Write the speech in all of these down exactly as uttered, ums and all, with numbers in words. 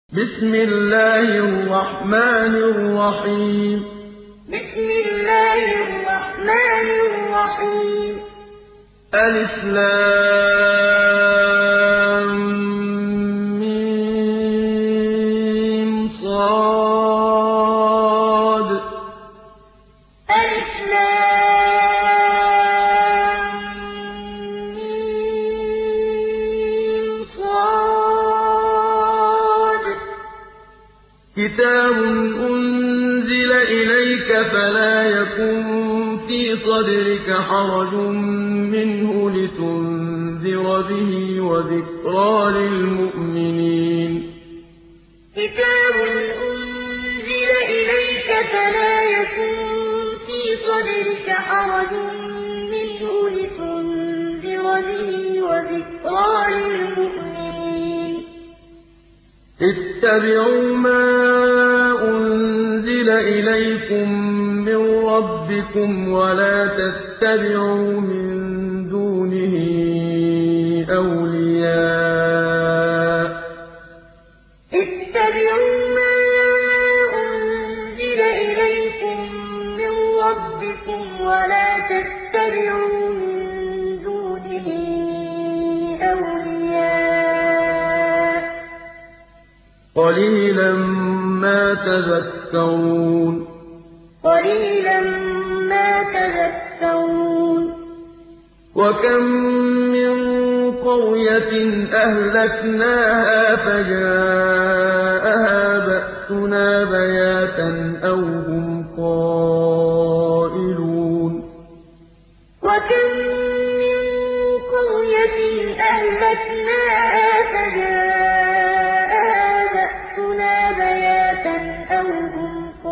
بسم الله الرحمن الرحيم بسم الله الرحمن الرحيم ألف لام ميم صاد ألف لام ميم صاد كتاب أنزل إليك فلا يكن في صدرك حرج منه لتنذر به وذكرى للمؤمنين كتاب أنزل إليك فلا يكن في صدرك حرج منه لتنذر به وذكرى للمؤمنين اتبعوا ما أنزل إليكم من ربكم ولا تتبعوا من دونه أولياء اتبعوا ما أنزل إليكم من ربكم ولا تتبعوا من دونه أولياء قليلا ما تذكرون قليلا ما تذكرون وكم من قرية أهلكناها فجاءها بأسنا بياتا أو هم قائلون وكم من قرية أهلكناها فجاءها بأسنا بياتا أو هم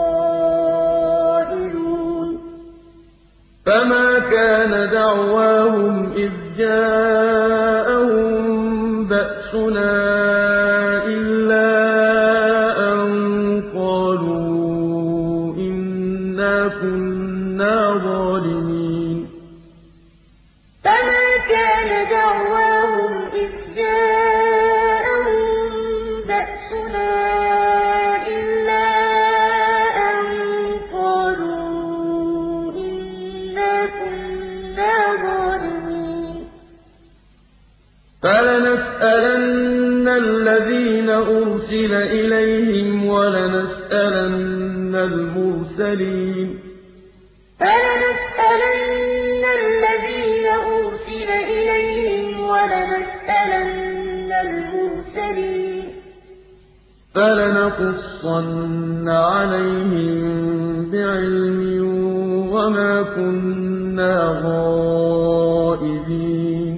قائلون فما كان دعواهم إذ جاءهم بأسنا إلا أن قالوا إنا كنا ظالمين فما كان دعواهم إذ جاءهم بأسنا إلا أن قالوا إنا كنا ظالمين فلنسألن الذين أرسل إليهم ولنسألن المرسلين فلنسألن الذين أرسل إليهم ولنسألن المرسلين فلنقصن عليهم بعلم وما كنا غائبين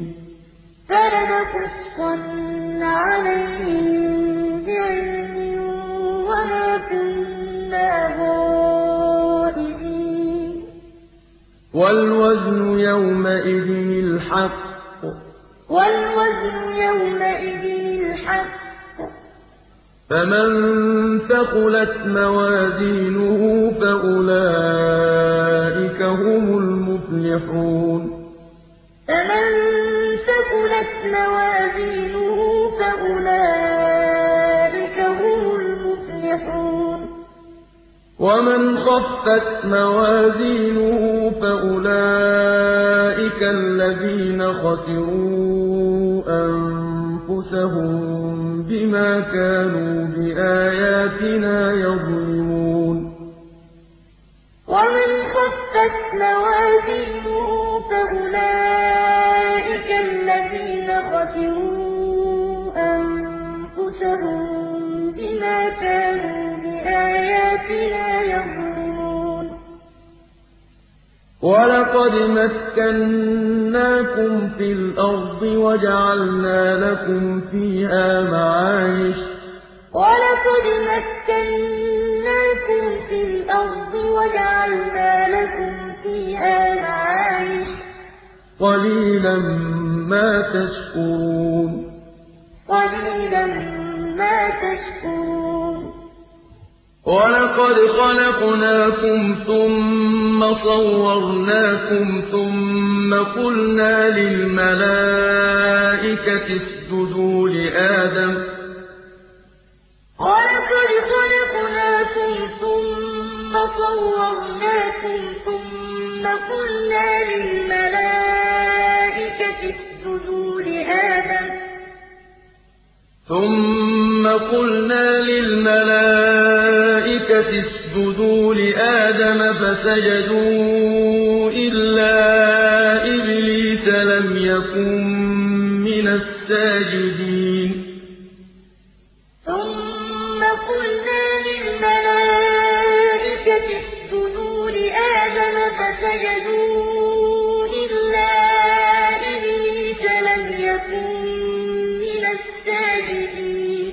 فلنقصن عليهم بعلم وما كنا غائبين والوزن يومئذ الحق والوزن يومئذ الحق فمن ثقلت موازينه فأولئك هم المفلحون فمن ثقلت موازينه فأولئك هم المفلحون ومن خفت موازينه فأولئك الذين خسروا أنفسهم بما كانوا بآياتنا يظلمون ومن خفت موازينه فأولئك الذين خسروا أنفسهم بما كانوا بآياتنا يظلمون ولقد مكناكم في الأرض وجعلنا لكم فيها معايش ولقد مكناكم في الأرض وجعلنا لكم فيها معايش قليلا ما تشكرون قليلا ما تشكرون ولقد خلقناكم ثم صورناكم ثم قلنا للملائكة اسجدوا لآدم قال صَوَّرْنَاكُمْ ثُمَّ قُلْنَا لِلْمَلَائِكَةِ اسْجُدُوا لِآدَمَ ثُمَّ قُلْنَا لِلْمَلَائِكَةِ اسْجُدُوا لِآدَمَ فَسَجَدُوا إِلَّا إِبْلِيسَ لَمْ يَكُن مِّنَ السَّاجِدِينَ ثُمَّ قُلْنَا لِلْمَلَائِكَةِ اسْجُدُوا لِآدَمَ فَسَجَدُوا إِلَّا إِبْلِيسَ لَمْ يَكُن مِّنَ السَّاجِدِينَ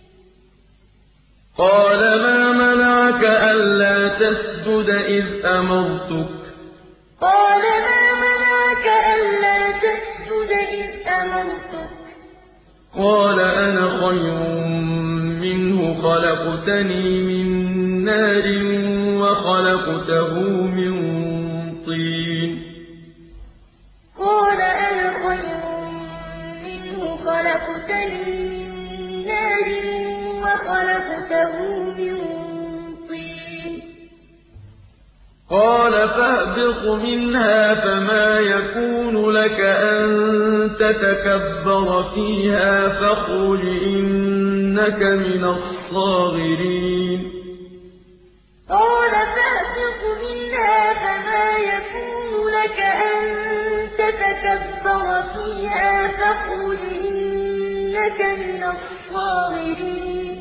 قَالَ مَا مَنَعَكَ أَلَّا تَسْجُدَ إِذْ أَمَرْتُكَ قَالَ مَا مَنَعَكَ أَلَّا تَسْجُدَ إِذْ أَمَرْتُكَ قَالَ أَنَا خَيْرٌ مِّنْهُ خَلَقْتَنِي مِن نَّارٍ وَخَلَقْتَهُ مِن طِينٍ قَالَ أَنَا خَيْرٌ مِّنْهُ خَلَقْتَنِي مِن نَّارٍ وَخَلَقْتَهُ مِن طِينٍ قَالَ فَاهْبِطْ مِنْهَا فَمَا يَكُونُ لَكَ أَن تَتَكَبَّرَ فِيهَا فَاخْرُجْ إِنَّكَ مِنَ الصَّاغِرِينَ قَالَ فَاهْبِطْ مِنْهَا فَمَا يَكُونُ لَكَ أَن تَتَكَبَّرَ فِيهَا فَاخْرُجْ إِنَّكَ مِنَ الصَّاغِرِينَ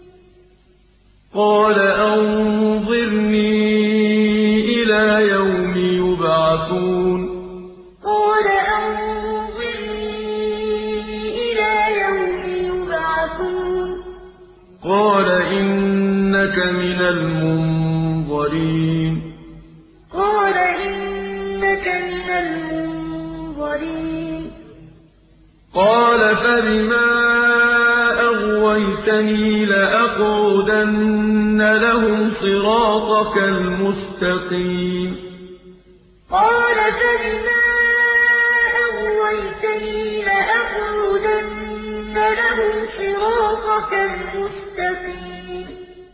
قَالَ أَنظِرْنِي إِلَىٰ يَوْمِ يُبْعَثُونَ قَالَ أَنظِرْنِي إِلَىٰ يَوْمِ يُبْعَثُونَ قَالَ إِنَّكَ مِنَ الْمُنظَرِينَ قَالَ إِنَّكَ مِنَ الْمُنظَرِينَ قَالَ فَبِمَا أَغْوَيْتَنِي لَأَقْعُدَنَّ لَهُمْ صِرَاطَكَ الْمُسْتَقِيمَ قَالَ فَبِمَا أَغْوَيْتَنِي لَأَقْعُدَنَّ لَهُمْ صِرَاطَكَ الْمُسْتَقِيمَ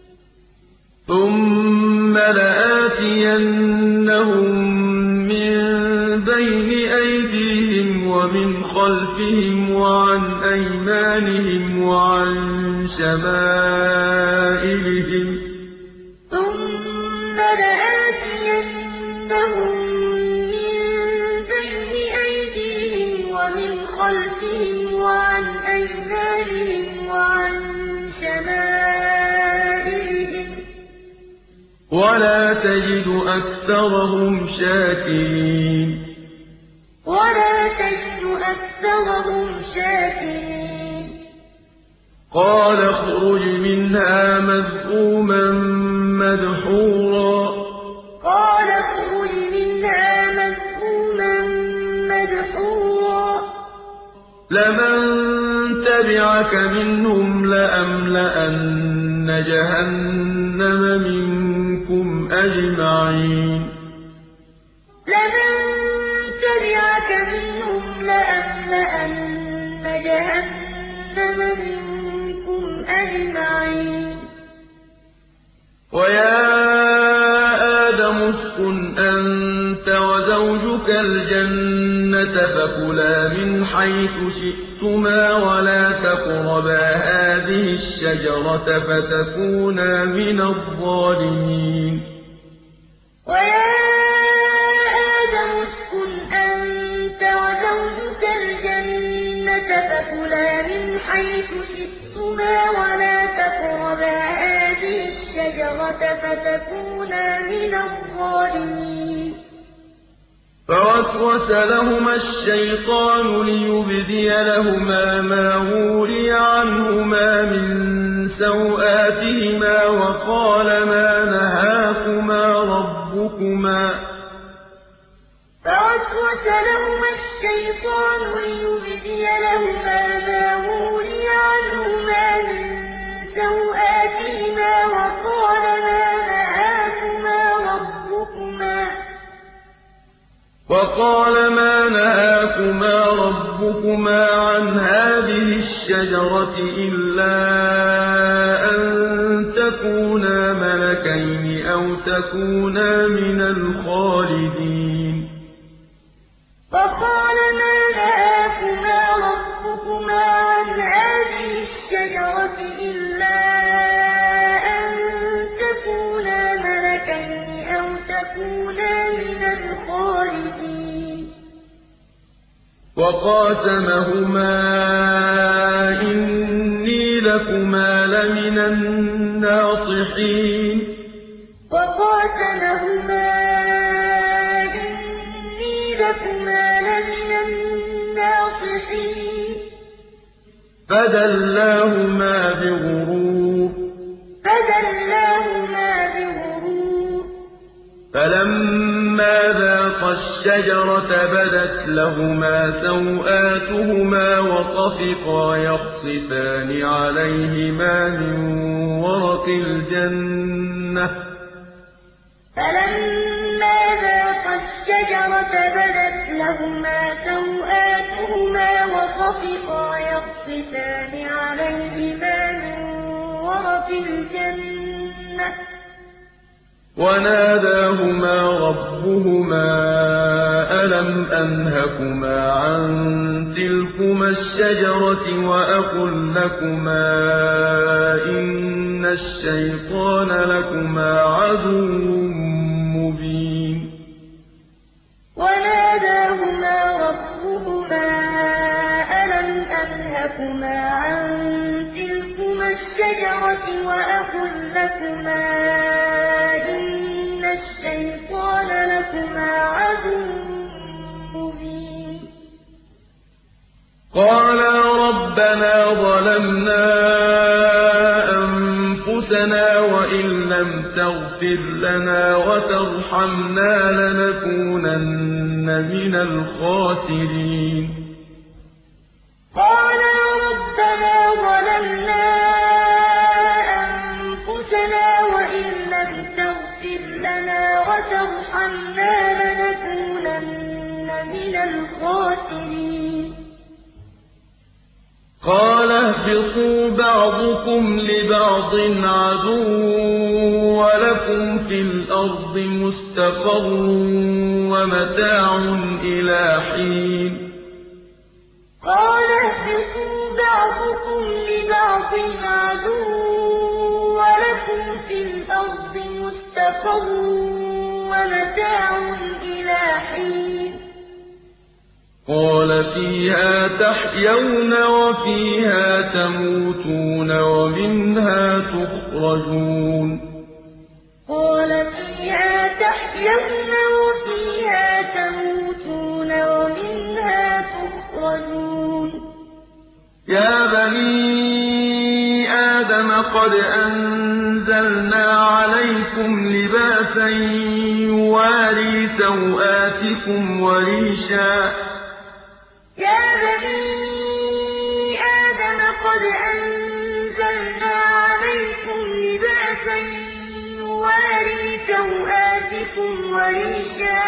ثُمَّ لَآتِيَنَّهُم مِّن بَيْنِ أَيْدِيهِمْ وَمِنْ خَلْفِهِمْ وَعَنْ أَيْمَانِهِمْ وَعَن شَمَائِلِهِمْ ثُمَّ لَآتِيَنَّهُم مِّن بَيْنِ أَيْدِيهِمْ وَمِنْ خَلْفِهِمْ وَعَنْ أَيْمَانِهِمْ وَعَن شَمَائِلِهِمْ وَلَا تَجِدُ أَكْثَرَهُمْ شَاكِرِينَ وَلَا تَجِدُ أَكْثَرَهُمْ شَاكِرِينَ قَالَ اخْرُجْ مِنْهَا مَذْءُومًا مَّدْحُورًا قَالَ اخْرُجْ مِنْهَا مَذْءُومًا مَّدْحُورًا لَمَن تَبِعَكَ مِنْهُمْ لَأَمْلَأَنَّ جَهَنَّمَ مِنكُمْ أَجْمَعِينَ لَمَن تَبِعَكَ مِنْهُمْ لَأَمْلَأَنَّ جَهَنَّمَ مِنكُمْ أَجْمَعِينَ وَيَا آدَمُ اسْكُنْ أَنتَ وَزَوْجُكَ الْجَنَّةَ فَكُلَا مِنْ حَيْثُ شِئْتُمَا وَلَا تَقْرَبَا هَٰذِهِ الشَّجَرَةَ فَتَكُونَا مِنَ الظَّالِمِينَ وَيَا آدَمُ اسْكُنْ أَنتَ وَزَوْجُكَ الْجَنَّةَ فَكُلَا مِنْ حَيْثُ شِئْتُمَا وَلَا تَقْرَبَا هَٰذِهِ الشَّجَرَةَ فَتَكُونَا مِنَ الظَّالِمِينَ فَوَسْوَسَ لَهُمَا الشَّيْطَانُ لِيُبْدِيَ لَهُمَا مَا وُورِيَ عَنْهُمَا مِن سَوْآتِهِمَا وَقَالَ مَا نَهَاكُمَا رَبُّكُمَا فَوَسْوَسَ لَهُمَا الشَّيْطَانُ لِيُبْدِيَ لَهُمَا مَا وُورِيَ عَنْهُمَا مِن سَوْآتِهِمَا وَقَالَ مَا نَهَاكُمَا رَبُّكُمَا وَقَالَ مَا نَهَاكُمَا رَبُّكُمَا عَنْ هَٰذِهِ الشَّجَرَةِ إِلَّا أَن تَكُونَا مَلَكَيْنِ أَوْ تكونا من الخالدين وقال ما نهاكما ربكما عن هذه الشجرة إلا أن تكونا ملكين أو تكونا من الخالدين وقاسمهما إني لكما لمن الناصحين وقاسمهما إني لكما لمن الناصحين فدلاهما بغرور فدلاهما بغرور فلما ذاقا الشجرة بدت لهما سوآتهما وطفقا يخصفان عليهما من ورق الجنة فلما ذاقا الشجرة بدت لهما سوآتهما وطفقا يخصفان عليهما من ورق الجنة وناداهما ربهما ألم أنهكما عن تلكما الشجرة وأقل لكما إن الشيطان لكما عدو مبين وناداهما ربهما ألم أنهكما عن تلكما الشجرة وأقل لكما إن الشيطان لكما عدو مبين قالا ربنا ظلمنا أنفسنا وإن لم تغفر لنا وترحمنا لنكونن من الخاسرين قالا ربنا ظلمنا أنفسنا وإن لم تغفر لنا وترحمنا لنكونن من الخاسرين قال اهبطوا بعضكم لبعض عدو ولكم في الأرض مستقر ومتاع إلى حين قال اهبطوا بعضكم لبعض عدو ولكم في الأرض مستقر ومتاع إلى حين قال فيها تحيون وفيها تموتون ومنها تخرجون قال فيها تحيون وفيها تموتون ومنها تخرجون يا بني آدم قد أنزلنا عليكم لباسا يواري سوآتكم وريشا يا بني آدم قد أنزلنا عليكم لباسا يواري سوآتكم وريشا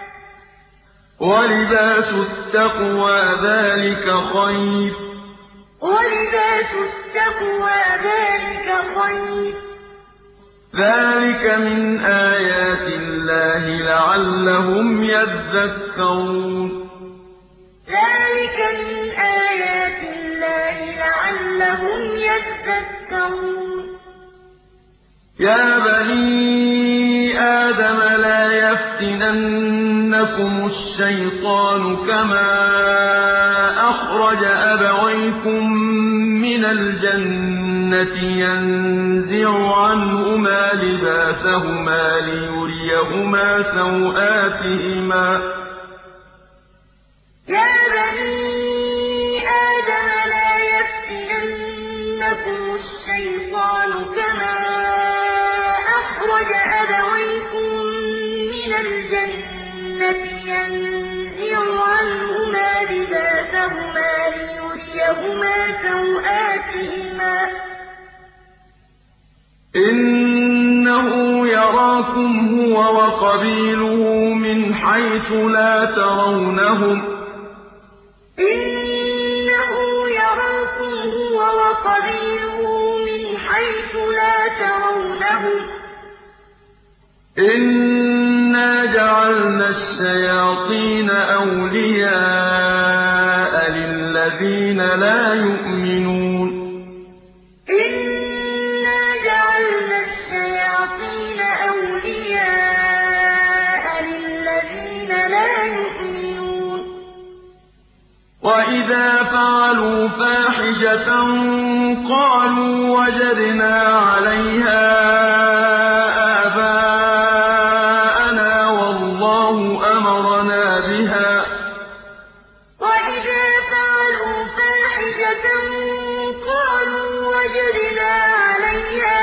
ولباس التقوى ذلك خير ولباس التقوى ذلك خير ذلك من آيات الله لعلهم يذكرون ذلك من آيات الله لعلهم يذكرون يا بني آدم لا يفتننكم الشيطان كما أخرج أبويكم من الجنة ينزع عنهما لباسهما ليريهما سوآتهما يا بني آدم لا يفتننكم الشيطان كما أخرج أبويكم من الجنة ينزع عنهما لباسهما ليريهما سوآتهما إنه يراكم هو وقبيله من حيث لا ترونهم إنه يراكم هو وقبيله من حيث لا ترونهم إِنَّا جَعَلْنَا الشَّيَاطِينَ أَوْلِيَاءَ لِلَّذِينَ لَا يُؤْمِنُونَ إِنَّا جَعَلْنَا الشَّيَاطِينَ أَوْلِيَاءَ لِلَّذِينَ لَا يُؤْمِنُونَ وَإِذَا فَعَلُوا فَاحِشَةً قَالُوا وَجَدْنَا عَلَيْهَا آبَاءَنَا وَاللَّهُ أَمَرَنَا بِهَا ۗ وَإِذَا فَعَلُوا فَاحِشَةً قَالُوا وَجَدْنَا عَلَيْهَا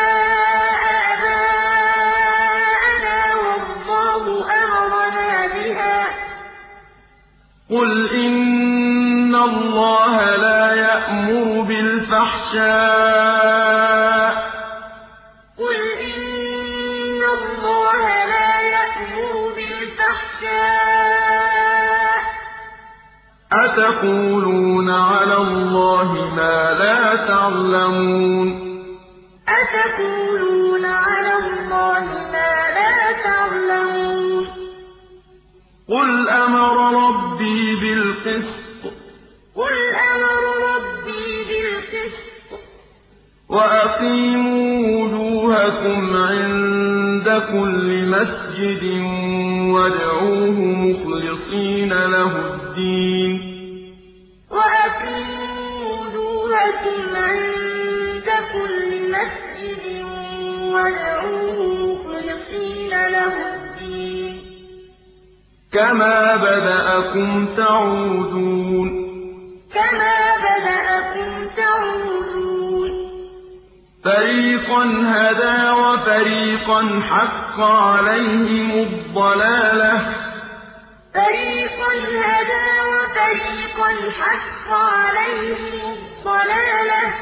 آبَاءَنَا وَاللَّهُ أَمَرَنَا بِهَا ۗ قُلْ إِنَّ اللَّهَ لَا يَأْمُرُ بِالْفَحْشَاءِ قُلْ إِنَّ اللَّهَ لَا يَأْمُرُ بِالْفَحْشَاءِ أَتَقُولُونَ عَلَى اللَّهِ مَا لَا تَعْلَمُونَ أَتَقُولُونَ عَلَى اللَّهِ مَا لَا تَعْلَمُونَ قُلْ أَمَرَ رَبِّي بِالْقِسْطِ قُلْ أَمَرَ رَبِّي بِالْقِسْطِ وَأَقِيمُوا وُجُوهَكُمْ عِندَ كُلِّ مَسْجِدٍ وَادْعُوهُ مُخْلِصِينَ لَهُ الدِّينَ وَأَقِيمُوا وُجُوهَكُمْ عِندَ كُلِّ مَسْجِدٍ وَادْعُوهُ مُخْلِصِينَ لَهُ الدِّينَ كَمَا بَدَأَكُمْ تَعُودُونَ كَمَا بَدَأَكُمْ تَعُودُونَ فَرِيقًا هَدَىٰ وَفَرِيقًا حَقَّ عَلَيْهِمُ الضَّلَالَةُ ۗ فَرِيقًا هَدَىٰ وَفَرِيقًا حَقَّ عَلَيْهِمُ الضَّلَالَةُ ۗ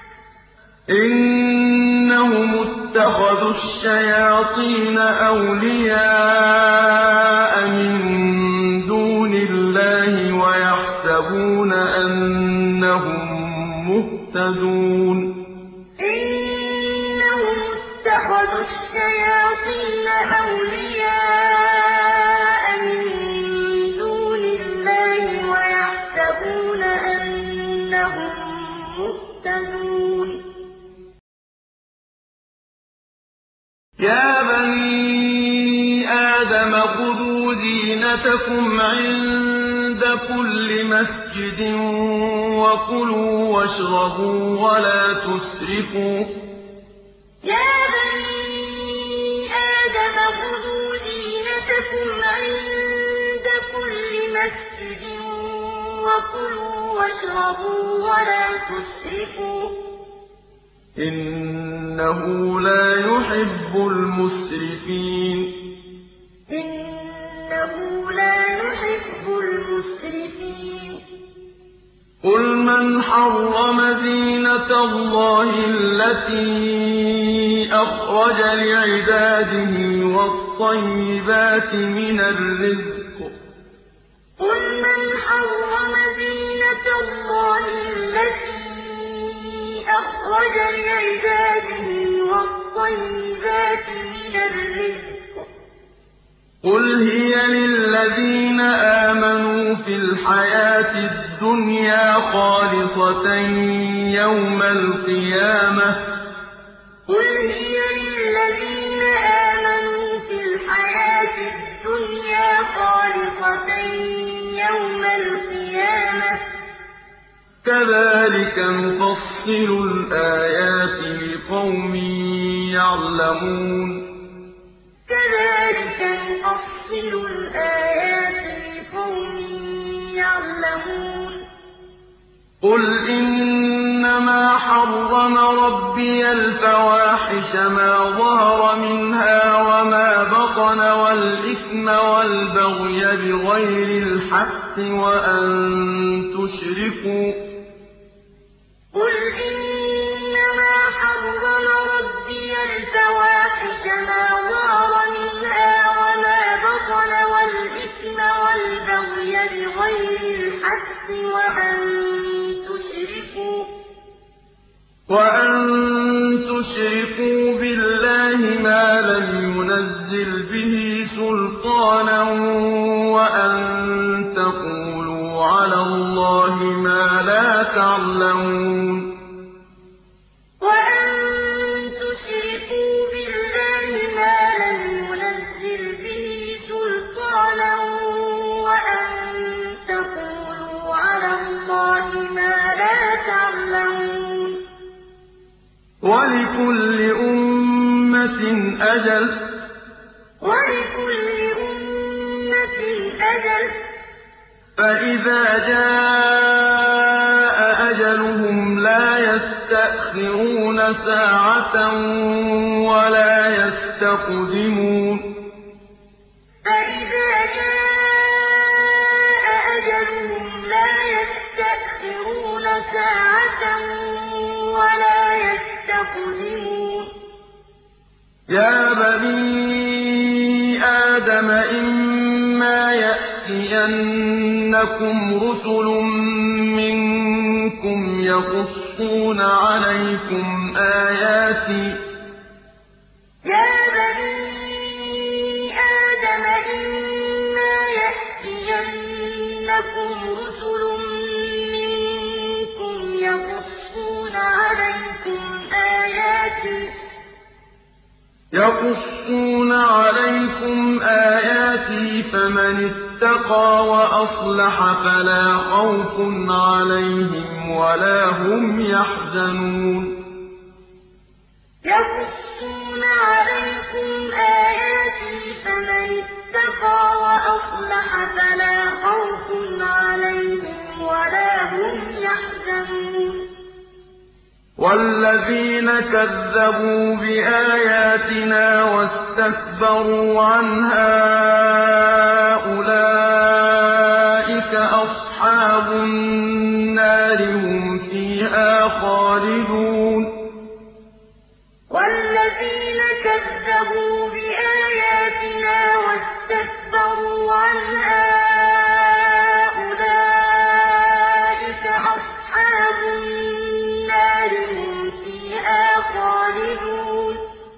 إِنَّهُمُ اتَّخَذُوا الشَّيَاطِينَ أَوْلِيَاءَ مِن دُونِ اللَّهِ وَيَحْسَبُونَ أَنَّهُم مُّهْتَدُونَ إِنَّهُمُ اتَّخَذُوا الشَّيَاطِينَ أَوْلِيَاءَ مِن دُونِ اللَّهِ وَيَحْسَبُونَ أَنَّهُم مُّهْتَدُونَ يَا بَنِي آدَمَ خُذُوا زِينَتَكُمْ عِندَ كُلِّ مَسْجِدٍ وَكُلُوا وَاشْرَبُوا وَلَا تُسْرِفُوا ۚ يَا بَنِي آدَمَ خُذُوا زِينَتَكُمْ عِندَ كُلِّ مَسْجِدٍ وَكُلُوا وَاشْرَبُوا وَلَا تُسْرِفُوا ۚ إِنَّهُ لا يُحِبُّ الْمُسْرِفِينَ إِنَّهُ لا يُحِبُّ الْمُسْرِفِينَ قُلْ مَنْ حَرَّمَ زِينَةَ اللَّهِ الَّتِي أَخْرَجَ لِعِبَادِهِ وَالطَّيِّبَاتِ مِنَ الرِّزْقِ ۚ قُلْ مَنْ حَرَّمَ زِينَةَ اللَّهِ الَّتِي أَخْرَجَ لِعِبَادِهِ وَالطَّيِّبَاتِ مِنَ الرِّزْقِ ۚ قُلْ هِيَ لِلَّذِينَ آمَنُوا فِي الْحَيَاةِ الدُّنْيَا خَالِصَةً يَوْمَ الْقِيَامَةِ ۗ قُلْ هِيَ لِلَّذِينَ آمَنُوا فِي الْحَيَاةِ الدُّنْيَا خَالِصَةً يَوْمَ الْقِيَامَةِ ۗ كَذَٰلِكَ نُفَصِّلُ الْآيَاتِ لِقَوْمٍ يَعْلَمُونَ كَذَٰلِكَ نُفَصِّلُ الْآيَاتِ لِقَوْمٍ يَعْلَمُونَ قُلْ إِنَّمَا حَرَّمَ رَبِّيَ الْفَوَاحِشَ مَا ظَهَرَ مِنْهَا وَمَا بَطَنَ وَالْإِثْمَ وَالْبَغْيَ بِغَيْرِ الْحَقِّ وَأَن تُشْرِكُوا قُلْ إِنَّمَا حَرَّمَ رَبِّيَ الْفَوَاحِشَ مَا ظَهَرَ مِنْهَا وَمَا بَطَنَ وَالْإِثْمَ وَالْبَغْيَ بِغَيْرِ الْحَقِّ وَأَن تُشْرِكُوا وَأَن تُشْرِكُوا بِاللَّهِ مَا لَمْ يُنَزِّلْ نُنَزِّلْ بِهِ سُلْطَانًا وَأَن تَقُولُوا عَلَى اللَّهِ مَا لَا تَعْلَمُونَ وَأَن تُشْرِكُوا بِاللَّهِ مَا لَمْ يُنَزِّلْ بِهِ سُلْطَانًا وَأَن تَقُولُوا عَلَى اللَّهِ مَا لَا تَعْلَمُونَ وَلِكُلِّ أُمَّةٍ أَجَلٌ ۖ فَإِذَا جَاءَ أَجَلُهُمْ لَا يَسْتَأْخِرُونَ سَاعَةً وَلَا يَسْتَقْدِمُونَ فَإِذَا جَاءَ أَجَلُهُمْ لَا يَسْتَأْخِرُونَ سَاعَةً وَلَا يَسْتَقْدِمُونَ يَا بَنِي آدَمَ إِمَّا يَأْتِيَنَّكُمْ رُسُلٌ مِّنكُمْ يَقُصُّونَ عَلَيْكُمْ آيَاتِي يَا بَنِي آدَمَ إِمَّا يَأْتِيَنَّكُمْ رُسُلٌ مِّنكُمْ يَقُصُّونَ عَلَيْكُمْ آيَاتِي يَقُصُّونَ عَلَيْكُمْ آيَاتِي فَمَنِ اتَّقَىٰ وَأَصْلَحَ فَلَا خَوْفٌ عَلَيْهِمْ وَلَا هُمْ يَحْزَنُونَ يَقُصُّونَ عَلَيْكُمْ آيَاتِي فَمَنِ اتَّقَىٰ وَأَصْلَحَ فَلَا خَوْفٌ عَلَيْهِمْ وَلَا هُمْ يَحْزَنُونَ وَالَّذِينَ كَذَّبُوا بِآيَاتِنَا وَاسْتَكْبَرُوا عَنْهَا أُولَٰئِكَ أَصْحَابُ النَّارِ ۖ هُمْ فِيهَا خَالِدُونَ وَالَّذِينَ كَذَّبُوا بِآيَاتِنَا وَاسْتَكْبَرُوا عَنْهَا أُولَٰئِكَ أَصْحَابُ النَّارِ ۖ هُمْ فِيهَا خَالِدُونَ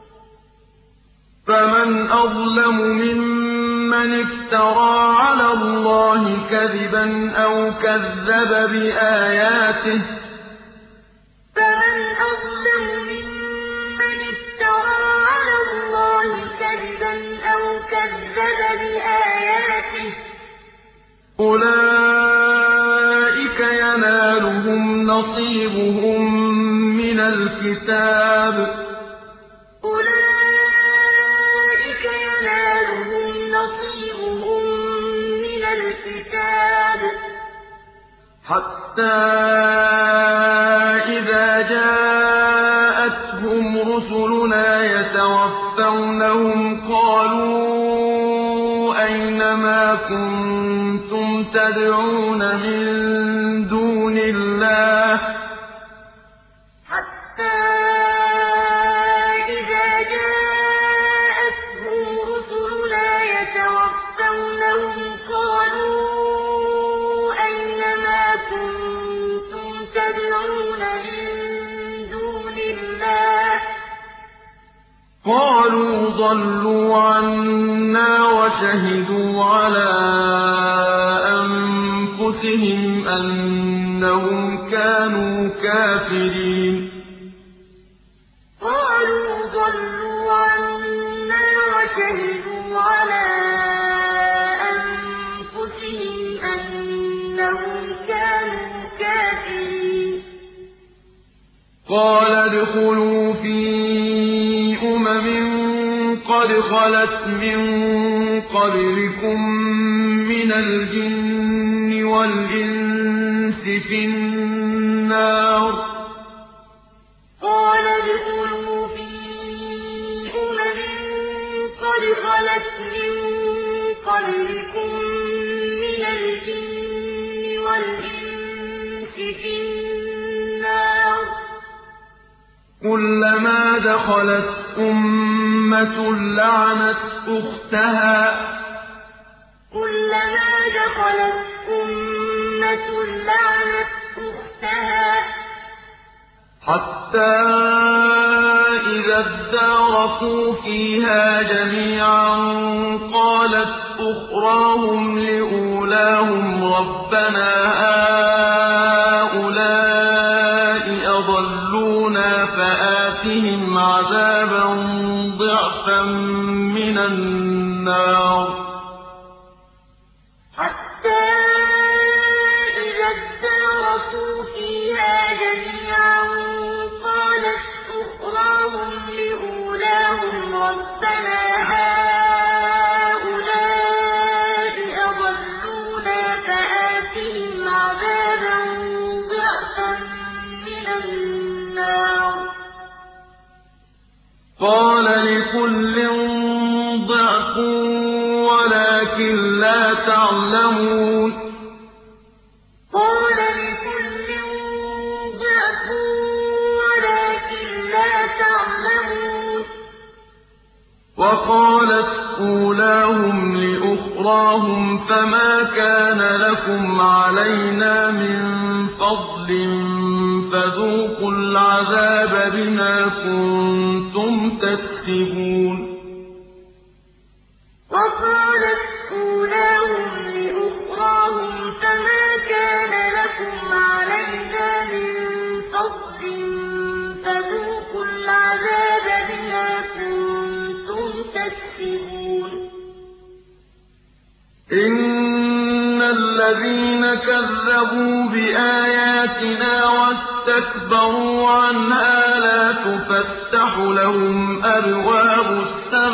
فَمَنْ أَظْلَمُ مِمَّنِ افْتَرَىٰ عَلَى اللَّهِ كَذِبًا أَوْ كَذَّبَ بِآيَاتِهِ ۚ فَمَنْ أَظْلَمُ مِمَّنِ افْتَرَىٰ عَلَى اللَّهِ كَذِبًا أَوْ كَذَّبَ بِآيَاتِهِ ۚ أُولَٰئِكَ يَنَالُهُمْ نَصِيبُهُم مِّنَ الْكِتَابِ أُولَٰئِكَ يَنَالُهُمْ نَصِيبُهُم مِّنَ الْكِتَابِ حَتَّىٰ إِذَا جَاءَتْهُمْ رُسُلُنَا يَتَوَفَّوْنَهُمْ قَالُوا أَيْنَ مَا كُنتُمْ تَدْعُونَ مِن دُونِ اللَّهِ حَتَّىٰ إِذَا جَاءَتْهُمْ رُسُلُنَا يَتَوَفَّوْنَهُمْ قَالُوا أَيْنَ مَا كُنتُمْ تَدْعُونَ مِن دُونِ اللَّهِ قَالُوا ضَلُّوا عَنَّا وَشَهِدُوا عَلَىٰ أَنفُسِهِمْ أَنَّهُمْ كَانُوا كَافِرِينَ قَالُوا ضَلُّوا عَنَّا وَشَهِدُوا عَلَىٰ أَنفُسِهِمْ أَنَّهُمْ كَانُوا كَافِرِينَ قَالَ ادْخُلُوا فِي أُمَمٍ قَدْ خَلَتْ مِن قَبْلِكُم مِّنَ الْجِنِّ وَالْإِنسِ فِي النَّارِ قَالَ ادْخُلُوا فِي أُمَمٍ قَدْ خَلَتْ مِن قَبْلِكُم مِّنَ الْجِنِّ وَالْإِنسِ فِي النَّارِ كُلَّمَا دَخَلَتْ أُمَّةٌ لَّعَنَتْ أُخْتَهَا كُلَّمَا دَخَلَتْ أُمَّةٌ لَّعَنَتْ أُخْتَهَا حَتَّىٰ إِذَا إذا اداركوا فيها جميعا قالت أخراهم لأولاهم ربنا هؤلاء أضلونا فآتهم عذابا ضعفا من النار حتى إذا اداركوا فيها جميعا قالت أخراهم لأولاهم ربنا هؤلاء أضلونا فآتهم عذابا ضعفا من النار قال لكل ضعف ولكن لا تعلمون قال لكل ضعف ولكن لا تعلمون وقالت أولاهم لأخراهم فما كان لكم علينا من فضل فذوقوا العذاب بما كنتم تكسبون وقالت أولاهم لأخراهم فما كان لكم علينا من فضل فذوقوا العذاب بما كنتم تكسبون إن الذين كذبوا بآياتنا واستكبروا عنها لا تفتح لهم أبواب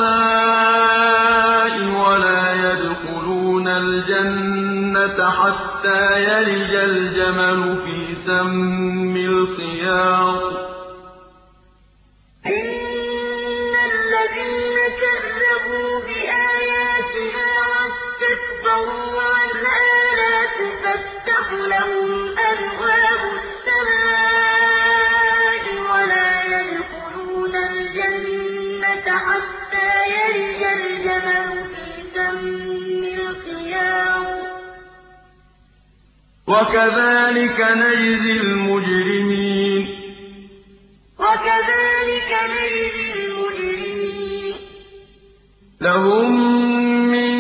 السماء ولا يدخلون الجنة حتى يلج الجمل في سم الخياط إن الذين كذبوا بآياتنا واستكبروا عنها لا تفتح لهم أبواب السماء ولا يدخلون الجنة حتى يلج الجمل في سم الخياط وكذلك نجزي المجرمين وكذلك نجزي المجرمين لهم من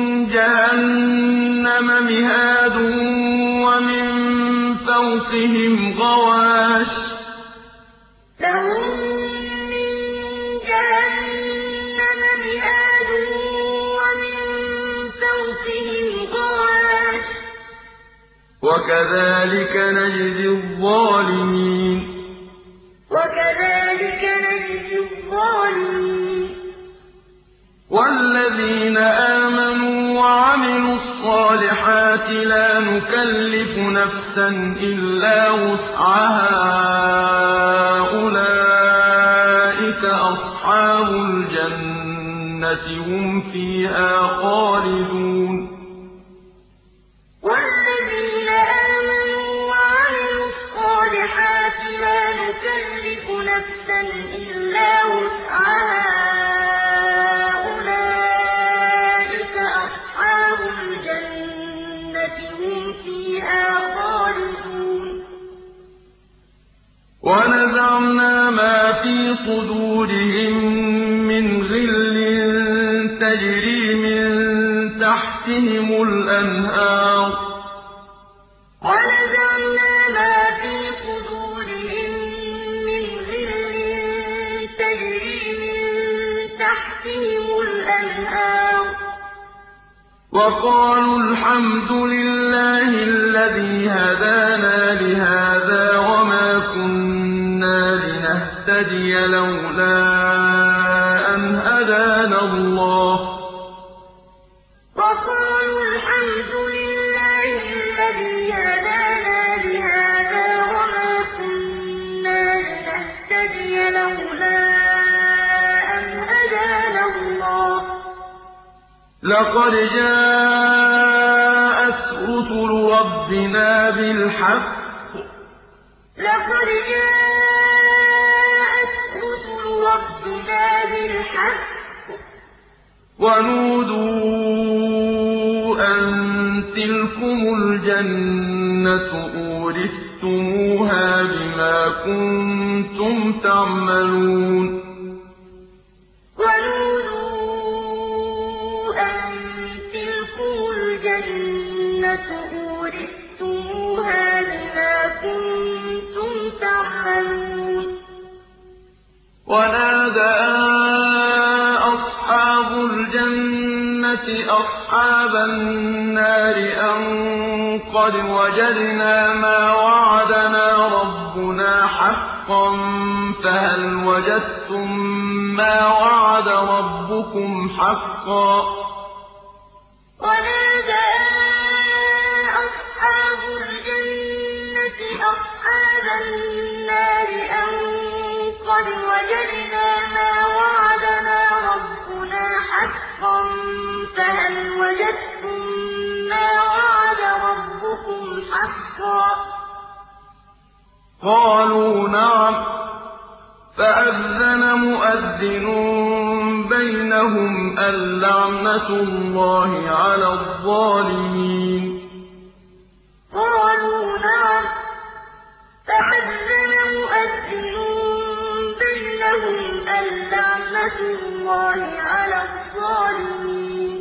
جهنم مهاد ومن فوقهم غواش لهم من جهنم مهاد ومن فوقهم غواش وكذلك نجزي الظالمين وكذلك نجزي الظالمين والذين آمنوا وعملوا الصالحات لا نكلف نفسا إلا وسعها أولئك أصحاب الجنة هم فيها خالدون والذين آمنوا وعملوا الصالحات لا نكلف نفسا إلا وسعها أولئك أصحاب الجنة هم فيها خالدون ونزعنا ما في صدورهم من غل تجري من تحتهم الأنهار ونزعنا ما في صدورهم من غل تجري من تحتهم الأنهار وقالوا الحمد لله الذي هدانا لهذا وما كنا لنهتدي لولا أن هدانا الله وقالوا الحمد لله الذي هدانا لهذا وما كنا لنهتدي لولا أن هدانا الله لقد جاءت رسل ربنا بالحق لقد جاءت رسل ربنا بالحق ونودوا أن تلكم الجنة أورثتموها بما كنتم تعملون وَنُودُوا أَن تِلْكُمُ الْجَنَّةُ أُورِثْتُمُوهَا بِمَا كُنتُمْ تَعْمَلُونَ ونادى أصحاب الجنة أصحاب النار أن قد وجدنا ما وعدنا ربنا حقا فهل وجدتم ما وعد ربكم حقا ونادى أصحاب الجنة أصحاب النار أن قد وجدنا ما وعدنا ربنا حقا فهل وجدتم ما وعد ربكم حقا قالوا نعم فأذن مؤذن بينهم اللعنة الله على الظالمين قالوا نعم فأذن مؤذن بينهم اللعنة الله على الظالمين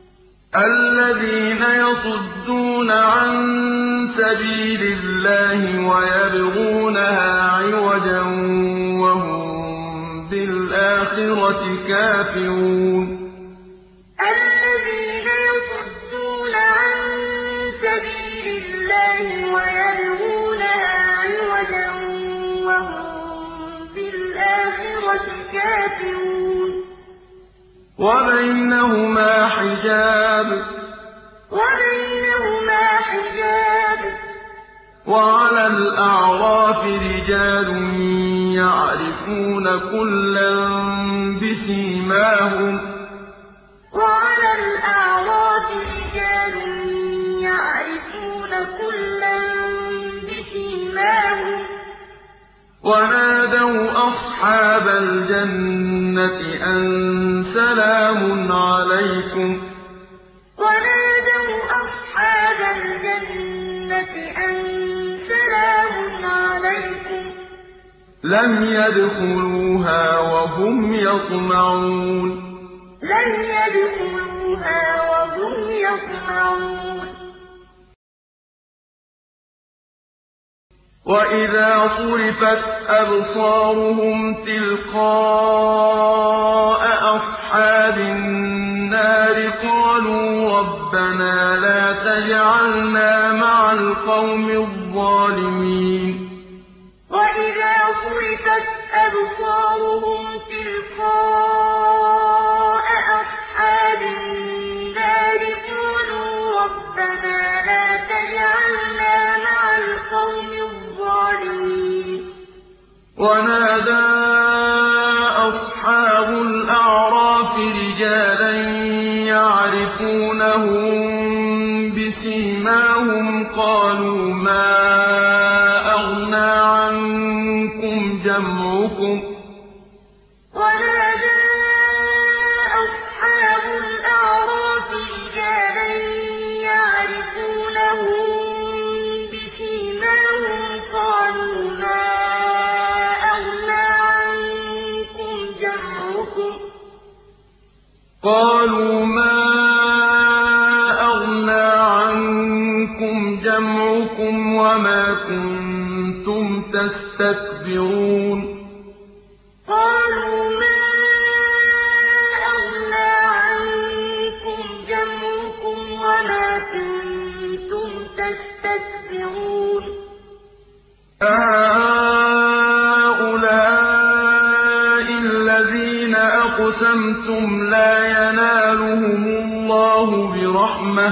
الذين يصدون عن سبيل الله ويبغونها عوجا وهم بالآخرة كافرون الذين يصدون عن سبيل الله ويبغونها عوجا وهم بالآخرة كافرون وبينهما حجاب وبينهما حجاب وعلى الأعراف رجال يعرفون كلا بسيماهم وعلى الأعراف رجال يعرفون كلا بسيماهم ونادوا أصحاب الجنة أن سلام عليكم ونادوا أصحاب الجنة أن سلام عليكم لم يدخلوها وهم يطمعون لم يدخلوها وهم يطمعون وإذا صرفت أبصارهم تلقاء أصحاب النار قالوا ربنا لا تجعلنا مع القوم الظالمين وإذا صرفت أبصارهم تلقاء أصحاب النار قالوا ربنا لا تجعلنا مع القوم الظالمين ونادى أصحاب الأعراف رجالا يعرفونهم بسيماهم قالوا ما أغنى عنكم جمعكم ونادى أصحاب الأعراف رجالا يعرفونهم بسيماهم قالوا ما أغنى عنكم جمعكم قالوا ما أغنى عنكم جمعكم وما كنتم تستكبرون قالوا ما أغنى عنكم جمعكم وما كنتم تستكبرون أهؤلاء الذين أقسمتم لا ينالهم الله برحمة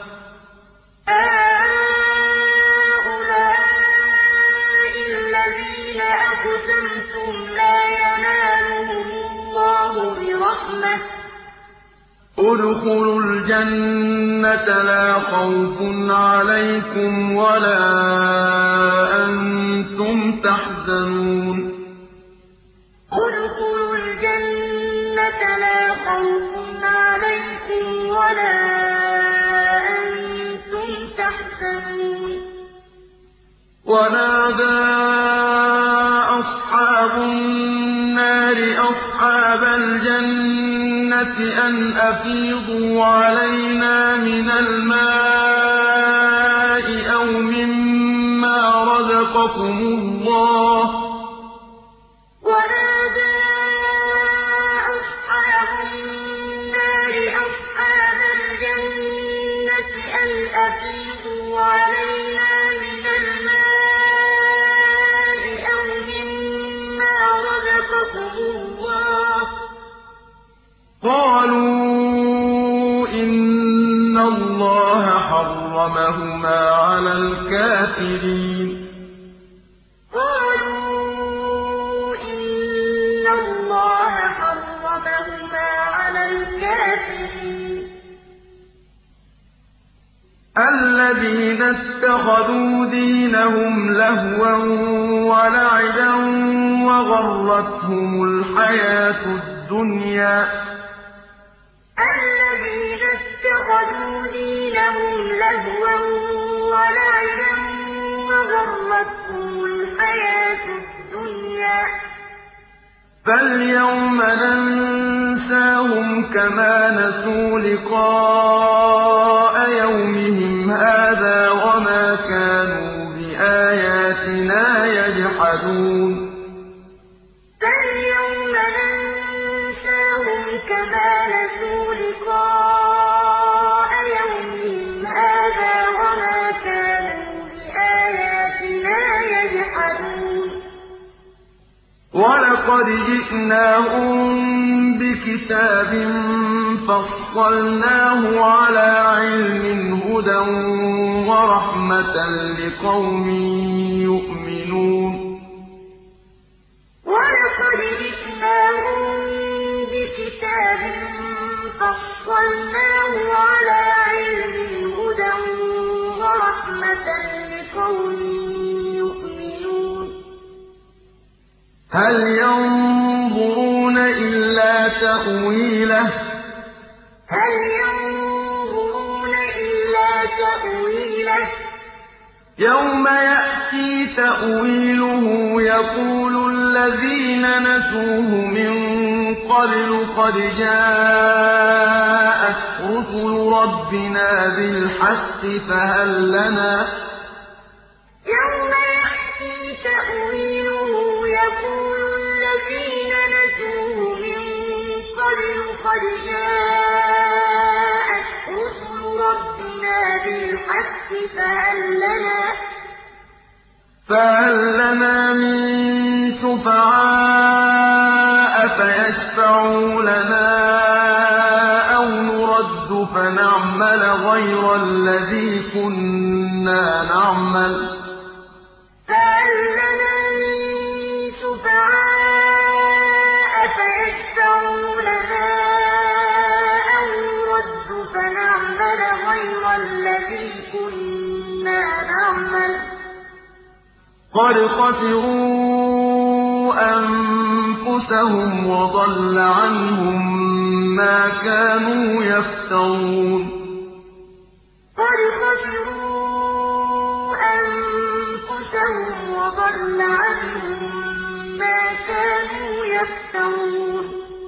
أهؤلاء الذين أقسمتم لا ينالهم الله برحمة ادخلوا الجنة لا خوف عليكم ولا أنتم تحزنون ادخلوا الجنة لا خوف عليكم ولا أنتم تحزنون ونادى أصحاب النار النَّارِ أَصْحَابَ الْجَنَّةِ أَنْ أَفِيضُوا عَلَيْنَا مِنَ الْمَاءِ أَوْ مِمَّا رَزَقَكُمُ اللَّهُ ۚ أَفِيضُوا عَلَيْنَا مِنَ الْمَاءِ أَوْ مِمَّا رَزَقَكُمُ اللَّهُ ۚ قَالُوا إِنَّ اللَّهَ حَرَّمَهُمَا عَلَى الْكَافِرِينَ قَالُوا إِنَّ اللَّهَ حَرَّمَهُمَا عَلَى الْكَافِرِينَ الَّذِينَ اتَّخَذُوا دِينَهُمْ لَهْوًا وَلَعِبًا وَغَرَّتْهُمُ الْحَيَاةُ الدُّنْيَا ۚ فَالْيَوْمَ نَنسَاهُمْ كَمَا نَسُوا لِقَاءَ يَوْمِهِمْ هَٰذَا وَمَا كَانُوا بِآيَاتِنَا يَجْحَدُونَ فَالْيَوْمَ نَنسَاهُمْ كَمَا نَسُوا لِقَاءَ يَوْمِهِمْ هَٰذَا وَمَا كَانُوا بِآيَاتِنَا يَجْحَدُونَ وَلَقَدْ جِئْنَاهُم بِكِتَابٍ فَصَّلْنَاهُ عَلَىٰ عِلْمٍ هُدًى وَرَحْمَةً لِّقَوْمٍ يُؤْمِنُونَ وَلَقَدْ جِئْنَاهُم بِكِتَابٍ فَصَّلْنَاهُ عَلَىٰ عِلْمٍ هُدًى وَرَحْمَةً لِّقَوْمٍ يُؤْمِنُونَ هَلْ يَنظُرُونَ إِلَّا تَأْوِيلَهُ ۚ يَوْمَ يَأْتِي تَأْوِيلُهُ يَقُولُ الَّذِينَ نَسُوهُ مِن قَبْلُ قَدْ جَاءَتْ رُسُلُ رَبِّنَا بِالْحَقِّ فَهَل لَّنَا فَهَل لَّنَا مِن شُفَعَاءَ فَيَشْفَعُوا لَنَا أَوْ نُرَدُّ فَنَعْمَلَ غَيْرَ الَّذِي كُنَّا نَعْمَلُ ۚ قَدْ خَسِرُوا أَنفُسَهُمْ وَضَلَّ عَنْهُم مَّا كَانُوا يَفْتَرُونَ قَدْ خَسِرُوا أَنفُسَهُمْ وَضَلَّ عَنْهُم مَّا كَانُوا يَفْتَرُونَ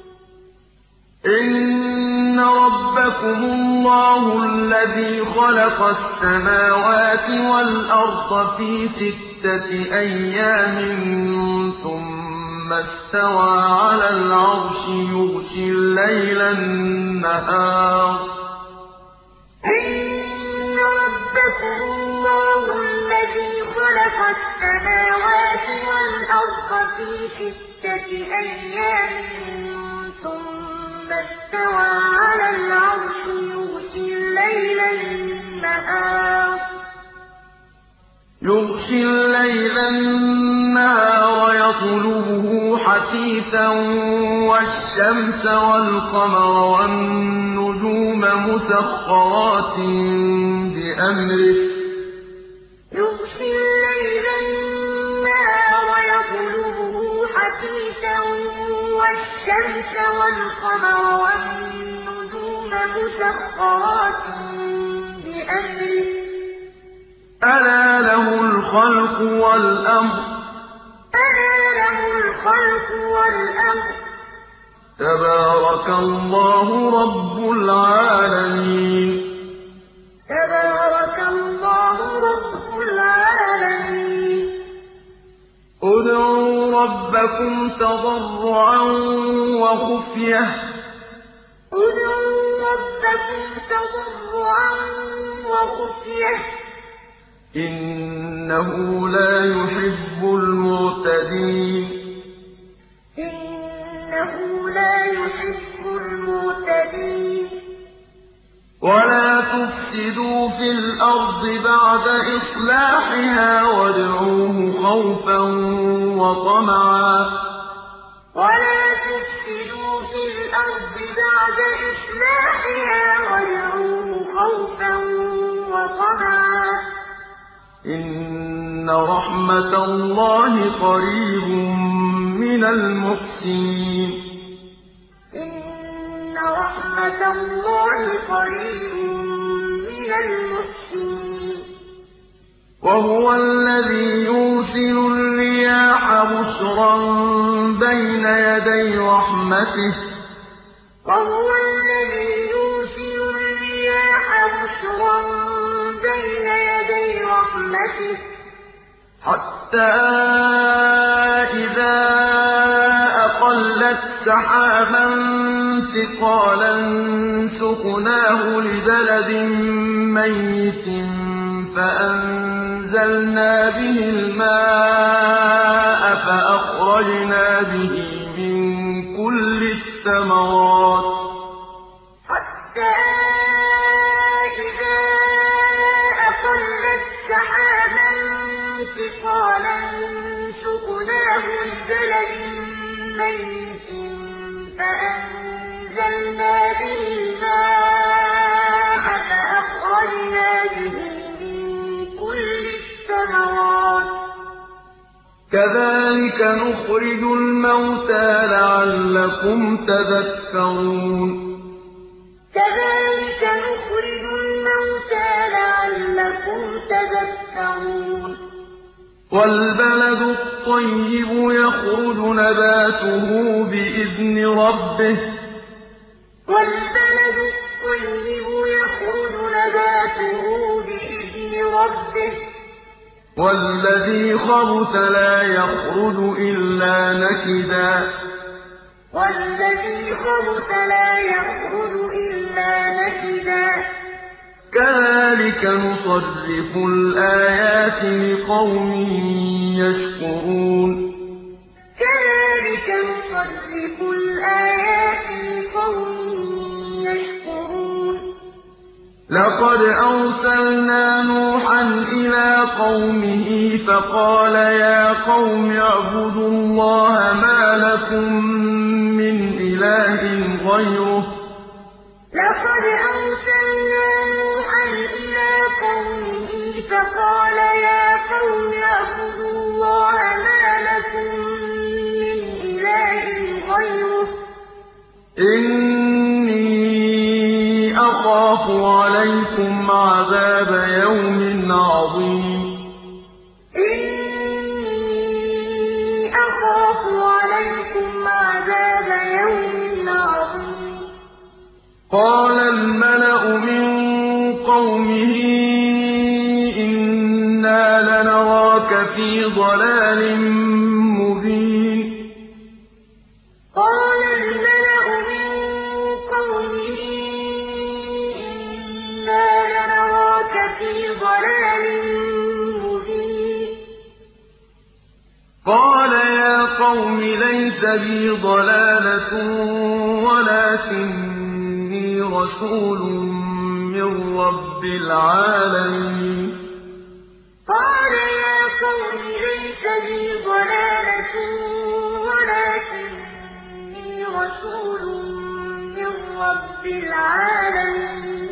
إِنَّ رَبَّكُمُ اللَّهُ الَّذِي خَلَقَ السَّمَاوَاتِ وَالْأَرْضَ فِي سِتَّةِ أَيَّامٍ ثُمَّ اسْتَوَىٰ عَلَى الْعَرْشِ يُغْشِي اللَّيْلَ النَّهَارَ إِنَّ رَبَّكُمُ اللَّهُ الَّذِي خَلَقَ السَّمَاوَاتِ وَالْأَرْضَ فِي سِتَّةِ أَيَّامٍ ثُمَّ اسْتَوَىٰ عَلَى الْعَرْشِ يُغْشِي اللَّيْلَ النَّهَارَ يُغْشِي اللَّيْلَ النَّهَارَ يَطْلُبُهُ حَثِيثًا وَالشَّمْسَ وَالْقَمَرَ وَالنُّجُومَ مُسَخَّرَاتٍ بِأَمْرِهِ ۗ يُغْشِي اللَّيْلَ النَّهَارَ يَطْلُبُهُ حَثِيثًا وَالشَّمْسَ وَالْقَمَرَ وَالنُّجُومَ مُسَخَّرَاتٍ بِأَمْرِهِ ۗ أَلَا لَهُ الْخَلْقُ وَالْأَمْرُ ۗ ألا له الخلق والأمر تبارك الله رب العالمين تبارك الله رب العالمين ادعوا ربكم تضرعا وخفية ادعوا ربكم تضرعا وخفية إنه لا يحب المعتدين إنه لا يحب المعتدين ولا تفسدوا في الأرض بعد إصلاحها وادعوه خوفا وطمعا ولا تفسدوا في الأرض بعد إصلاحها وادعوه خوفا وطمعا إن رحمة الله قريب من المحسنين إن رحمة الله قريب من المحسنين وهو الذي يرسل الرياح بشرا بين يدي رحمته وهو الذي يرسل الرياح بشرا بين يدي رحمته حتى إذا أقلت سحابا ثقالا سقناه لبلد ميت فأنزلنا به الماء فأخرجنا به من كل الثمرات حتى إذا أقلت سحابا ثقالا سقناه لبلد ميت فأنزلنا به الماء فأخرجنا به من كل الثمرات كذلك نخرج الموتى لعلكم تذكرون كذلك نخرج الموتى لعلكم تذكرون والبلد الطيب يخرج نباته بإذن ربه والبلد الطيب يخرج نباته بإذن ربه والذي خبث لا يخرج إلا نكدا والذي خبث لا يخرج إلا نكدا كذلك نصرف الآيات لقوم يشكرون كذلك نصرف الآيات لقوم يشكرون لقد أرسلنا نوحا إلى قومه فقال يا قوم اعبدوا الله ما لكم من إله غيره لقد أرسلنا نوحا إلى قومه فقال يا قوم اعبدوا الله ما لكم من إله غيره إني أخاف عليكم عذاب يوم عظيم إني أخاف عليكم عذاب يوم عظيم قال الملأ من قومه إنا لنراك في ضلال مبين قال الملأ من قومه إنا لنراك في ضلال مبين قال يا قوم ليس بي ضلالة ولكني رسول من رب العالمين قال يا قوم ليس بي ضلالة ولكني رسول من رب العالمين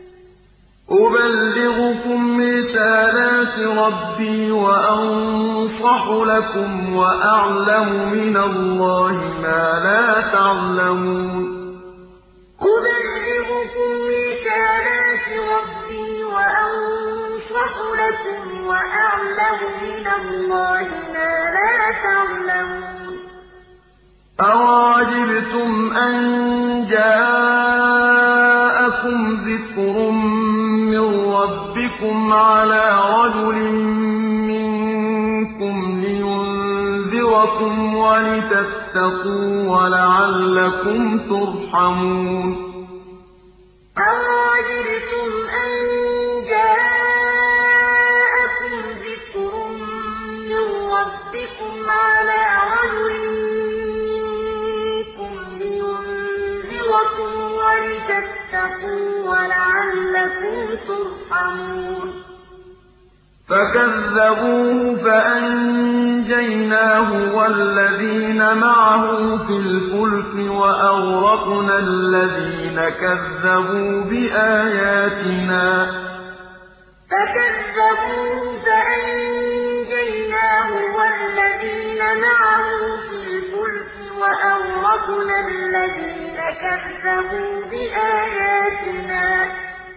أبلغكم رسالات ربي وأنصح لكم وأعلم من الله ما لا تعلمون أبلغكم رسالات ربي وأنصح لكم لكم وأعلم من الله ما لا تعلمون أَوَعَجِبْتُمْ أَن جَاءَكُمْ ذِكْرٌ مِّن رَّبِّكُمْ عَلَىٰ رَجُلٍ مِّنكُمْ لِيُنذِرَكُمْ وَلِتَتَّقُوا وَلَعَلَّكُمْ تُرْحَمُونَ أَوَعَجِبْتُمْ أَن جَاءَكُمْ ذِكْرٌ مِّن رَّبِّكُمْ عَلَىٰ رَجُلٍ مِّنكُمْ لِيُنذِرَكُمْ وَلِتَتَّقُوا وَلَعَلَّكُمْ تُرْحَمُونَ فَكَذَّبُوهُ فَأَنجَيْنَاهُ وَالَّذِينَ مَعَهُ فِي الْفُلْكِ وَأَغْرَقْنَا الَّذِينَ كَذَّبُوا بِآيَاتِنَا ۚ فَكَذَّبُوهُ فَأَنجَيْنَاهُ وَالَّذِينَ مَعَهُ فِي الْفُلْكِ وَأَغْرَقْنَا الَّذِينَ كَذَّبُوا بِآيَاتِنَا ۚ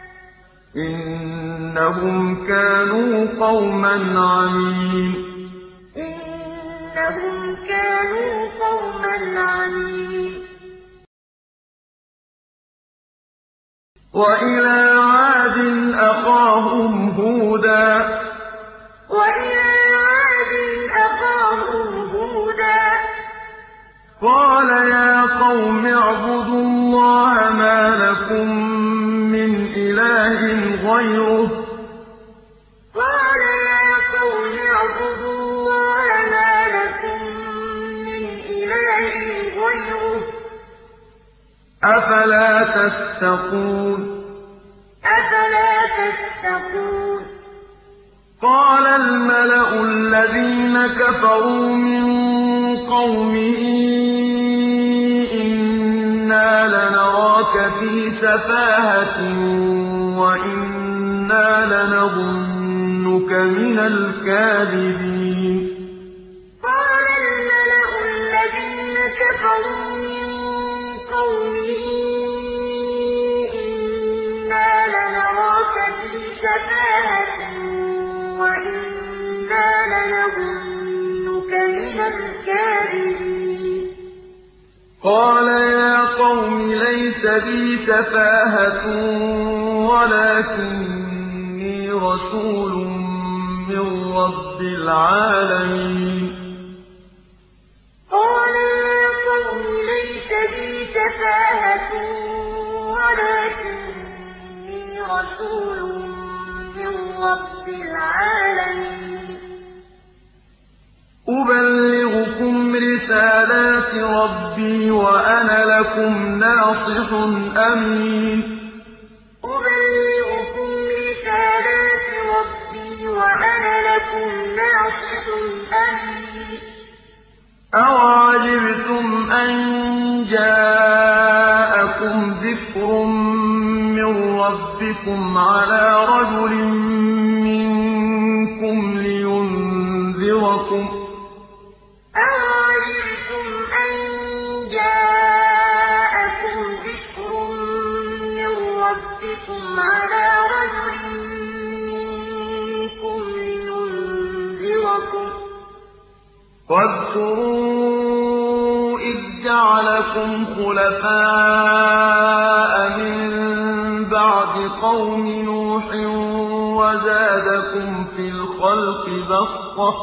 إِنَّهُمْ كَانُوا قَوْمًا عَمِينَ إِنَّهُمْ كَانُوا قَوْمًا عَمِينَ وَإِلَىٰ عَادٍ أَخَاهُمْ هُودًا ۚ وَإِلَىٰ عَادٍ أَخَاهُمْ هُودًا ۚ قَالَ يَا قَوْمِ اعْبُدُوا اللَّهَ مَا لَكُم مِّنْ إِلَٰهٍ غَيْرُهُ ۖ قَالَ يَا قَوْمِ اعْبُدُوا اللَّهَ مَا لَكُم مِّنْ إِلَٰهٍ غَيْرُهُ ۖ أَفَلَا تَتَّقُونَ أَفَلَا تَتَّقُونَ قَالَ الْمَلَأُ الَّذِينَ كَفَرُوا مِن قَوْمِهِ إِنَّا لَنَرَاكَ فِي سَفَاهَةٍ وَإِنَّا لَنَظُنُّكَ مِنَ الْكَاذِبِينَ قَالَ الْمَلَأُ الَّذِينَ كَفَرُوا مِن قَوْمِهِ إِنَّا لَنَرَاكَ فِي سَفَاهَةٍ وَإِنَّا لَنَظُنُّكَ مِنَ الْكَاذِبِينَ قَالَ يَا قَوْمِ لَيْسَ بِي سَفَاهَةٌ وَلَٰكِنِّي رَسُولٌ مِّن رَّبِّ الْعَالَمِينَ قَالَ يَا قَوْمِ لَيْسَ بِي سَفَاهَةٌ وَلَٰكِنِّي رَسُولٌ مِّن رَّبِّ الْعَالَمِينَ أُبَلِّغُكُمْ رِسَالَاتِ رَبِّي وَأَنَا لَكُمْ نَاصِحٌ أَمِينٌ أُبَلِّغُكُمْ رِسَالَاتِ رَبِّي وَأَنَا لَكُمْ نَاصِحٌ أَمِينٌ أَوَعَجِبْتُمْ أَن جَاءَكُمْ ذِكْرٌ مِّن رَّبِّكُمْ عَلَىٰ رَجُلٍ مِّنكُمْ لِيُنذِرَكُمْ ۚ أَوَعَجِبْتُمْ أَن جَاءَكُمْ ذِكْرٌ مِّن رَّبِّكُمْ عَلَىٰ رَجُلٍ مِّنكُمْ لِيُنذِرَكُمْ ۚ وَاذْكُرُوا إِذْ جَعَلَكُمْ خُلَفَاءَ مِن بَعْدِ قَوْمِ نُوحٍ وَزَادَكُمْ فِي الْخَلْقِ بَسْطَةً ۖ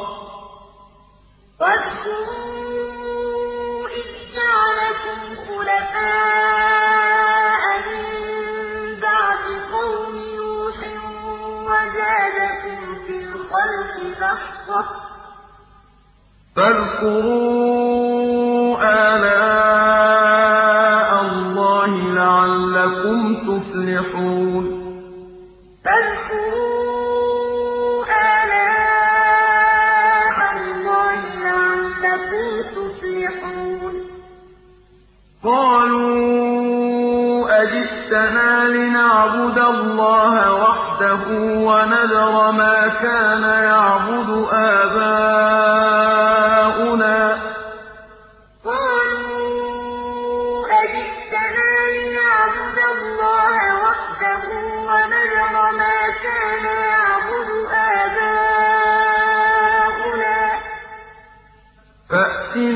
وَاذْكُرُوا إِذْ جَعَلَكُمْ خُلَفَاءَ مِن بَعْدِ قَوْمِ نُوحٍ وَزَادَكُمْ فِي الْخَلْقِ بَسْطَةً ۖ فاذكروا آلاء الله لعلكم تفلحون فاذكروا آلاء الله لعلكم تفلحون قالوا أجئتنا لنعبد الله وحده ونذر ما كان يعبد آباؤنا قالوا أجئتنا لنعبد الله وحده ونذر ما كان يعبد آباؤنا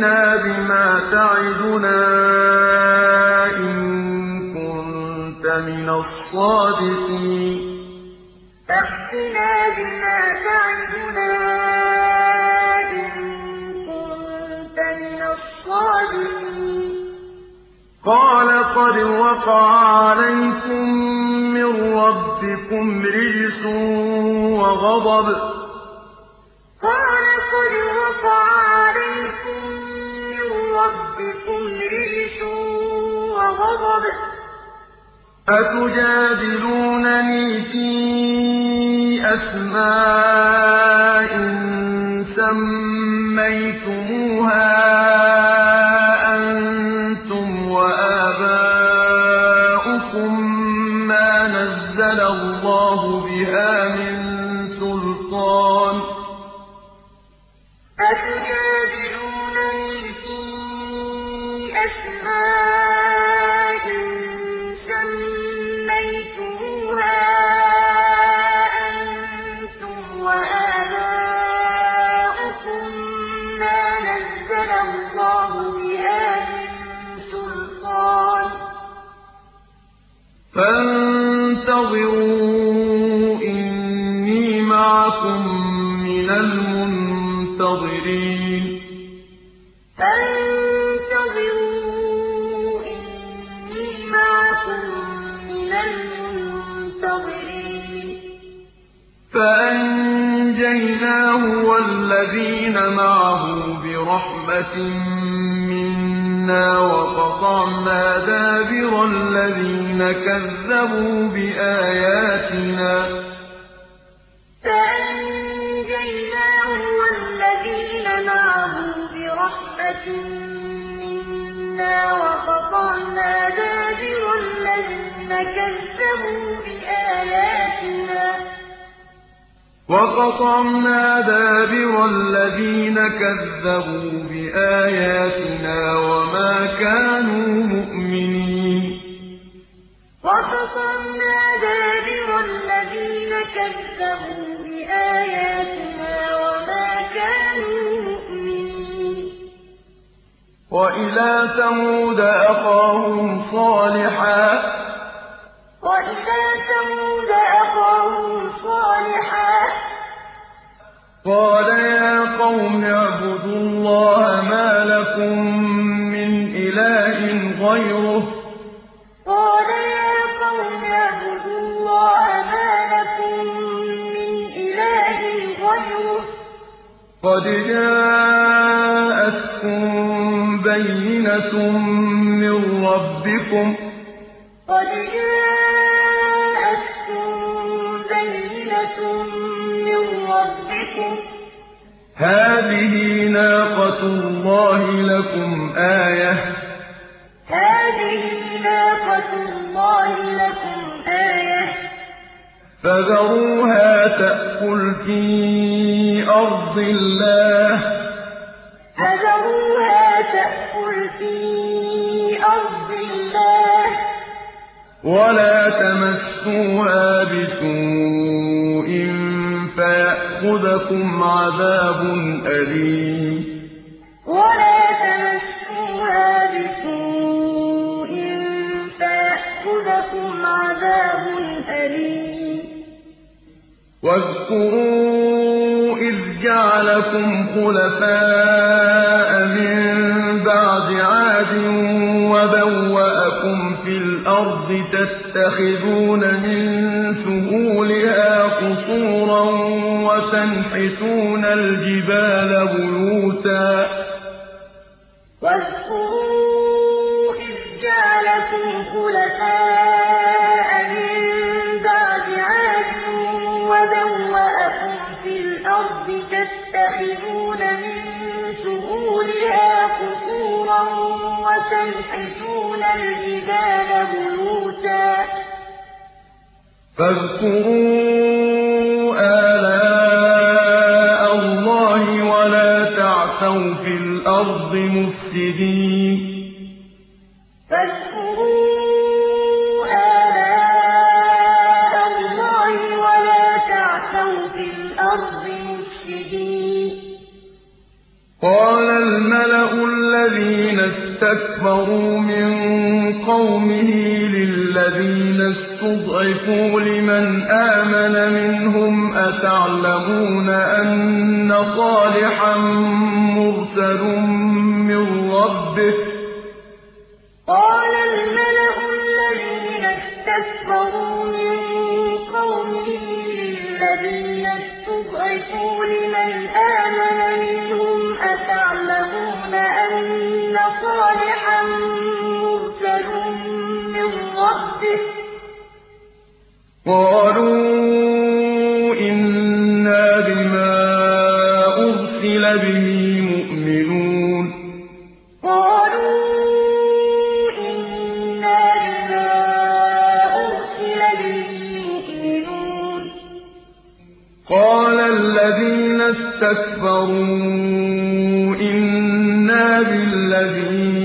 فَأْتِنَا بِمَا تَعِدُنَا إِن كُنتَ مِنَ الصَّادِقِينَ فَأْتِنَا بِمَا تَعِدُنَا إِن كُنتَ مِنَ الصَّادِقِينَ قَالَ قَدْ وَقَعَ عَلَيْكُم مِّن رَّبِّكُمْ رِجْسٌ وَغَضَبٌ قَالَ قَدْ وَقَعَ عَلَيْكُم مِّن رَّبِّكُمْ رِجْسٌ وَغَضَبٌ ۖ أَتُجَادِلُونَنِي فِي أَسْمَاءٍ سَمَّيْتُمُوهَا أَنتُمْ وَآبَاؤُكُم مَّا نَزَّلَ اللَّهُ بِهَا مِن سُلْطَانٍ ۚ أَتُجَادِلُونَنِي فِي أَسْمَاءٍ سَمَّيْتُمُوهَا أَنتُمْ وَآبَاؤُكُم مَّا نَزَّلَ اللَّهُ بِهَا مِن سُلْطَانٍ ۚ فَانتَظِرُوا إِنِّي مَعَكُم مِّنَ الْمُنتَظِرِينَ فَانتَظِرُوا إِنِّي مَعَكُم مِّنَ الْمُنتَظِرِينَ فَأَنجَيْنَاهُ وَالَّذِينَ مَعَهُ بِرَحْمَةٍ مِّنَّا وَقَطَعْنَا دَابِرَ الَّذِينَ كَذَّبُوا بِآيَاتِنَا ۖ فَأَنجَيْنَاهُ وَالَّذِينَ مَعَهُ بِرَحْمَةٍ مِّنَّا وَقَطَعْنَا دَابِرَ الَّذِينَ كَذَّبُوا بِآيَاتِنَا ۖ وَقَطَعْنَا دَابِرَ الَّذِينَ كَذَّبُوا بِآيَاتِنَا وَمَا كَانُوا مُؤْمِنِينَ وَقَطَعْنَا دَابِرَ الَّذِينَ كَذَّبُوا بِآيَاتِنَا وَمَا كَانُوا مُؤْمِنِينَ وَإِلَىٰ ثَمُودَ أَخَاهُمْ صَالِحًا ۗ وَإِلَىٰ ثَمُودَ أَخَاهُمْ صَالِحًا ۗ قَالَ يَا قَوْمِ اعْبُدُوا اللَّهَ مَا لَكُم مِّنْ إِلَٰهٍ غَيْرُهُ ۖ قَالَ يَا قَوْمِ اعْبُدُوا اللَّهَ مَا لَكُم مِّنْ إِلَٰهٍ غَيْرُهُ ۖ قَدْ جَاءَتْكُم بَيِّنَةٌ مِّن رَّبِّكُمْ ۖ قَدْ جَاءَتْكُم بَيِّنَةٌ مِّن رَّبِّكُمْ ۖ هَٰذِهِ نَاقَةُ اللَّهِ لَكُمْ آيَةً ۖ هَٰذِهِ نَاقَةُ اللَّهِ لَكُمْ آيَةً ۖ فَذَرُوهَا تَأْكُلْ فِي أَرْضِ اللَّهِ ۖ فَذَرُوهَا تَأْكُلْ فِي أَرْضِ اللَّهِ ۖ وَلَا تَمَسُّوهَا بِسُوءٍ فَيَأْخُذَكُمْ عَذَابٌ أَلِيمٌ وَلَا تَمَسُّوهَا بِسُوءٍ فَيَأْخُذَكُمْ عَذَابٌ أَلِيمٌ وَاذْكُرُوا إِذْ جَعَلَكُمْ خُلَفَاءَ مِن بَعْدِ عَادٍ وَبَوَّأَكُمْ فِي الْأَرْضِ تَتَّخِذُونَ مِن سُهُولِهَا قُصُورًا وَتَنْحِتُونَ الْجِبَالَ بُيُوتًا ۖ واذكروا إذ جعلكم خلفاء من بعد عاد وبوأكم في الأرض تتخذون من سهولها قصورا وتنحتون الجبال بيوتا فاذكروا آلاء الله ولا تعثوا في الأرض مفسدين فاذكروا آلاء الله ولا تعثوا في الأرض مفسدين قال الملأ اسْتَكْبَرُوا مِن قَوْمِهِ لِلَّذِينَ اسْتُضْعِفُوا لِمَنْ آمَنَ مِنْهُمْ أَتَعْلَمُونَ أَنَّ صَالِحًا مُّرْسَلٌ مِّن رَّبِّهِ ۚ قَالَ الْمَلَأُ الَّذِينَ اسْتَكْبَرُوا مِن قَوْمِهِ لِلَّذِينَ اسْتُضْعِفُوا لِمَنْ آمَنَ مِنْهُمْ أَتَعْلَمُونَ أَنَّ صَالِحًا مُّرْسَلٌ مِّن رَّبِّهِ ۚ قَالُوا إِنَّا بِمَا أُرْسِلَ بِهِ مُؤْمِنُونَ قَالُوا إِنَّا بِمَا أُرْسِلَ بِهِ مُؤْمِنُونَ قَالَ الَّذِينَ اسْتَكْبَرُوا إِنَّا بِالَّذِي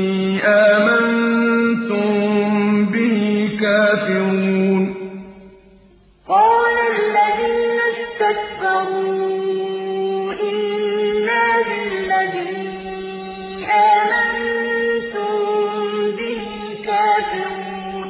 آمَنتُم بِهِ كَافِرُونَ قَالَ الَّذِينَ اسْتَكْبَرُوا إِنَّا بِالَّذِي آمَنتُم بِهِ كَافِرُونَ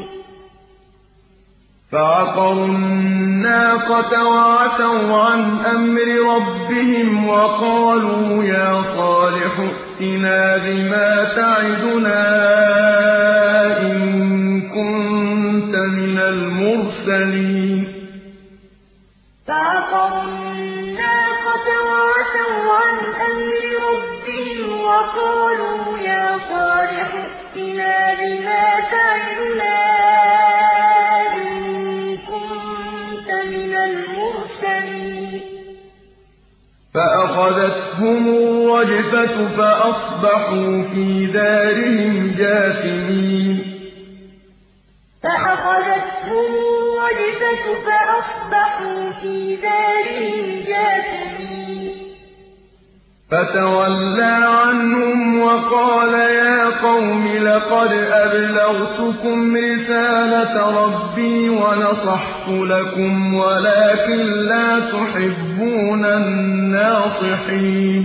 فَعَقَرُوا النَّاقَةَ وَعَتَوْا عَنْ أَمْرِ رَبِّهِمْ وَقَالُوا يَا صَالِحُ ائْتِنَا بِمَا تَعِدُنَا إِن كُنتَ مِنَ الْمُرْسَلِينَ فَعَقَرُوا النَّاقَةَ وَعَتَوْا عَنْ أَمْرِ رَبِّهِمْ وَقَالُوا يَا صَالِحُ ائْتِنَا بِمَا تَعِدُنَا إِن كُنتَ مِنَ الْمُرْسَلِينَ فَأَخَذَتْهُمُ الرَّجْفَةُ فَأَصْبَحُوا فِي دَارِهِمْ جَاثِمِينَ فَأَخَذَتْهُمُ الرَّجْفَةُ فَأَصْبَحُوا فِي دَارِهِمْ جَاثِمِينَ فَتَوَلَّىٰ عَنْهُمْ وَقَالَ يَا قَوْمِ لَقَدْ أَبْلَغْتُكُمْ رِسَالَةَ رَبِّي وَنَصَحْتُ لَكُمْ وَلَٰكِن لَّا تُحِبُّونَ النَّاصِحِينَ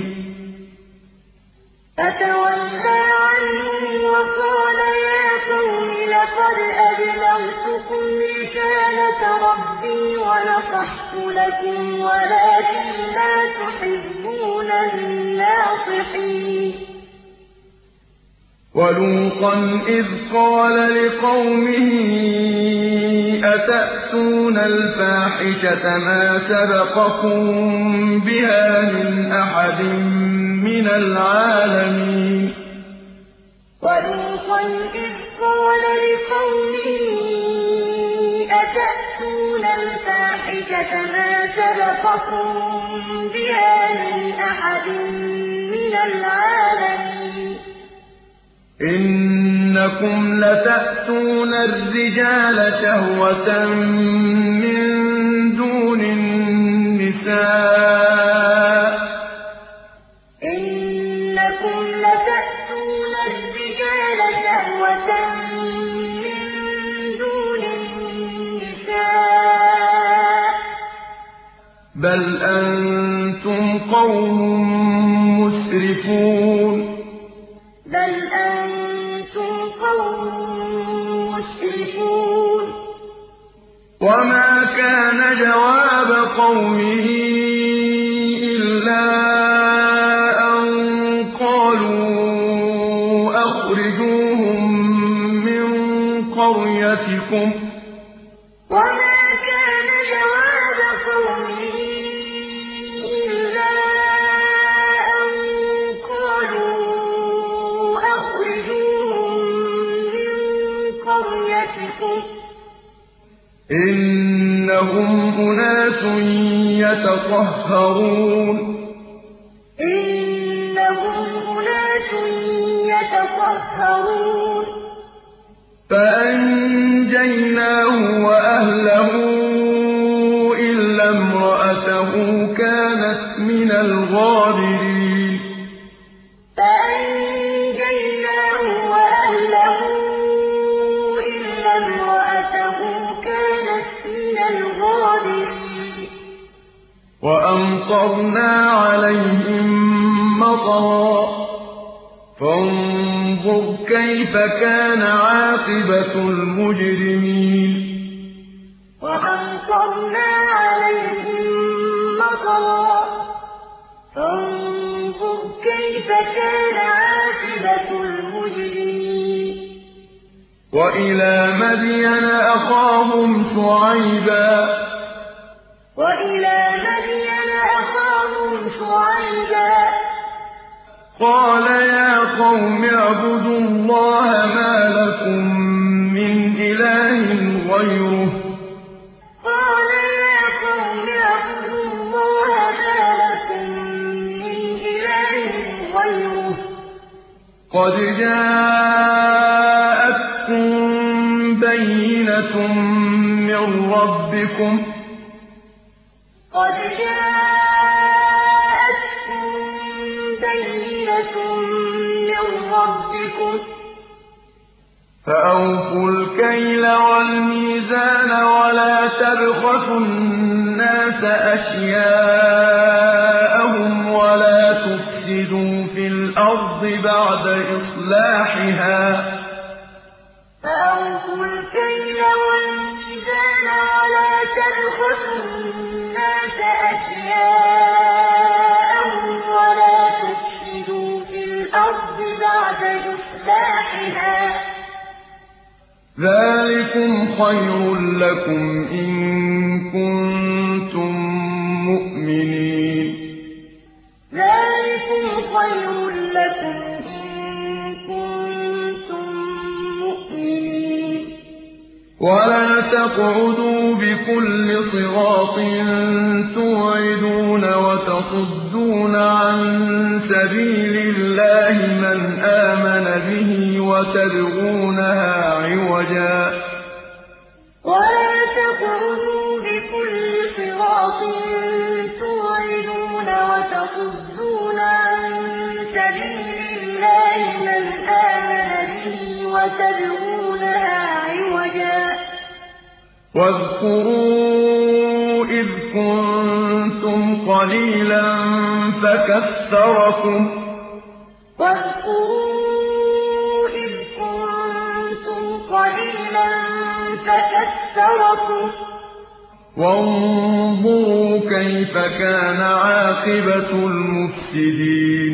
فَتَوَلَّىٰ عَنْهُمْ وَقَالَ يَا قَوْمِ لَقَدْ أَبْلَغْتُكُمْ رِسَالَةَ رَبِّي وَنَصَحْتُ لَكُمْ وَلَٰكِن لَّا تُحِبُّونَ النَّاصِحِينَ وَلُوطًا إِذْ قَالَ لِقَوْمِهِ أَتَأْتُونَ الْفَاحِشَةَ مَا سَبَقَكُم بِهَا مِنْ أَحَدٍ مِّنَ الْعَالَمِينَ وَلُوطًا إِذْ قَالَ لِقَوْمِهِ أَتَأْتُونَ الْفَاحِشَةَ مَا سَبَقَكُم بِهَا مِنْ أَحَدٍ مِّنَ الْعَالَمِينَ إِنَّكُمْ لَتَأْتُونَ الرِّجَالَ شَهْوَةً مِّن دُونِ النِّسَاءِ ۚ إِنَّكُمْ لَتَأْتُونَ الرِّجَالَ شَهْوَةً مِّن دُونِ النِّسَاءِ ۚ بَلْ أَنتُمْ قَوْمٌ مُّسْرِفُونَ بَلْ أَنتُمْ قَوْمٌ مُّسْرِفُونَ وَمَا كَانَ جَوَابَ قَوْمِهِ إِلَّا أَن قَالُوا أَخْرِجُوهُم مِّن قَرْيَتِكُمْ ۖ وَمَا كَانَ جَوَابَ قَوْمِهِ إِلَّا أَن قَالُوا أَخْرِجُوهُم مِّن قَرْيَتِكُمْ ۖ إِنَّهُمْ أُنَاسٌ يَتَطَهَّرُونَ إِنَّهُمْ أُنَاسٌ يَتَطَهَّرُونَ فَأَنجَيْنَاهُ وَأَهْلَهُ إِلَّا امْرَأَتَهُ كَانَتْ مِنَ الْغَابِرِينَ فَأَنجَيْنَاهُ وَأَهْلَهُ إِلَّا امْرَأَتَهُ كَانَتْ مِنَ الْغَابِرِينَ وَأَمْطَرْنَا عَلَيْهِم مَّطَرًا ۖ فانظر كيف كان عاقبة المجرمين وأمطرنا عليهم مطرا فانظر كيف كان عاقبة المجرمين وإلى مدين أخاهم شعيبا وإلى مدين أخاهم شعيبا قال يا قوم اعبدوا الله ما لكم من إله غيره قال يا قوم اعبدوا الله ما لكم من إله غيره قد جاءتكم بينة من ربكم قد جاءتكم بينة من ربكم فأوفوا الكيل والميزان ولا تبخسوا الناس أشياءهم ولا تفسدوا في الأرض بعد إصلاحها فأوفوا الكيل والميزان ولا تبخسوا الناس أشياءهم ولا تفسدوا في الأرض بعد إصلاحها ذلكم خير لكم إن كنتم مؤمنين ذلكم خير لكم إن كنتم مؤمنين ولا تقعدوا بكل صراط توعدون وتصدون عن سبيل الله من آمن به وتبغونها عوجا ولا تقعدوا بكل صراط توعدون وتصدون عن سبيل الله من آمن به وتبغونها عوجا واذكروا إذ كنتم قليلا فكثركم واذكروا إذ كنتم قليلا فكثركم وانظروا كيف كان عاقبة المفسدين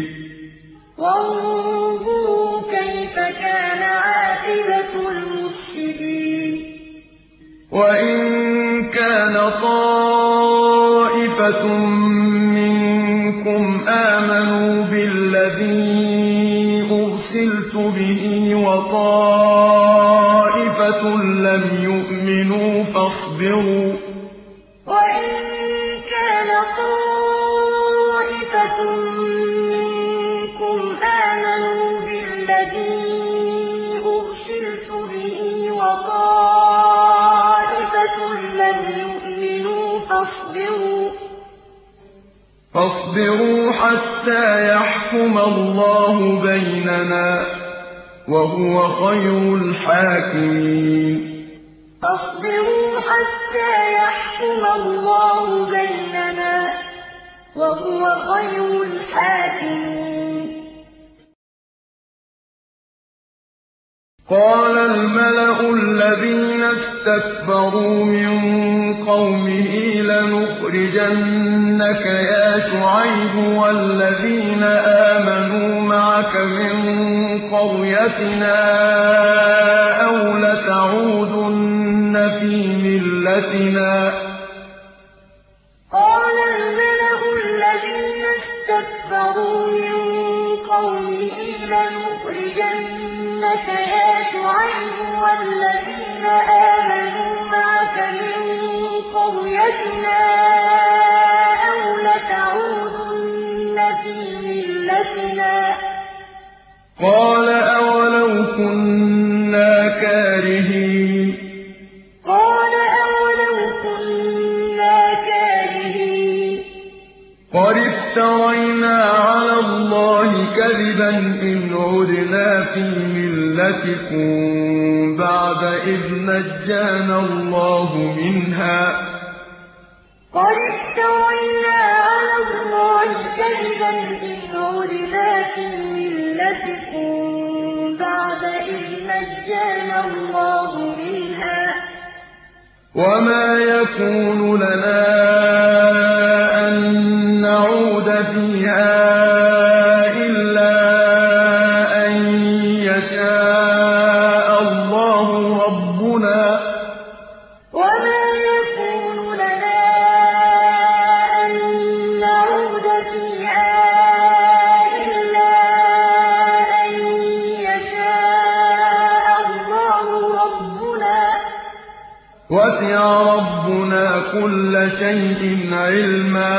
وانظروا كيف كان عاقبة المفسدين وإن كان طائفة منكم آمنوا بالذي أرسلت به وطائفة لم يؤمنوا فاصبروا وإن كان طائفة منكم آمنوا بالذي أرسلت به وطائفة لم يؤمنوا فاصبروا فاصبروا حتى يحكم الله بيننا وهو خير الحاكمين فاصبروا حتى يحكم الله بيننا وهو خير الحاكمين قال الملأ الذين استكبروا من قومه لنخرجنك يا شعيب والذين آمنوا معك من قريتنا أو لتعودن في ملتنا قال الملأ الذين استكبروا من قومه لنخرجنك يا شعيب والذين آمنوا معك من قريتنا أو لتعودن في ملتنا قال أولو كنا كارهين قال أولو كنا كارهين قد افترينا على الله كذبا إن عدنا في ملتكم بعد إذ نجانا الله منها قد افترينا على الله كذبا إن عدنا في ملتكم ذُرِّيَّتِكُم بَعْدَ إِذْ نَجَّانَا اللَّهُ مِنْهَا ۚ وَمَا يَكُونُ لَنَا أَن نَّعُودَ فِيهَا إِلَّا أَن يَشَاءَ اللَّهُ رَبُّنَا ۚ وَمَا يَكُونُ لَنَا أَن نَّعُودَ فِيهَا إِلَّا أَن يَشَاءَ اللَّهُ رَبُّنَا ۚ وَسِعَ رَبُّنَا كُلَّ شَيْءٍ عِلْمًا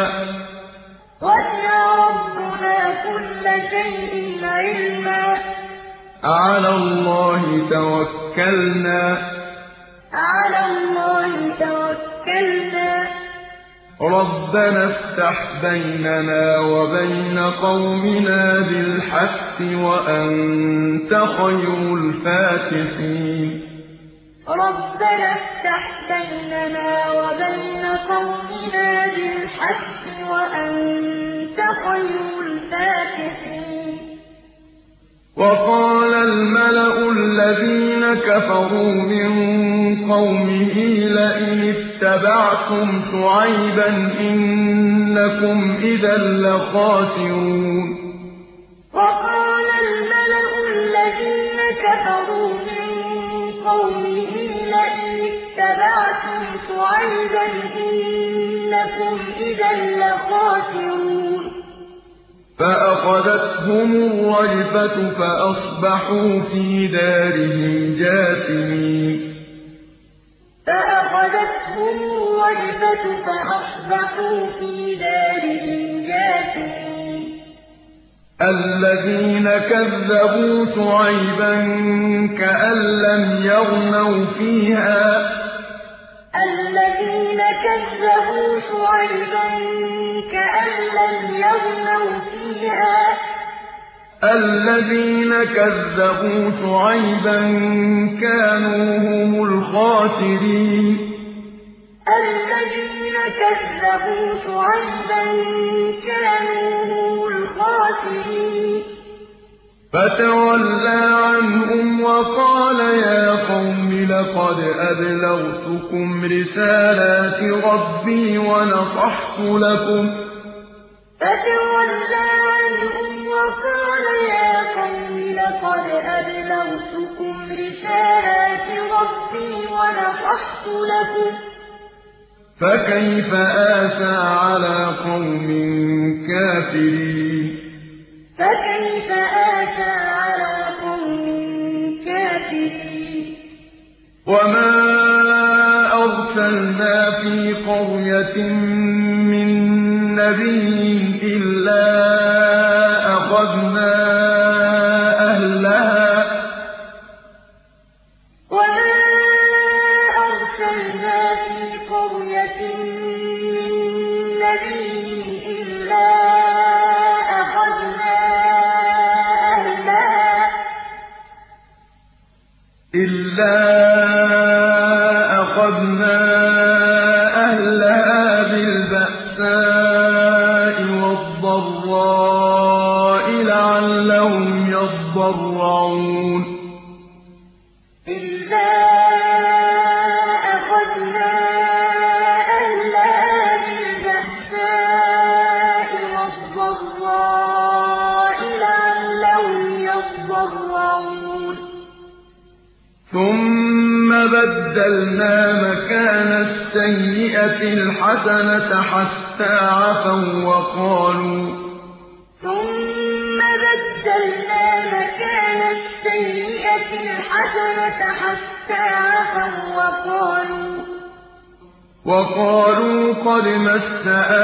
وَسِعَ رَبُّنَا كُلَّ شَيْءٍ عِلْمًا ۚ عَلَى اللَّهِ تَوَكَّلْنَا عَلَى اللَّهِ تَوَكَّلْنَا ۚ رَبَّنَا افْتَحْ بَيْنَنَا وَبَيْنَ قَوْمِنَا بِالْحَقِّ وَأَنتَ خَيْرُ الْفَاتِحِينَ رَبَّنَا افْتَحْ بَيْنَنَا وَبَيْنَ قَوْمِنَا بِالْحَقِّ وَأَنتَ خَيْرُ الْفَاتِحِينَ وَقَالَ الْمَلَأُ الَّذِينَ كَفَرُوا مِن قَوْمِهِ لَئِنِ اتَّبَعْتُمْ شُعَيْبًا إِنَّكُمْ إِذًا لَّخَاسِرُونَ وَقَالَ الْمَلَأُ الَّذِينَ كَفَرُوا مِن قَوْمِهِ لَئِنِ اتَّبَعْتُمْ شُعَيْبًا إِنَّكُمْ إِذًا لَّخَاسِرُونَ فَأَخَذَتْهُمُ الرَّجْفَةُ فَأَصْبَحُوا فِي دَارِهِمْ جَاثِمِينَ فَأَخَذَتْهُمُ الرَّجْفَةُ فَأَصْبَحُوا فِي دَارِهِمْ جَاثِمِينَ الَّذِينَ كَذَّبُوا شُعَيْبًا كَأَن لَّمْ يَغْنَوْا فِيهَا ۚ الَّذِينَ كَذَّبُوا شُعَيْبًا كَأَن لَّمْ يَغْنَوْا فِيهَا ۚ الَّذِينَ كَذَّبُوا شُعَيْبًا كَانُوا هُمُ الْخَاسِرِينَ الَّذِينَ كَذَّبُوا شُعَيْبًا كَانُوا هُمُ الْخَاسِرِينَ فَتَوَلَّىٰ عَنْهُمْ وَقَالَ يَا قَوْمِ لَقَدْ أَبْلَغْتُكُمْ رِسَالَاتِ رَبِّي وَنَصَحْتُ لَكُمْ ۖ فَتَوَلَّىٰ عَنْهُمْ وَقَالَ يَا قَوْمِ لَقَدْ أَبْلَغْتُكُمْ رِسَالَاتِ رَبِّي وَنَصَحْتُ لَكُمْ ۖ فَكَيْفَ آسَىٰ عَلَىٰ قَوْمٍ كَافِرِينَ فَكَيْفَ آسَىٰ عَلَىٰ قَوْمٍ كَافِرِينَ وَمَا أَرْسَلْنَا فِي قَرْيَةٍ مِّن نَّبِيٍّ إِلَّا أَخَذْنَا أَهْلَهَا ۖ وَمَا أَرْسَلْنَا فِي قَرْيَةٍ مِّن نَّبِيٍّ إِلَّا أَخَذْنَا أَهْلَهَا ۖ إِلَّا أَخَذْنَا أَهْلَهَا بِالْبَأْسَاءِ وَالضَّرَّاءِ لَعَلَّهُمْ يَضَّرَّعُونَ إِلَّا أَخَذْنَا أَهْلَهَا بِالْبَأْسَاءِ وَالضَّرَّاءِ لَعَلَّهُمْ يَضَّرَّعُونَ ثُمَّ بَدَّلْنَا مَكَانَ السَّيِّئَةِ الْحَسَنَةَ حَتَّىٰ عَفَوا وَّقَالُوا ثُمَّ بَدَّلْنَا مَكَانَ السَّيِّئَةِ الْحَسَنَةَ حَتَّىٰ عَفَوا وَّقَالُوا وَقَالُوا قَدْ مَسَّ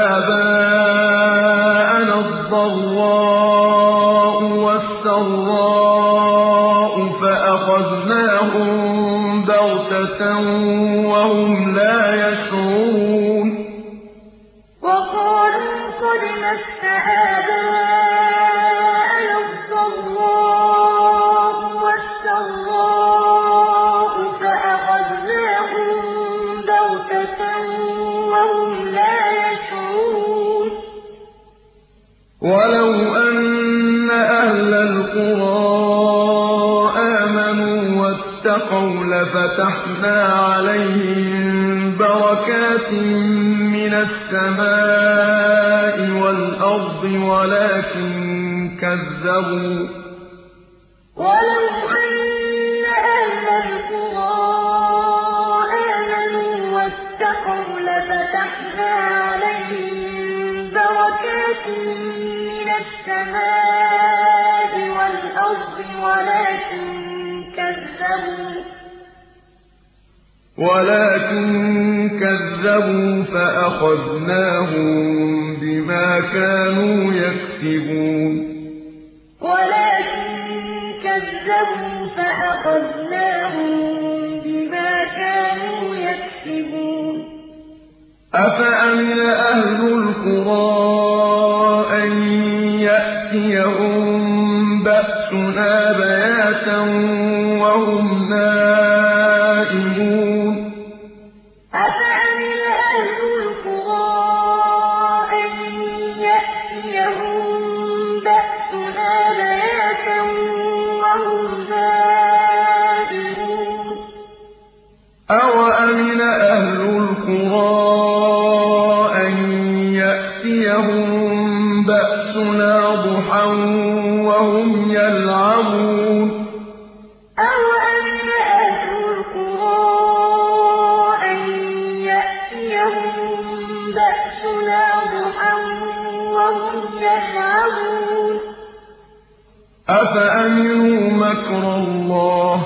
آبَاءَنَا الضَّرَّاءُ وَالسَّرَّاءُ فَأَخَذْنَاهُم بَغْتَةً وَهُمْ لَا يَشْعُرُونَ وَقَالُوا قَدْ مَسَّ آبَاءَنَا الضَّرَّاءُ وَالسَّرَّاءُ فَأَخَذْنَاهُم بَغْتَةً وَهُمْ لَا يَشْعُرُونَ وَلَوْ أَنَّ أَهْلَ الْقُرَىٰ آمنوا واتقوا لفتحنا عليهم بركات من السماء والأرض ولكن كذبوا ولو أن أهل القرى آمنوا واتقوا لفتحنا عليهم بركات من السماء والأرض ولكن كذبوا ولكن كذبوا فأخذناهم بما كانوا يكسبون ولكن كذبوا فأخذناهم بما كانوا يكسبون أفأمن أهل القرى أن يأتيهم بأسنا بياتا وهم نائمون أفأمن أهل القرى أن يأتيهم بأسنا بياتا وهم نائمون أوأمن أهل القرى أن يأتيهم بأسنا ضحى وهم يلعبون أوأمن أهل القرى أن يأتيهم بأسنا ضحى وهم يلعبون أفأمنوا مكر الله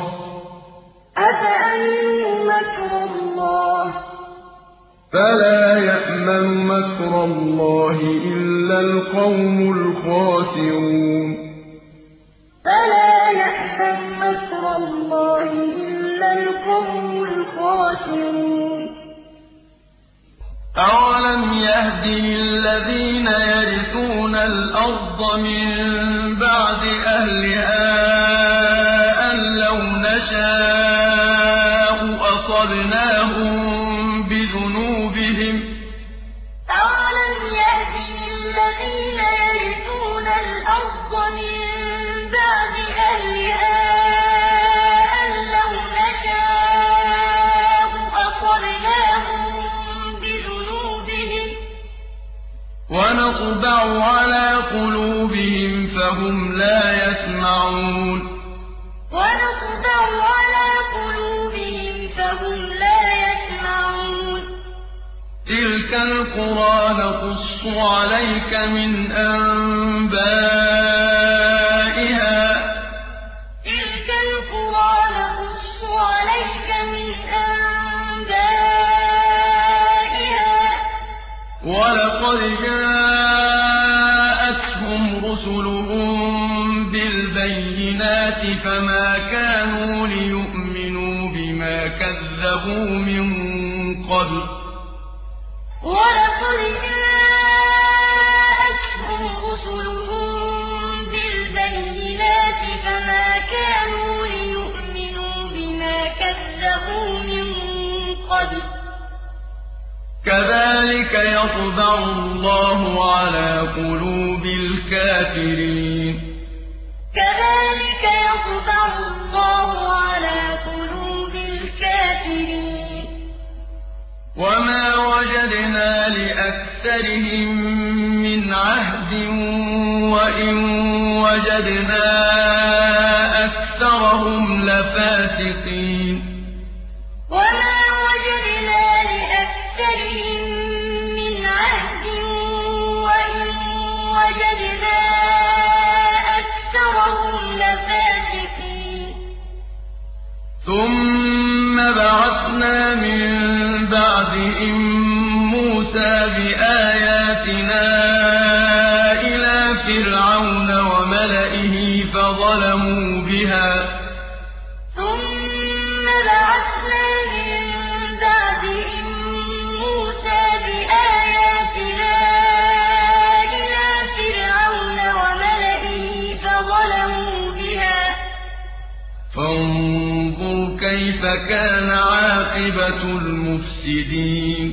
أفأمنوا مكر الله فلا يأمن مكر الله إلا القوم الخاسرون فلا يأمن مكر الله إلا القوم الخاسرون أولم يهد للذين يرثون الأرض من بعد أهلها أن لو نشاء أصبناهم بذنوبهم أولم يهد للذين يرثون الأرض من بعد أهلها أن لو نشاء أصبناهم بذنوبهم ونطبع على قلوبهم فهم لا يسمعون ونطبع على قلوبهم فهم لا يسمعون تلك القرى نقص عليك من أنبائها تلك القرى نقص عليك من أنبائها ولقد جاءتهم رسلهم بالبينات فما كانوا ليؤمنوا بما كذبوا من قبل ولقد جاءتهم رسلهم بالبينات فما كانوا ليؤمنوا بما كذبوا من قبل كذلك يطبع الله على قلوب الكافرين كذلك يطبع الله على قلوب الكافرين وما وجدنا لأكثرهم من عهد وإن وجدنا أكثرهم لفاسقين وما وجدنا لأكثرهم من عهد وإن وجدنا أكثرهم لفاسقين ثم بعثنا من بعدهم موسى بآياتنا إلى فرعون وملئه فظلموا بها ثم بعثنا من بعدهم موسى بآياتنا إلى فرعون وملئه فظلموا بها فانظر كيف كان عاقبة المفسدين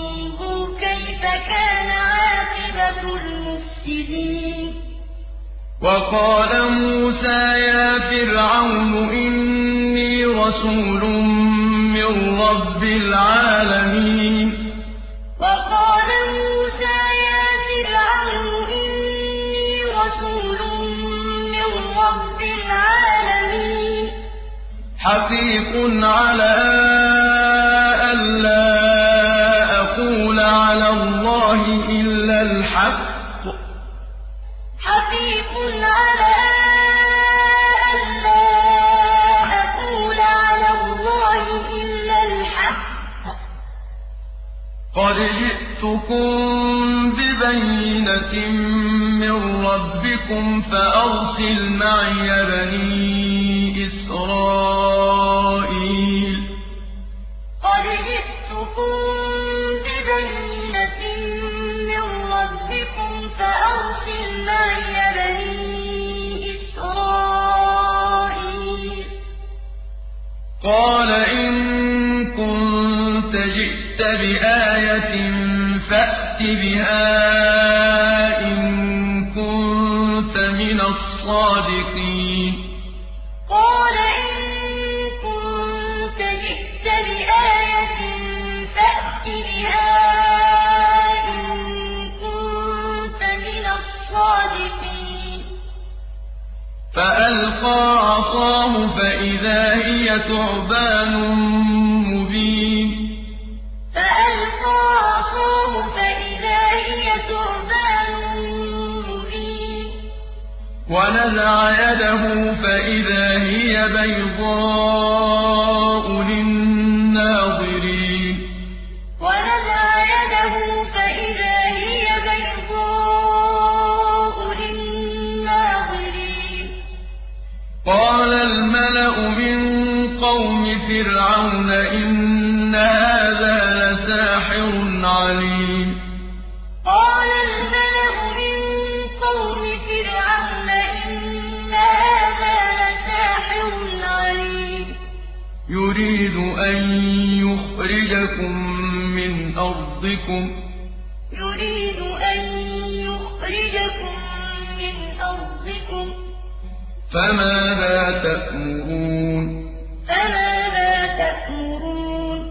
فانظر كيف كان عاقبة المفسدين وقال موسى يا فرعون إني رسول من رب العالمين وقال موسى يا فرعون إني رسول من رب العالمين حقيق على ألا أقول على الله إلا الحق حقيق على ألا أقول على الله إلا الحق قد جئتكم ببينة من ربكم فأرسل معي بني إسرائيل قد جئتكم ببينة من ربكم فأرسل معي بني إسرائيل قال إن كنت جئت بآية فأت بها إن كنت من الصادقين قال إن كنت جئت بآية فأت بها إن كنت من الصادقين فألقى عصاه فإذا هي ثعبان مبين فألقى عصاه فإذا هي ثعبان مبين ونزع يده فإذا هي بيضاء للناظرين ونزع يده فإذا هي بيضاء للناظرين قال الملأ من قوم فرعون إن هذا لساحر عليم قال الملأ من قوم فرعون إن هذا لساحر عليم يريد أن يخرجكم من أرضكم يريد أن يخرجكم من أرضكم فماذا تأمرون فماذا تأمرون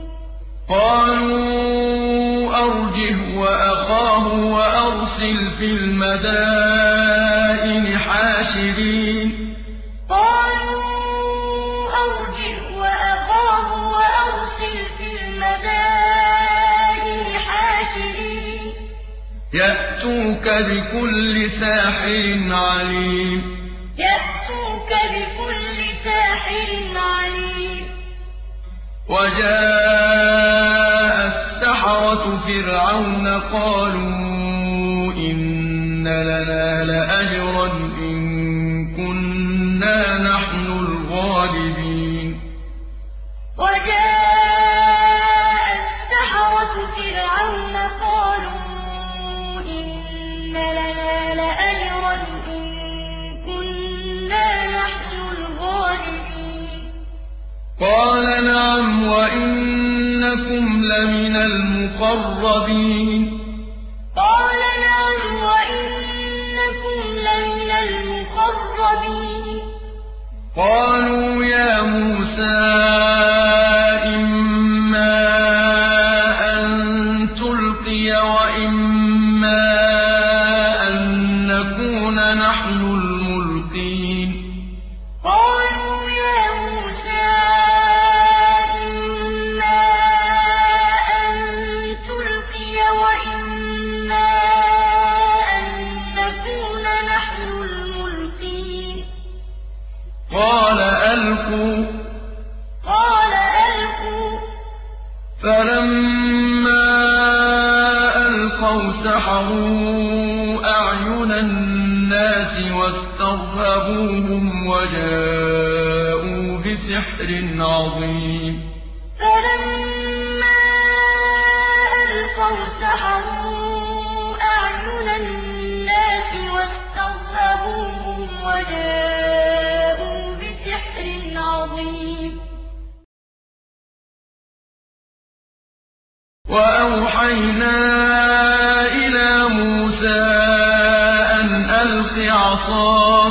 قالوا أرجه وأخاه وأرسل في المدائن حاشرين قالوا أرجه وأخاه وأرسل في المدائن حاشرين يأتوك بكل ساحر عليم يأتوك بكل ساحر عليم وجاء السحرة فرعون قالوا إن لنا لأجرا إن كنا نحن الغالبين وجاء السحرة فرعون قالوا إن لنا لأجرا إن كنا نحن الغالبين قال نعم وإنكم لمن المقربين قال نعم وإنكم لمن المقربين قالوا يا موسى إما أن تلقي وإما أن نكون نحن الملقين قالوا يا موسى إما أن تلقي وإما أن نكون نحن الملقين قال ألقوا قال ألقوا فلما ألقوا سحروا أعين الناس واسترهبوهم وجاءوا بسحر عظيم فلما ألقوا سحروا أعين الناس واسترهبوهم وجاءوا بسحر عظيم وأوحينا إلى موسى أن ألق عصاك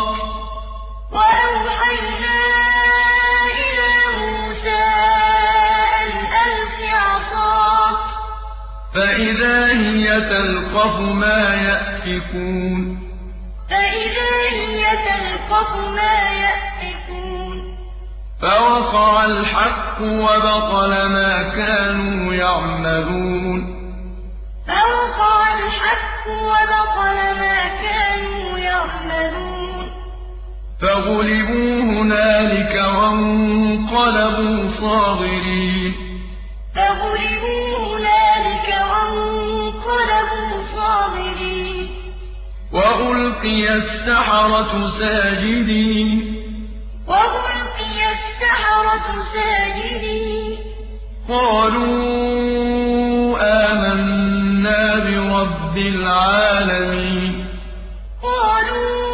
فإذا هي تلقف ما يأفكون فإذا هي تلقف ما يأفكون فوقع الحق وبطل ما كانوا يعملون فوقع الحق وبطل ما كانوا يعملون فغلبوا هنالك وانقلبوا صاغرين فغلبوا هنالك وانقلبوا صاغرين وألقي السحرة ساجدين وألقي السحرة ساجدين قالوا آمنا برب العالمين قالوا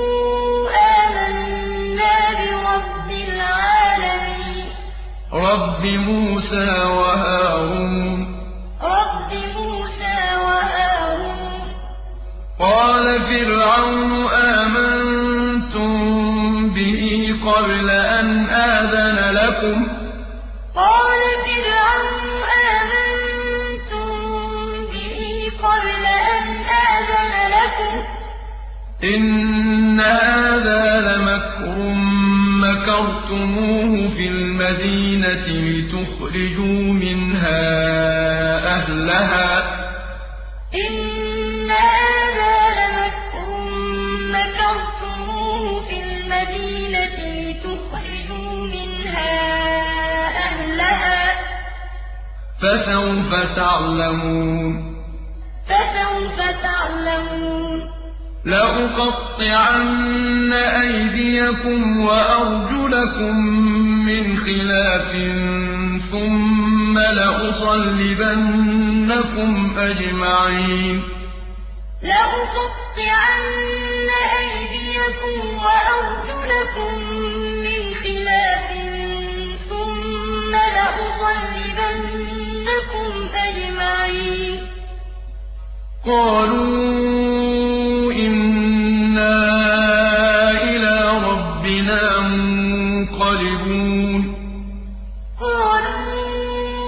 آمنا برب العالمين رب موسى وهارون رب موسى وهارون قال فرعون آمنتم به قبل أن آذن لكم قال فرعون آمنتم به قبل أن آذن لكم إن هذا لمكر مكرتموه في المدينة لتخرجوا منها أهلها إن هذا لمكر مكرتموه في المدينة لتخرجوا منها أهلها فسوف تعلمون فسوف تعلمون لأقطعن أيديكم وأرجلكم من خلاف ثم لأصلبنكم أجمعين لأقطعن أيديكم وأرجلكم من خلاف ثم لأصلبنكم أجمعين قالوا إنا إلى ربنا منقلبون قالوا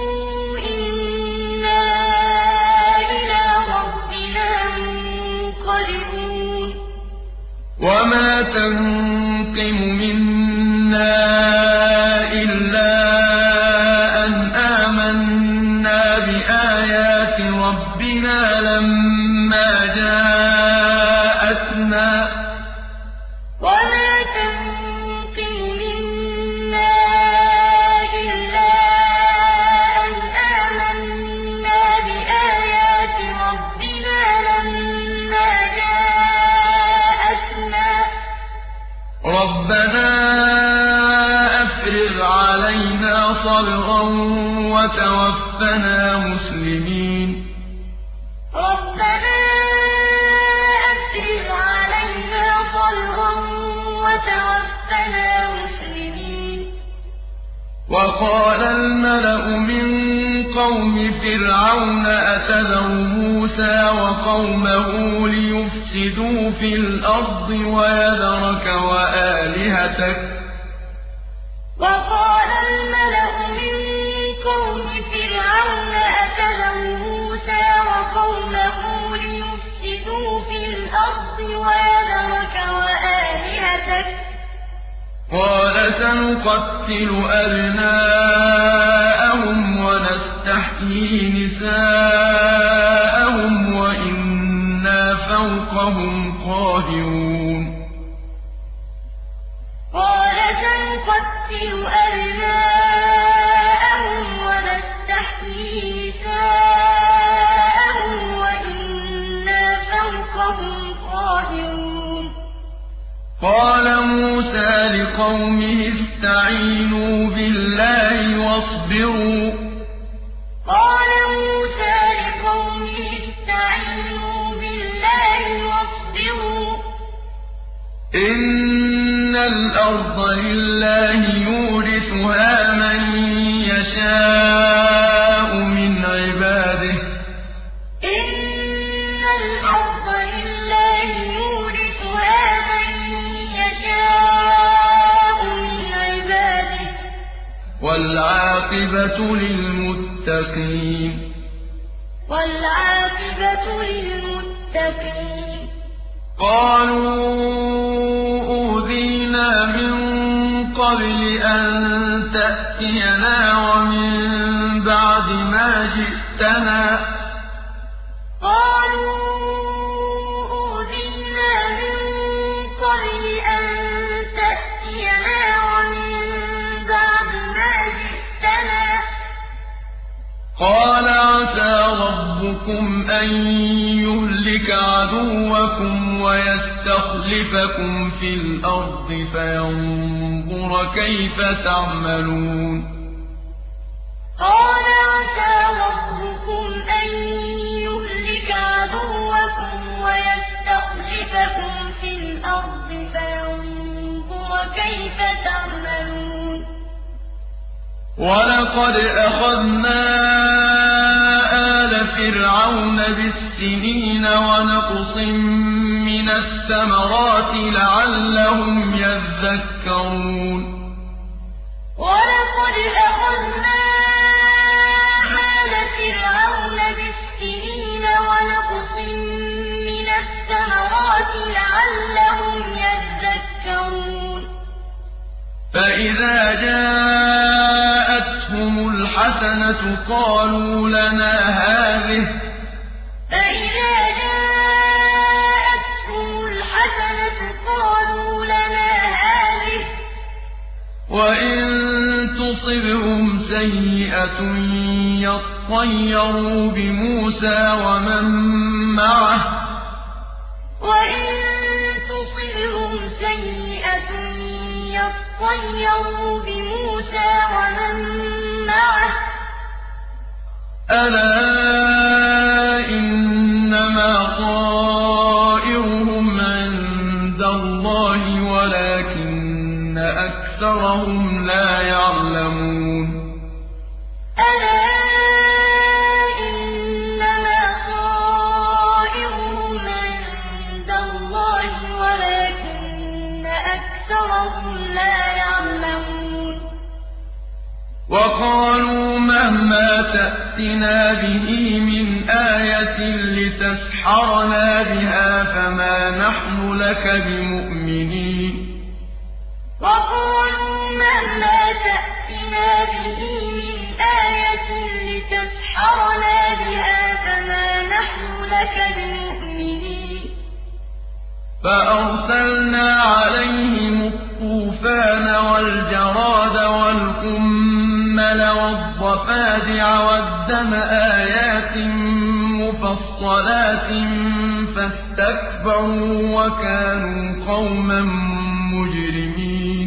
إنا إلى ربنا منقلبون وما تنقم منا إلا أن آمنا بآيات ربنا لما جاءتنا وما تنقم منا إلا أن آمنا بآيات ربنا لما جاءتنا ربنا أفرغ علينا صبرا وتوفنا مسلمين ربنا أفرغ علينا صبرا وتوفنا مسلمين وقال الملأ من قوم فرعون أتذر موسى وقومه ليفسدوا في الأرض ويذرك وآلهتك وقال الملأ من قوم فرعون أتذر موسى وقومه ليفسدوا في الأرض ويذرك وآلهتك قال سنقتل أبناءهم ونستحيي نساءهم وإنا فوقهم قاهرون قال سنقتل أبناءهم ونستحيي نساءهم وإنا فوقهم قاهرون قال موسى لقومه استعينوا بالله واصبروا قال موسى لقومه استعينوا بالله واصبروا إن الأرض لله يورثها من يشاء من عباده إن الأرض لله يورثها من يشاء من عباده والعاقبة للمتقين والعاقبة للمتقين قالوا أوذينا من قبل أن تأتينا ومن بعد ما جئتنا قالوا أوذينا من قبل أن تأتينا ومن بعد ما جئتنا قال عسى ربكم أن يهلك عدوكم ويستخلفكم في الأرض فينظر كيف تعملون قال عسى ربكم أن يهلك عدوكم ويستخلفكم في الأرض فينظر كيف تعملون ولقد أخذنا آل فرعون بالسنين ونقص من الثمرات لعلهم يذكرون ولقد أخذنا آل فرعون بالسنين ونقص من الثمرات لعلهم يذكرون فإذا جاءتهم الحسنة قالوا لنا هذه فإذا جاءتهم الحسنة قالوا لنا هذه وإن تصبهم سيئة يطيروا بموسى ومن معه وإن تصبهم سيئة يطيروا بموسى ومن معه ألا إنما طائرهم عند الله ولكن أكثرهم لا يعلمون ألا إنما طائرهم عند الله ولكن أكثرهم لا يعلمون وقالوا مهما تأتنا به من آية لتسحرنا بها فما نحن لك بمؤمنين وقالوا مهما تأتنا به من آية لتسحرنا بها فما نحن لك بمؤمنين فأرسلنا عليهم الطوفان والجراد والقمل والضفادع والدم آيات مفصلات فاستكبروا وكانوا قوما مجرمين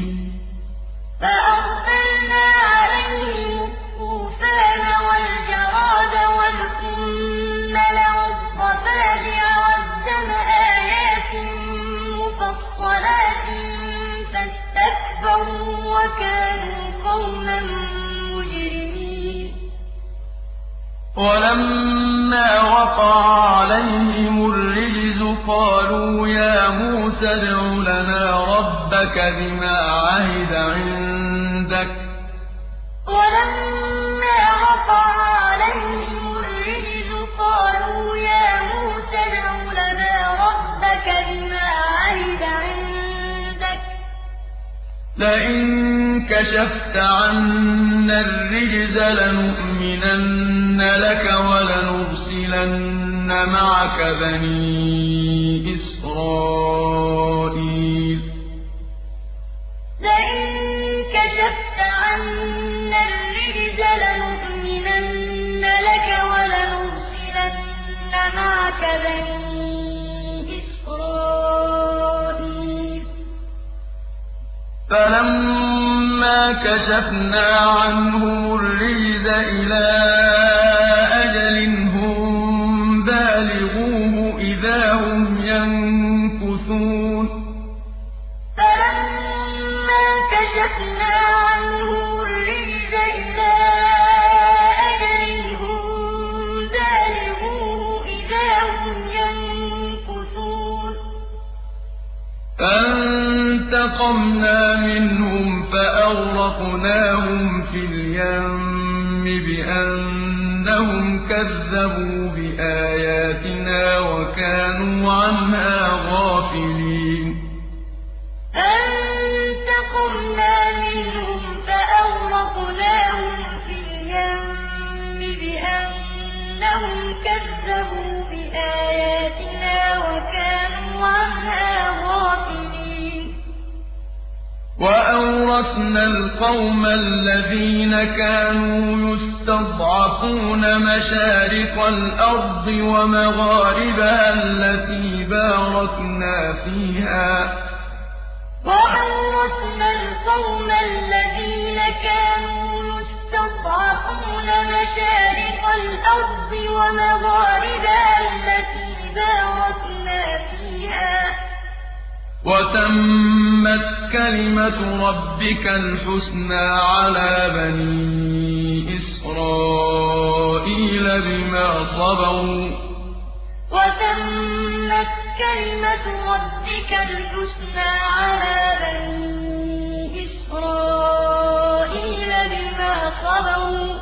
فأرسلنا عليهم الطوفان والجراد والقمل والضفادع والدم آيات مفصلات فاستكبروا وكانوا قوما مجرمين ولما وقع عليهم الرجز قالوا يا موسى ادع لنا ربك بما عهد عندك ولما وقع عليهم الرجز قالوا يا موسى ادع لنا ربك بما عهد عندك لئن كشفت عنا الرجز لنؤمنن لك ولنرسلن معك بني إسرائيل لئن كشفت عنا الرجز لنؤمنن لك ولنرسلن معك بني إسرائيل فلما كشفنا عنهم الرجز إلى أجل هم بالغوه إذا هم ينكثون فلما كشفنا عنهم الرجز إلى أجل هم بالغوه إذا هم ينكثون فانتقمنا منهم فأغرقناهم في اليم بأنهم إنهم كذبوا بآياتنا وكانوا عنها غافلين فانتقمنا منهم فأغرقناهم في اليم بأنهم كذبوا بآياتنا وكانوا عنها غافلين وأورثنا القوم الذين كانوا يستضعفون مشارق الأرض ومغاربها التي باركنا فيها وأورثنا القوم الذين كانوا يستضعفون مشارق الأرض ومغاربها التي باركنا فيها وتمت كلمة ربك الحسنى على بني إسرائيل بما صبروا وتمت كلمة ربك الحسنى على بني إسرائيل بما صبروا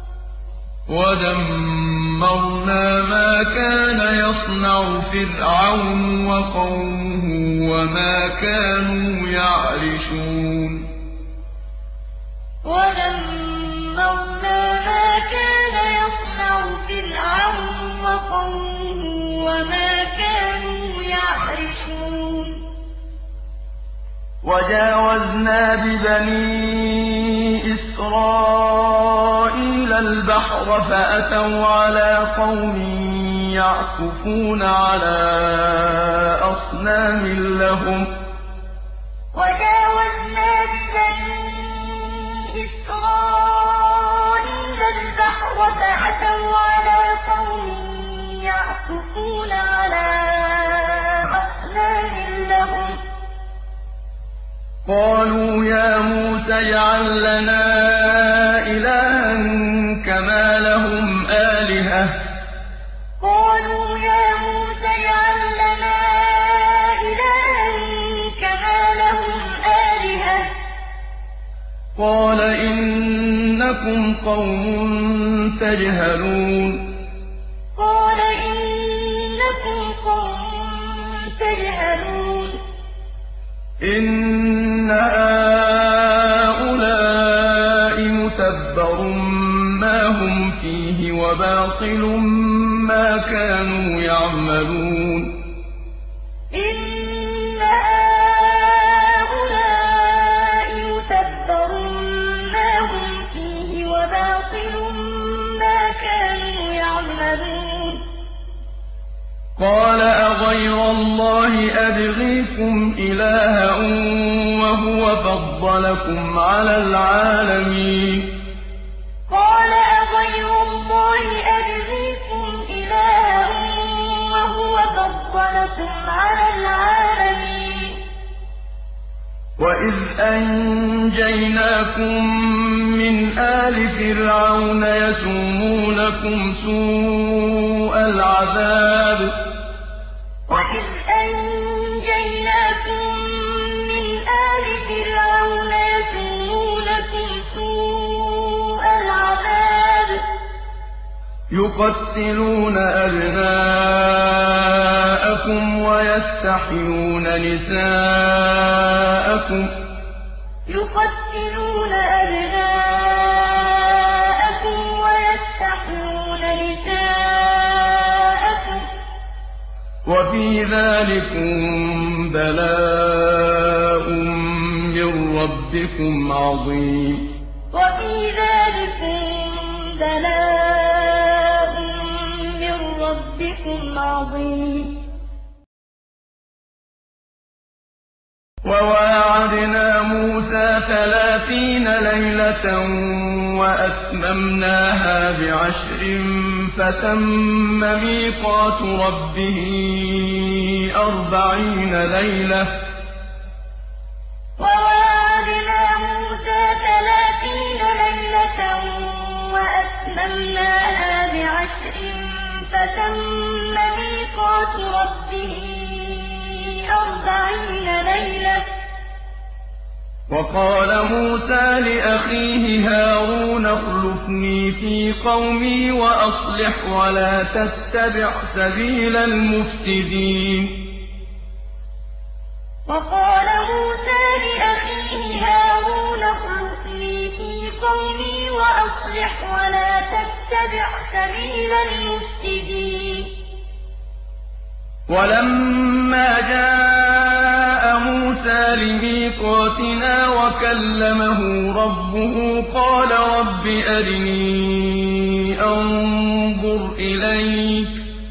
ودمرنا ما كان يصنع فرعون وقومه وما كانوا يعرشون ودمرنا ما كان يصنع فرعون وقومه وما كانوا يعرشون وجاوزنا ببني إسرائيل البحر فأتوا على قوم يعكفون على أصنام لهم وجاوزنا ببني إسرائيل البحر فأتوا على قوم يعكفون على أصنام لهم قالوا يا موسى اجعل لنا إلها كما لهم آلهة قالوا يا موسى اجعل لنا إلها كما لهم آلهة قال إنكم قوم تجهلون قال إنكم قوم تجهلون إن هؤلاء متبر ما هم فيه وباطل ما كانوا يعملون إن هؤلاء متبر ما هم فيه وباطل ما كانوا يعملون قال أغير الله أبغيكم إلها وهو فضلكم على العالمين قال أغير الله أبغيكم إلها وهو فضلكم على العالمين وإذ أنجيناكم من آل فرعون يسومونكم سوء العذاب وإذ أنجيناكم من آل فرعون يسومونكم سوء العذاب يقتلون أبناءكم ويستحيون نساءكم يقتلون أبناءكم ويستحيون نساءكم وفي ذلكم بلاء من ربكم عظيم وفي ذلكم بلاء من ربكم عظيم وواعدنا موسى ثلاثين ليلة وأتممناها بعشر فتم ميقات ربه أربعين ليلة وواعدنا موسى ثلاثين ليلة وأتممناها بعشر فتم ميقات ربه أربعين ليلة وقال موسى لأخيه هارون اخلفني واخلفني في قومي وأصلح ولا تتبع سبيل المفسدين. وقال موسى لأخيه هارون اخلفني في قومي وأصلح ولا تتبع سبيل المفسدين. ولما جاء موسى لميقاتنا وكلمه ربه قال رب أرني أنظر إليك.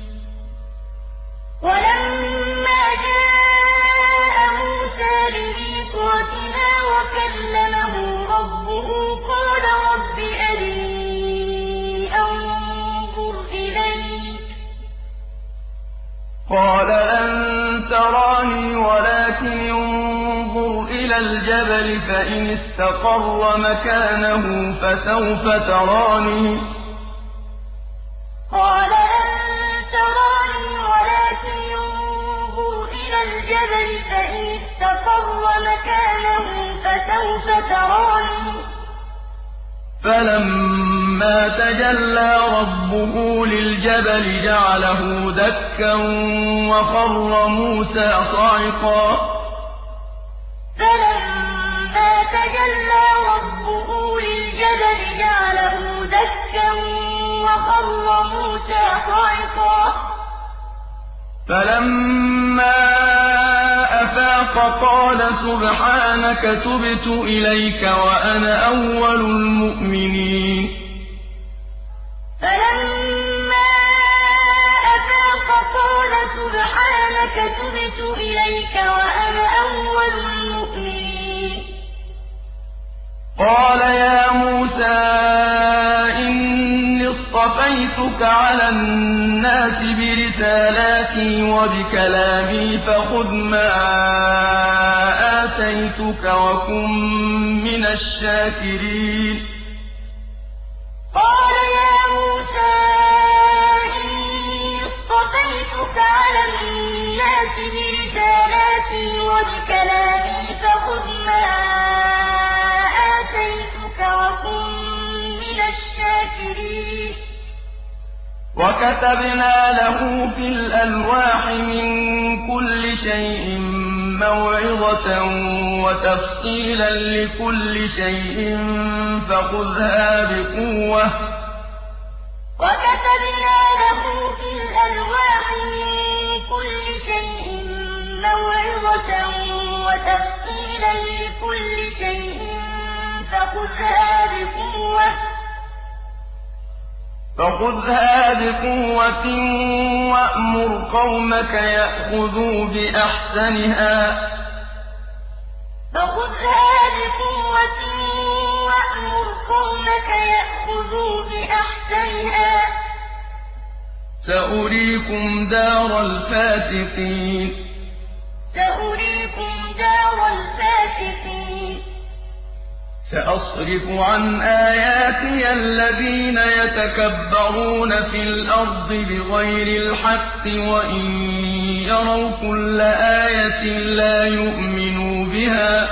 ولما جاء موسى لميقاتنا وكلمه ربه قال رب أرني أنظر إليك. قال لن تراني ولكن انظر إلى الجبل فإن استقر مكانه فسوف تراني. قال لن تراني ولكن انظر إلى الجبل فإن استقر مكانه فسوف تراني. فلما تجلى ربه للجبل جعله دكا وخر موسى صعقا. فلما تجلى ربه للجبل جعله دكا وخر موسى صعقا. فلما أفاق قال سبحانك تبت إليك وأنا أول المؤمنين. فلما أفاق قال سبحانك تبت إليك وأنا أول المؤمنين. قال يا موسى إني اصطفيتك على الناس برسالاتي وبكلامي فخذ ما آتيتك وكن من الشاكرين. قال يا موسى إني اصطفيتك على الناس برسالاتي وبكلامي فخذ ما آتيتك وكن من الشاكرين. وكتبنا له في الألواح من كل شيء موعظة وتفصيلا لكل شيء فخذها بقوة. وكتبنا له في الألواح من كل شيء موعظة وتفصيلا لكل شيء فخذها بقوة. فخذها بقوة وأمر قومك يأخذوا بأحسنها. فخذها بقوة وأمر قومك يأخذوا بأحسنها. سأريكم دار الفاسقين. سأريكم دار الفاسقين. سأصرف عن آياتي الذين يتكبرون في الأرض بغير الحق وإن يروا كل آية لا يؤمنوا بها.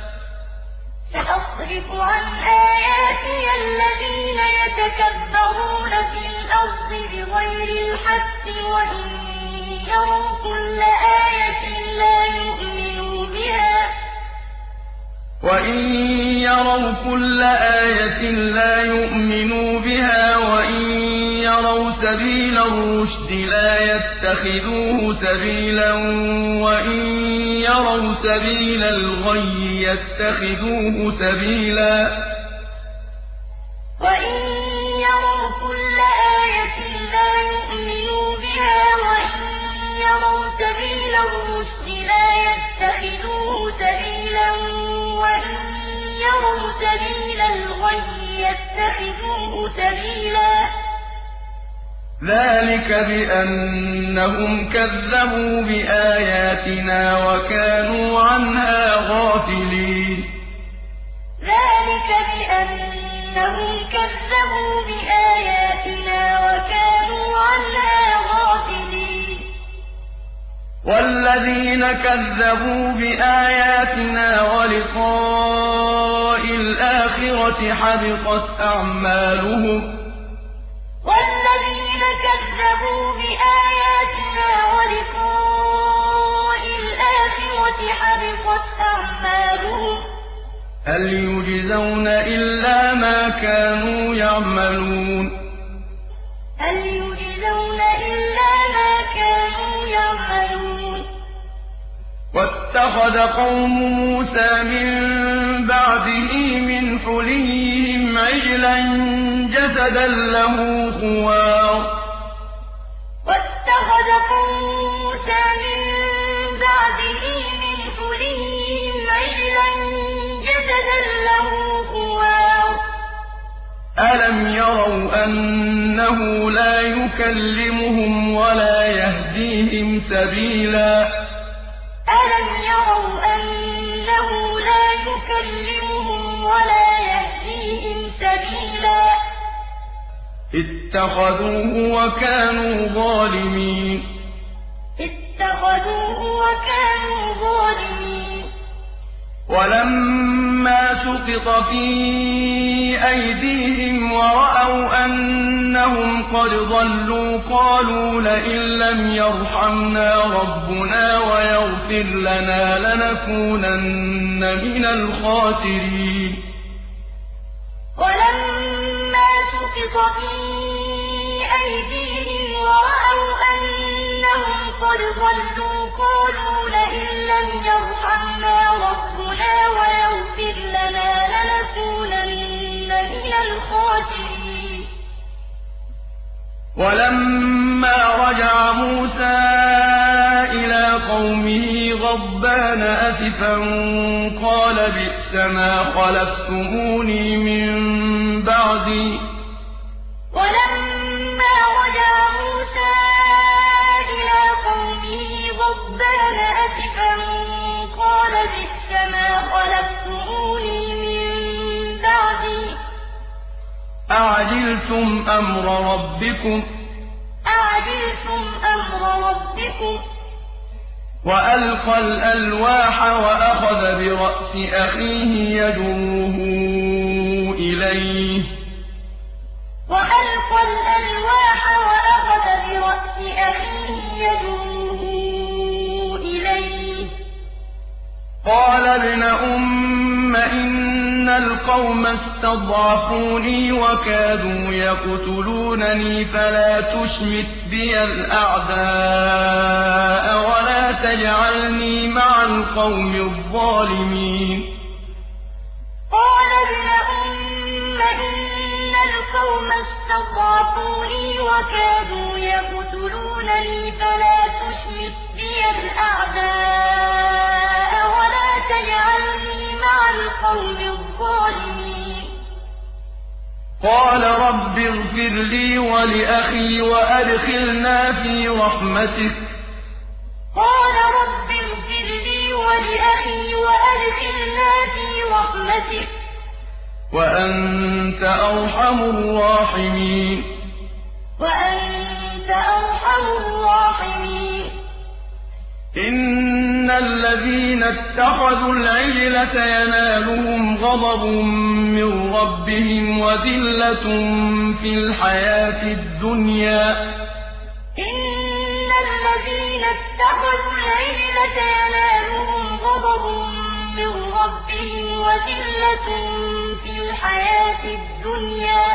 سأصرف عن آياتي الذين يتكبرون في الأرض بغير الحق وإن يروا كل آية لا يؤمنوا بها. وإن يروا كل آية لا يؤمنوا بها وإن يروا سبيل الرشد لا يتخذوه سبيلا وإن يروا سبيل الغي يتخذوه سبيلا. وإن يروا كل آية لا يؤمنوا بها وإن يروا سبيل الرشد لا يتخذوه سبيلا وإن يروا سبيل الغي يتخذوه سبيلا. ذلك بأنهم كذبوا بآياتنا وكانوا عنها غافلين. ذلك بأنهم كذبوا بآياتنا وكانوا عنها غافلين. والذين كذبوا بآياتنا ولقاء الآخرة حبطت أعمالهم والذين كذبوا بآياتنا ولقاء الآخرة حبطت أعمالهم هل يجزون إلا ما كانوا يعملون هل يجزون إلا ما كانوا يعملون واتخذ قوم موسى من بعده من حليهم عجلا جسدا له خوار واتخذ قوم موسى من بعده من حليهم عجلا جسدا له خوار ألم يروا أنه لا يكلمهم ولا يهديهم سبيلا ألم يروا أنه لا يكلمهم ولا يهديهم سبيلا اتخذوه وكانوا ظالمين اتخذوه وكانوا ظالمين ولما سقط في أيديهم ورأوا أنهم قد ضلوا قالوا لئن لم يرحمنا ربنا ويغفر لنا لنكونن من الخاسرين ولما سقط في أيديهم ورأوا أنهم قد ضلوا قالوا لئن لم يرحمنا ربنا ويغفر لنا لنكونن من الخاسرين ولما رجع موسى إلى قومه غضبان أسفا قال بئس ما خلفتموني من بعدي ولما رجع موسى إلى قومه غضبان أسفا قال بئس ما خلفتموني من بعدي أعجلتم أمر ربكم أعجلتم أمر ربكم وألقى الألواح وأخذ برأس أخيه يجره إليه وألقى الألواح وأخذ برأس أخيه يجره إليه قال ابن أم إن القوم استضعفوني وكادوا يقتلونني فلا تشمت بي الأعداء ولا تجعلني مع القوم الظالمين قال ابن أم إن القوم استضعفوني وكادوا يقتلونني فلا تشمت بي الأعداء ولا تجعلني مع القوم الظالمين قال رب اغفر لي ولأخي وأدخلنا في رحمتك قال رب اغفر لي ولأخي وأدخلنا في رحمتك وأنت أرحم الراحمين وأنت أرحم الراحمين إن الذين اتخذوا العجل سينالهم غضب من ربهم وذلة في الحياة الدنيا إن الذين اتخذوا العجل سينالهم غضب من ربهم وذلة في الحياة الدنيا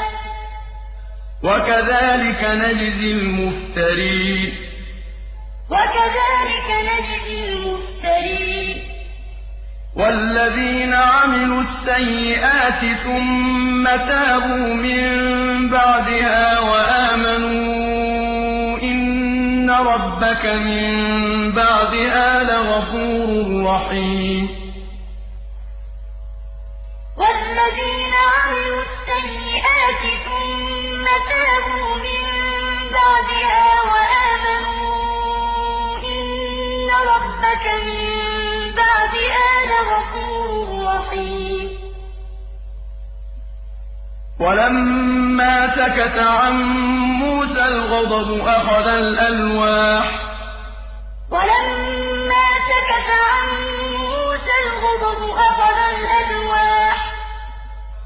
وكذلك نجزي المفترين وكذلك نجزي المفترين والذين عملوا السيئات ثم تابوا من بعدها وآمنوا إن ربك من بعدها لغفور رحيم والذين عملوا السيئات ثم تابوا من بعدها وآمنوا إن ربك من بعدها لغفور رحيم ولما سكت عن موسى الغضب أخذ الألواح ولما سكت عن موسى الغضب أخذ الألواح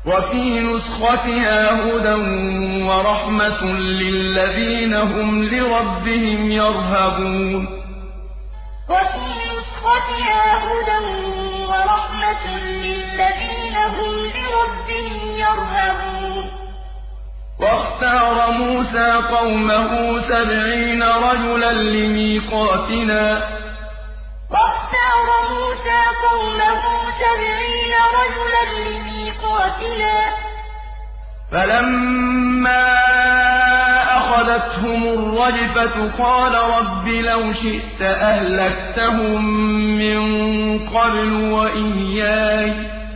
وفي نسختها هدى ورحمة للذين هم لربهم يرهبون وفي نسختها هدى ورحمة للذين هم لربهم يرهبون واختار موسى قومه سبعين رجلا لميقاتنا واختار موسى قومه سبعين رجلا لميقاتنا فلما أخذتهم الرجفة قال رب لو شئت أهلكتهم من قبل وإياي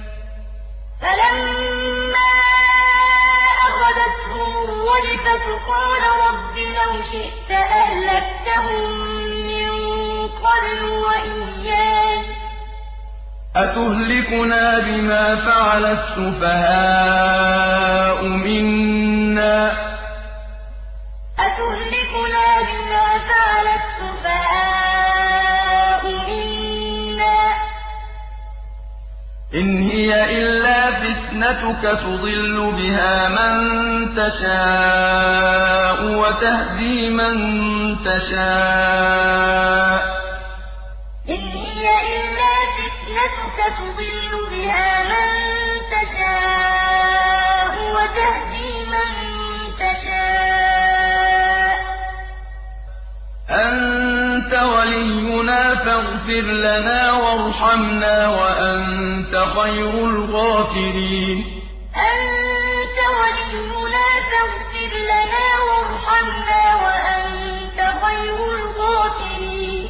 فلما أخذتهم الرجفة قال رب لو شئت أهلكتهم من قبل وإياي أتهلكنا بما فعل السفهاء منا أتهلكنا بما فعل السفهاء منا إن هي إلا فتنتك تضل بها من تشاء وتهدي من تشاء إن هي إلا فتنتك تضل بها من تشاء وتهدي من تشاء أنت ولينا فاغفر لنا وارحمنا وأنت خير الغافرين أنت ولينا فاغفر لنا وارحمنا وأنت خير الغافرين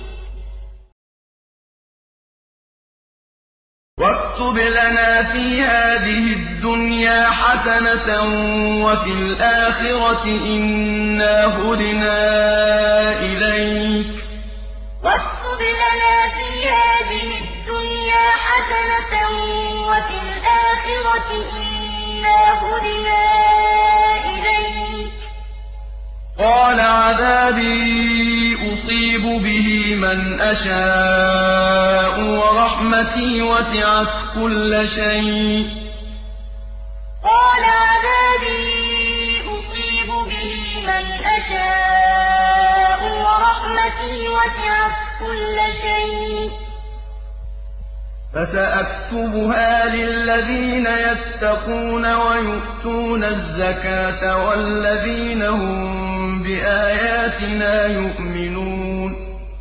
واكتب لنا في هذه الدنيا حسنة وفي الآخرة إنا هدنا إليك واكتب لنا في هذه الدنيا حسنة وفي الآخرة إنا هدنا إليك قال عذابي أصيب به من أشاء ورحمتي وسعت كل شيء قال عذابي أصيب به من أشاء ورحمتي وسعت كل شيء فسأكتبها للذين يتقون ويؤتون الزكاة والذين هم بآياتنا يؤمنون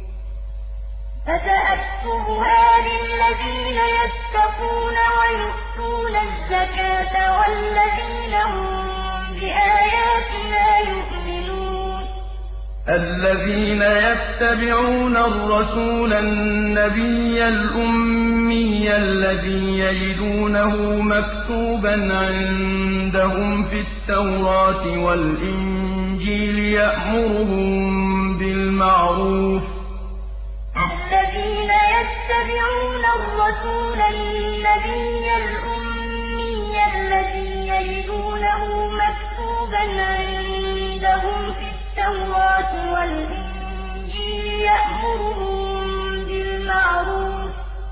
فسأكتبها للذين يتقون ويؤتون الزكاة والذين هم بآياتنا يؤمنون الذين يتبعون الرسول النبي الأمي الذي يجدونه مكتوبا عندهم في التوراة والإنجيل يأمرهم بالمعروف الذين يتبعون الرسول النبي الأمي الذي يجدونه مكتوبا عندهم في التوراة والإنجيل يأمرهم بالمعروف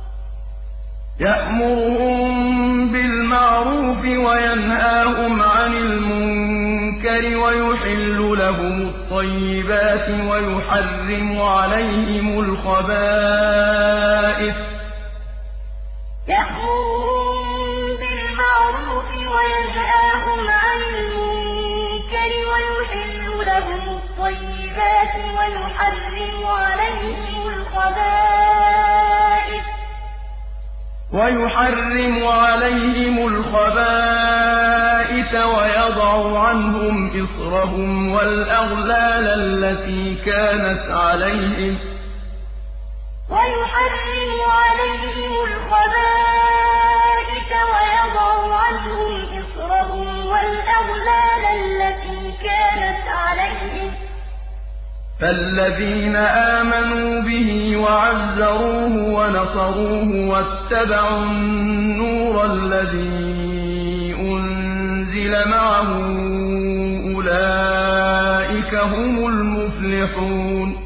يأمرهم بالمعروف وينهاهم عن المنكر ويحل لهم الطيبات ويحرم عليهم الخبائث يأمرهم بالمعروف وينهاهم عن المنكر ويحل لهم الطيبات ويحرم عليهم الخبائث ويحرم عليهم الخبائث ويضع عنهم إصرهم والأغلال التي كانت عليهم ويحرم عليهم الخبائث ويضع عنهم إصرهم والأغلال التي كانت عليهم فالذين آمنوا به وعزروه ونصروه واتبعوا النور الذي أنزل معه أولئك هم المفلحون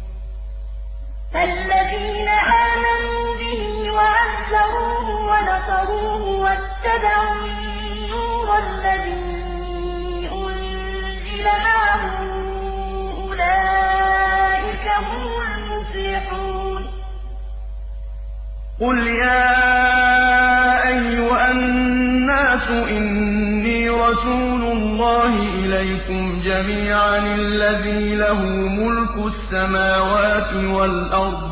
فالذين آمنوا به وعزروه ونصروه واتبعوا النور قل يا أيها الناس إني رسول الله إليكم جميعا الذي له ملك السماوات والأرض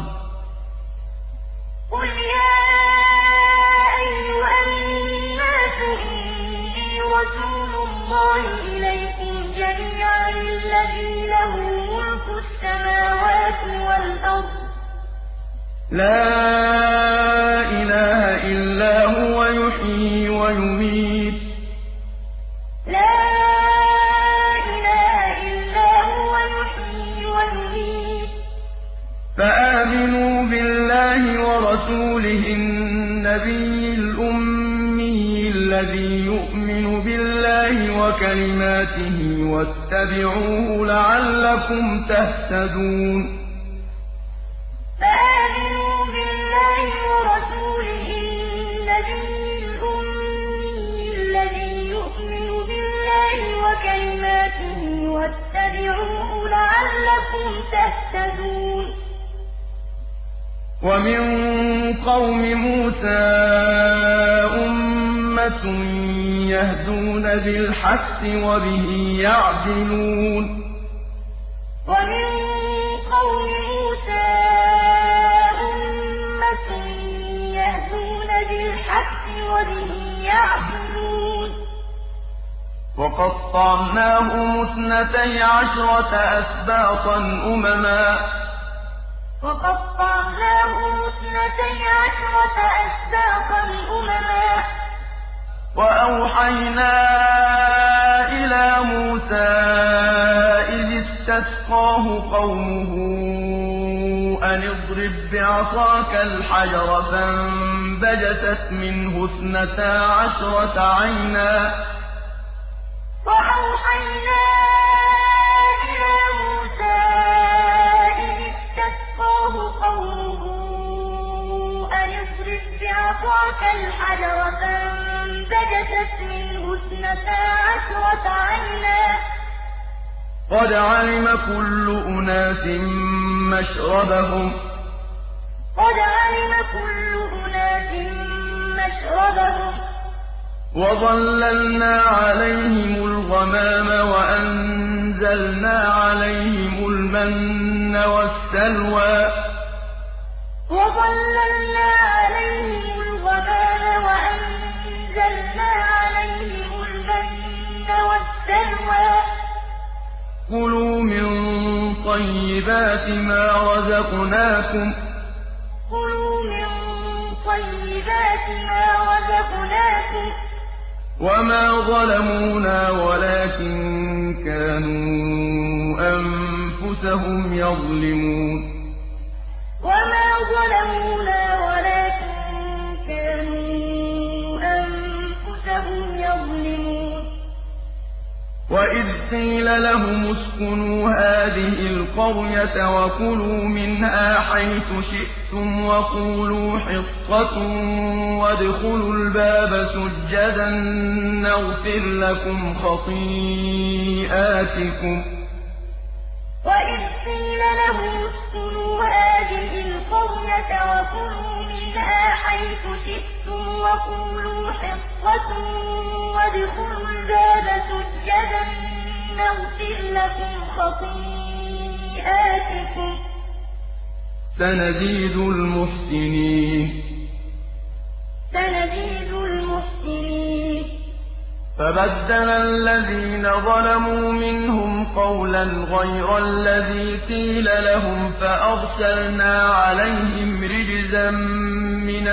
قل يا أيها الناس إني رسول الله إليكم جميعا الذي له ملك السماوات والأرض لا إله إلا هو يحيي ويميت لا إله إلا هو يحيي ويميت فآمنوا بالله ورسوله النبي الأمي الذي يؤمن بالله وكلماته واتبعوه لعلكم تهتدون فآمنوا بالله ورسوله النبي الأمي الذي يؤمن بالله وكلماته واتبعوه لعلكم تهتدون ومن قوم موسى أمة يهدون بالحق وبه يعدلون ومن قوم موسى أمة يهدون بالحق وبه يعدلون وقطعناهم اثنتي عشرة أسباطا أمما وقطعناهم اثنتي عشرة أسباطا أمما وأوحينا إلى موسى إذ استسقاه قومه أن اضرب بعصاك الحجر فانبجست منه اثنتا عشرة عينا وأوحينا إلى موسى إذ استسقاه قومه أن اضرب بعصاك الحجر فانبجست منه اثنتا عشرة عينا قد علم كل أناس مشربهم قد علم كل أناس مشربهم وظللنا عليهم الغمام وأنزلنا عليهم المن والسلوى وظللنا عليهم الغمام وأنزلنا عليهم المن والسلوى كلوا من طيبات ما رزقناكم كلوا من طيبات ما رزقناكم وما ظلمونا ولكن كانوا أنفسهم يظلمون وما ظلمونا ولكن كانوا أنفسهم يظلمون وإذ قيل لهم اسكنوا هذه القرية وكلوا منها حيث شئتم وقولوا حطة وادخلوا الباب سجدا نغفر لكم خطيئاتكم وإذ قيل لهم اسكنوا هذه القرية وكلوا منها حيث شئتم وقولوا حطة وادخلوا الباب سجدا نغفر لكم خطيئاتكم سنزيد المحسنين سنزيد المحسنين فبدل الذين ظلموا منهم قولا غير الذي قيل لهم فأرسلنا عليهم رجزا من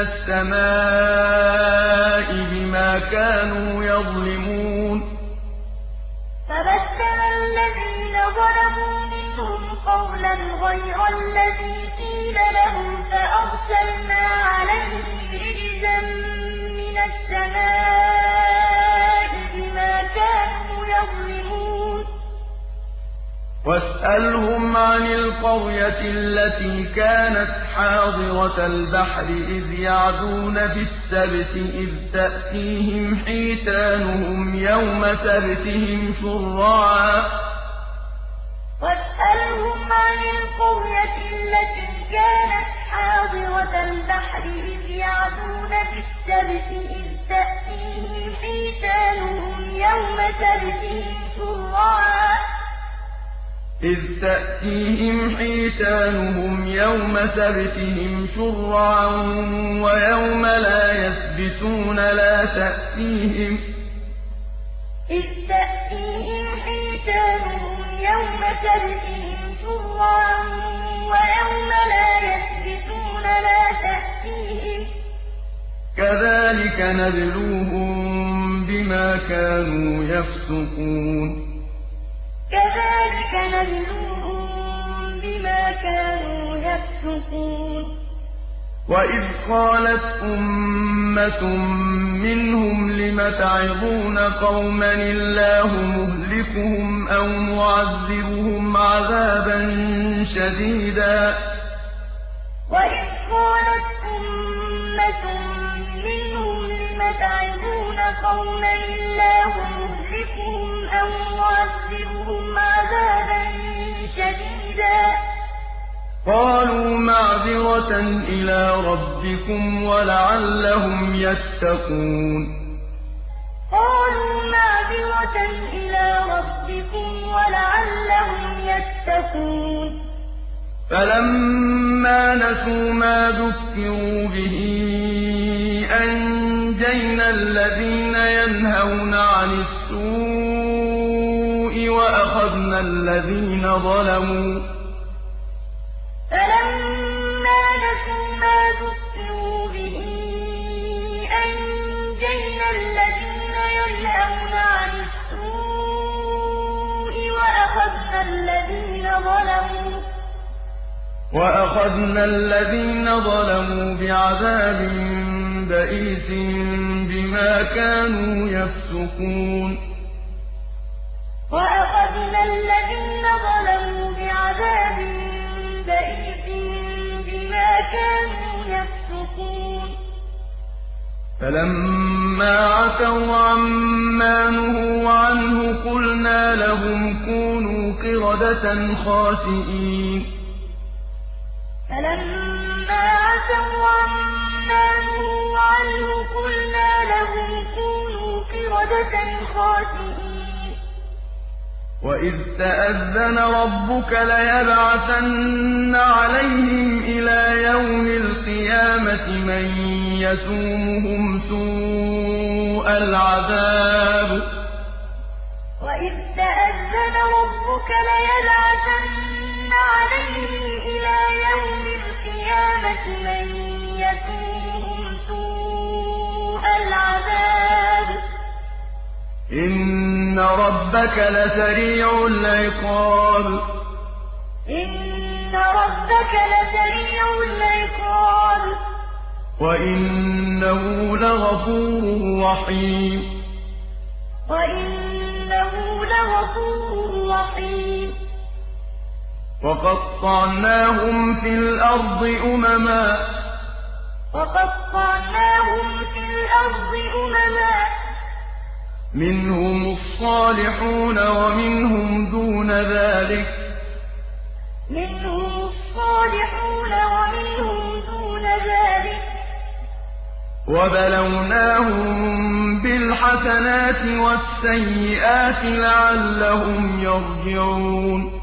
السماء بما كانوا يظلمون فبدل الذين ظلموا منهم قولا غير الذي قيل لهم فأرسلنا عليهم رجزا من السماء بما كانوا يظلمون واسألهم عن القرية التي كانت حاضرة البحر إذ يعدون في السبت إذ تأتيهم حيتانهم يوم سبتهم شرعا واسألهم عن القرية التي كانت حاضرة البحر إذ يعدون في السبت إذ تأتيهم حيتانهم يوم سبتهم شرعا إذ تأتيهم حيتانهم يوم سبتهم شرعا ويوم لا يسبتون لا تأتيهم إذ تأتيهم حيتانهم يوم سبتهم شرعا ويوم لا يسبتون لا تأتيهم كذلك نبلوهم بما كانوا يفسقون كذلك نبلوهم بما كانوا يفسقون وإذ قالت أمة منهم لم تعظون قوما الله مهلكهم أو معذبهم عذابا شديدا وإذ قالت أمة منهم لم تعظون قوما الله مهلكهم أو معذبهم عذابا شديدا قالوا معذرة إلى ربكم ولعلهم يتقون قالوا معذرة إلى ربكم ولعلهم يتقون فلما نسوا ما ذكروا به أنجينا الذين ينهون عن السوء وأخذنا الذين ظلموا فلما نسوا ما ذكروا به أنجينا الذين ينهون عن السوء وأخذنا الذين ظلموا وأخذنا الذين ظلموا بعذاب بئيس بما كانوا يفسقون وأخذنا الذين ظلموا بعذاب بئيس بما كانوا يفسقون فلما عتوا عما نهوا عنه قلنا لهم كونوا قردة خاسئين فلما عتوا عما نهوا عنه قلنا لهم كونوا قردة خاسئين وإذ تأذن ربك ليبعثن عليهم إلى يوم القيامة من يسومهم سوء العذاب وإذ تأذن ربك ليبعثن عليهم إلى يوم القيامة من يسومهم سوء العذاب إن ربك لسريع العقاب إن ربك لسريع العقاب وإنه لغفور رحيم وإنه لغفور رحيم وقطعناهم في الأرض أمما وقطعناهم في الأرض أمما منهم الصالحون ومنهم دون ذلك منهم الصالحون ومنهم دون ذلك وبلوناهم بالحسنات والسيئات لعلهم يرجعون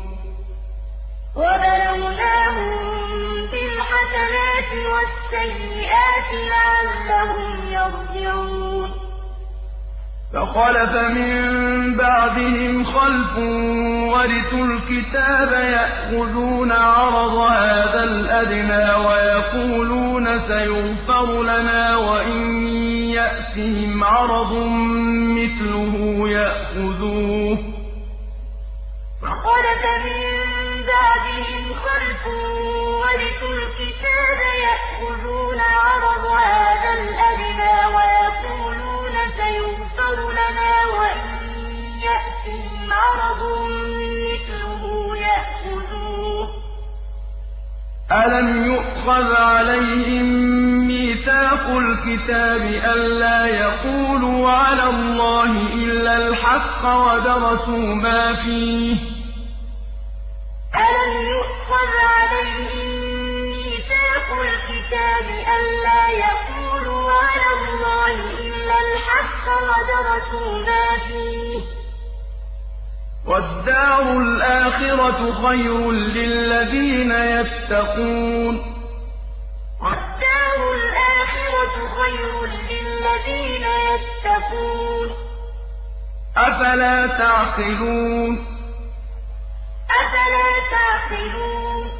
وبلوناهم بالحسنات والسيئات لعلهم يرجعون فخلف من بعدهم خلف ورثوا الكتاب يأخذون عرض هذا الأدنى ويقولون سيغفر لنا وإن يأتهم عرض مثله يأخذوه فخلف من بعدهم خلف ورثوا الكتاب يأخذون عرض هذا الأدنى ويقولون سيغفر لنا وإن يأتهم عرض مثله يأخذوه ألم يؤخذ عليهم ميثاق الكتاب ألا يقولوا على الله إلا الحق ودرسوا ما فيه ألم يؤخذ عليهم ميثاق أوفوا الكتاب ألا يقولوا على الله إلا الحق ودرسوا ما فيه والدار الآخرة خير للذين يتقون والدار الآخرة خير للذين يتقون أفلا تعقلون أفلا تعقلون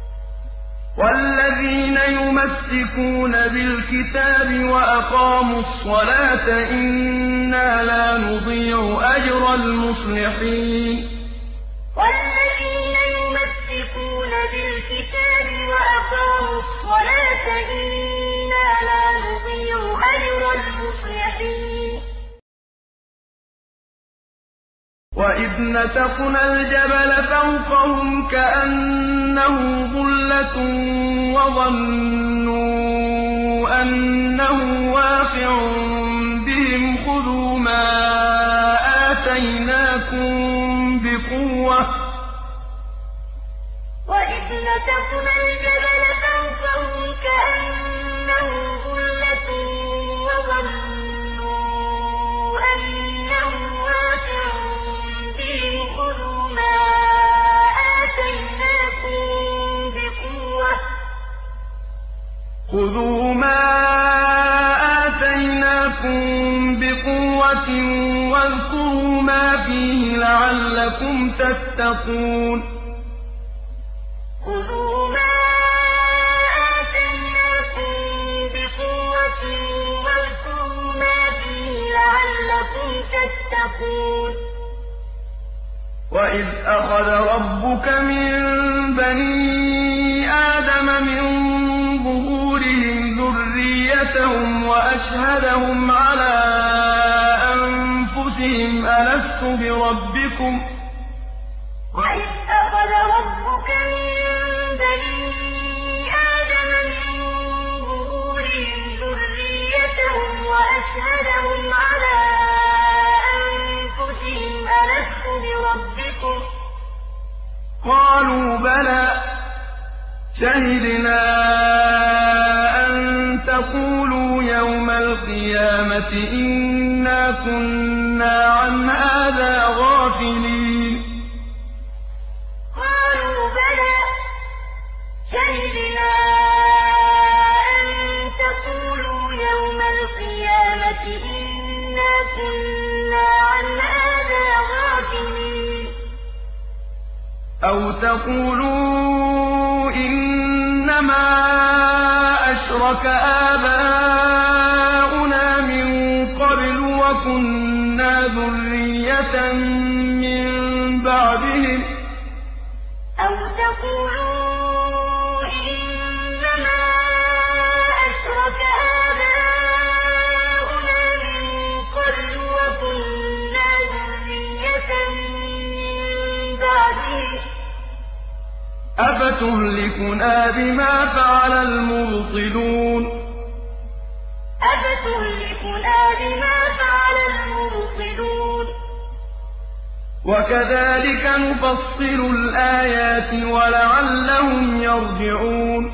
والذين يمسكون بالكتاب وأقاموا الصلاة إنا لا نضيع أجر المصلحين والذين يمسكون بالكتاب وأقاموا الصلاة إنا لا نضيع أجر المصلحين وإذ نتقنا الجبل فوقهم كأنه ظلة وظنوا أنه واقع بهم خذوا ما آتيناكم بقوة وإذ نتقنا الجبل فوقهم كأنه ظلة وظنوا أنه واقع خذوا ما آتيناكم بقوة خذوا ما آتيناكم بقوة واذكروا ما فيه لعلكم تتقون خذوا ما آتيناكم بقوة واذكروا ما فيه لعلكم تتقون وإذ أخذ ربك من بني آدم من ظهورهم ذريتهم وأشهدهم على أنفسهم ألست بربكم وإذ أخذ ربك من بني آدم من ظهورهم ذريتهم وأشهدهم على أنفسهم ألست بربكم قالوا بلى شهدنا أن تقولوا يوم القيامة إنا كنا عن هذا غافلين قالوا بلى شهدنا أن تقولوا يوم القيامة إنا كنا عن هذا غافلين أو تقولوا إنما أشرك آباؤنا من قبل وكنا ذرية من بعدهم أو تقولوا إنما أشرك آباؤنا من قبل وكنا ذرية من بعدهم أفتهلكنا بما فعل المبطلون أفتهلكنا بما فعل المبطلون وكذلك نفصل الآيات ولعلهم يرجعون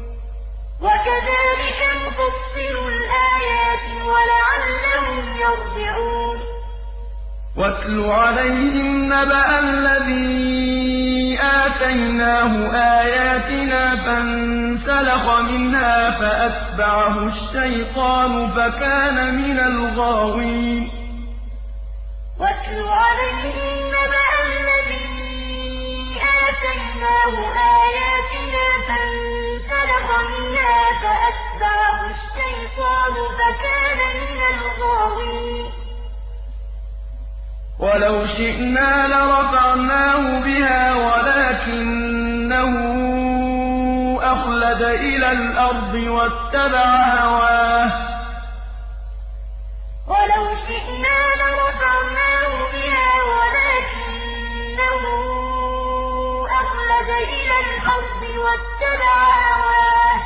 وكذلك نفصل الآيات ولعلهم يرجعون واتل عليهم نبأ الذي آتيناه آياتنا فانسلخ منها فأتبعه الشيطان فكان من الغاوين واتل عليهم نبأ الذي آتيناه آياتنا فانسلخ منها فأتبعه الشيطان فكان من الغاوين ولو شئنا لرفعناه بها ولكنه أخلد إلى الأرض واتبع هواه ولو شئنا لرفعناه بها ولكنه أخلد إلى الأرض واتبع هواه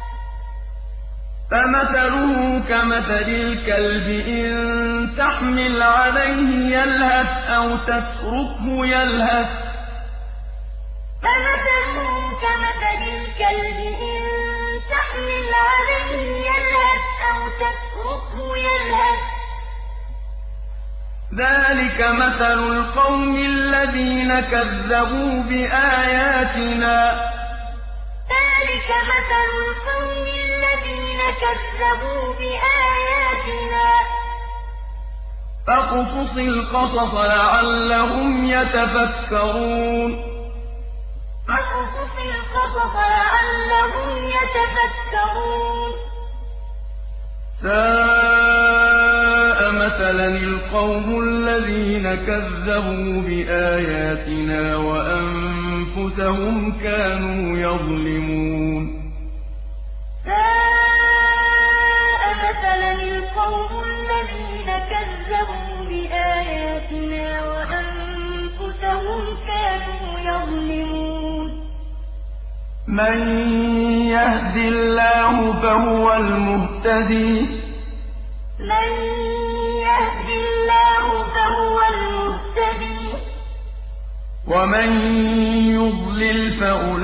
فمثله كمثل الكلب إن تحمل عليه يلهث أو تتركه يلهث فمثله كمثل الكلب إن يلهث ذلك مثل القوم الذين كذبوا بآياتنا ذلك مثل القوم الذين كذبوا بآياتنا فاقصص القصص لعلهم يتفكرون فاقصص القصص لعلهم يتفكرون ساء مثلا القوم الذين كذبوا بآياتنا وأنفسهم كانوا يظلمون ساء مثلا القوم الذين كذبوا بآياتنا وأنفسهم كانوا يظلمون من يهد الله فهو المهتدي من يهد الله فهو المهتدي ومن يضلل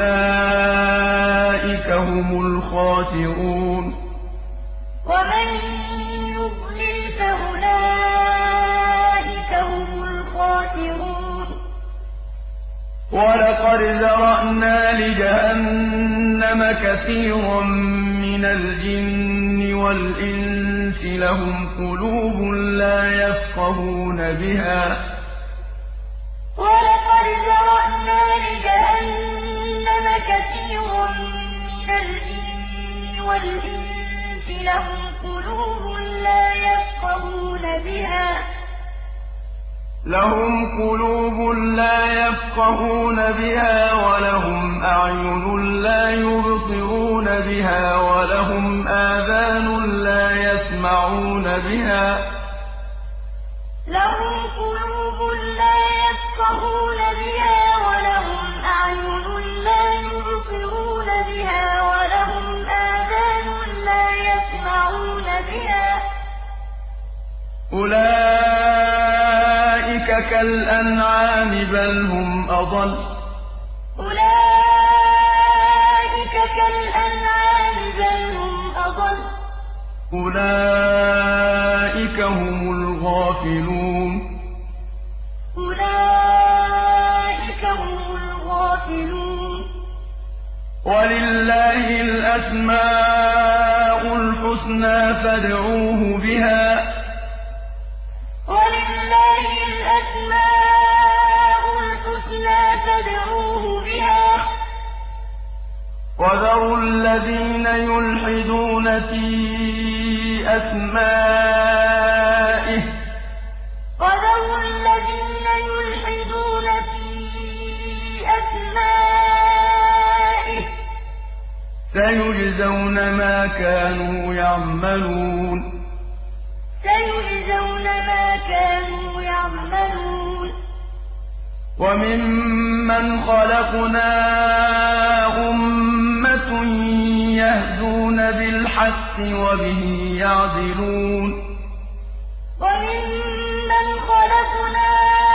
فأولئك هم الخاسرون ومن يضلل فأولئك هم الخاسرون ولقد ذرأنا لجهنم كثيرا من الجن والإنس لهم قلوب لا يفقهون بها ولقد ذرأنا لجهنم كثيرا من الجن والإنس لهم قلوب لا يفقهون بها لهم قلوب لا يفقهون بها ولهم أعين لا يبصرون بها ولهم آذان لا يسمعون بها لهم قلوب لا يفقهون بها ولهم أعين لا يبصرون بها ولهم آذان لا يسمعون بها أولئك كالأنعام بل هم أضل أولئك كالأنعام بل هم أضل أولئك هم الغافلون أولئك هم الغافلون ولله الأسماء الحسنى فادعوه بها ولله الأسماء الحسنى فادعوه بها وذروا الذين يلحدون في أسمائه وذروا الذين يلحدون في أسمائه سيجزون ما كانوا يعملون سيجزون ما كانوا يعملون وممن خلقنا أمة يهدون بالحق وبه يعدلون وممن خلقنا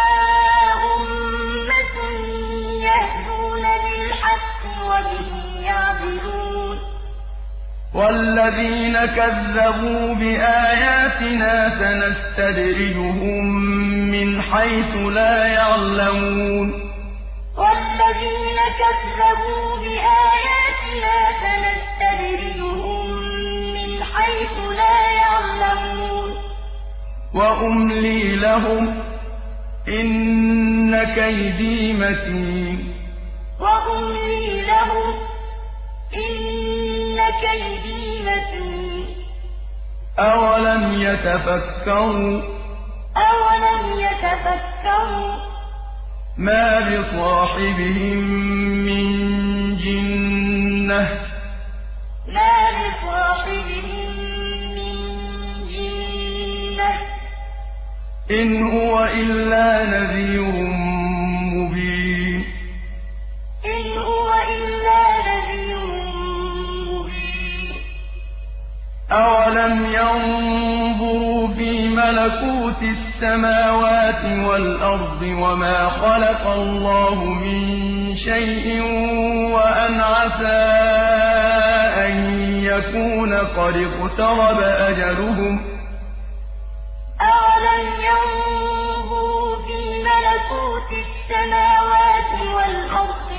أمة يهدون بالحق وبه يعدلون والذين كذبوا بآياتنا سنستدرجهم من حيث لا يعلمون والذين كذبوا بآياتنا سنستدرجهم من حيث لا يعلمون وأملي لهم إن كيدي متين وأملي لهم إن كيدي متين أولم يتفكروا أولم يتفكروا ما بصاحبهم من جنة ما بصاحبهم من جنة إن هو إلا نذير مبين إن هو إلا نذير مبين أولم ينظروا في ملكوت السماوات والأرض وما خلق الله من شيء وأن عسى أن يكون قد اقترب أجلهم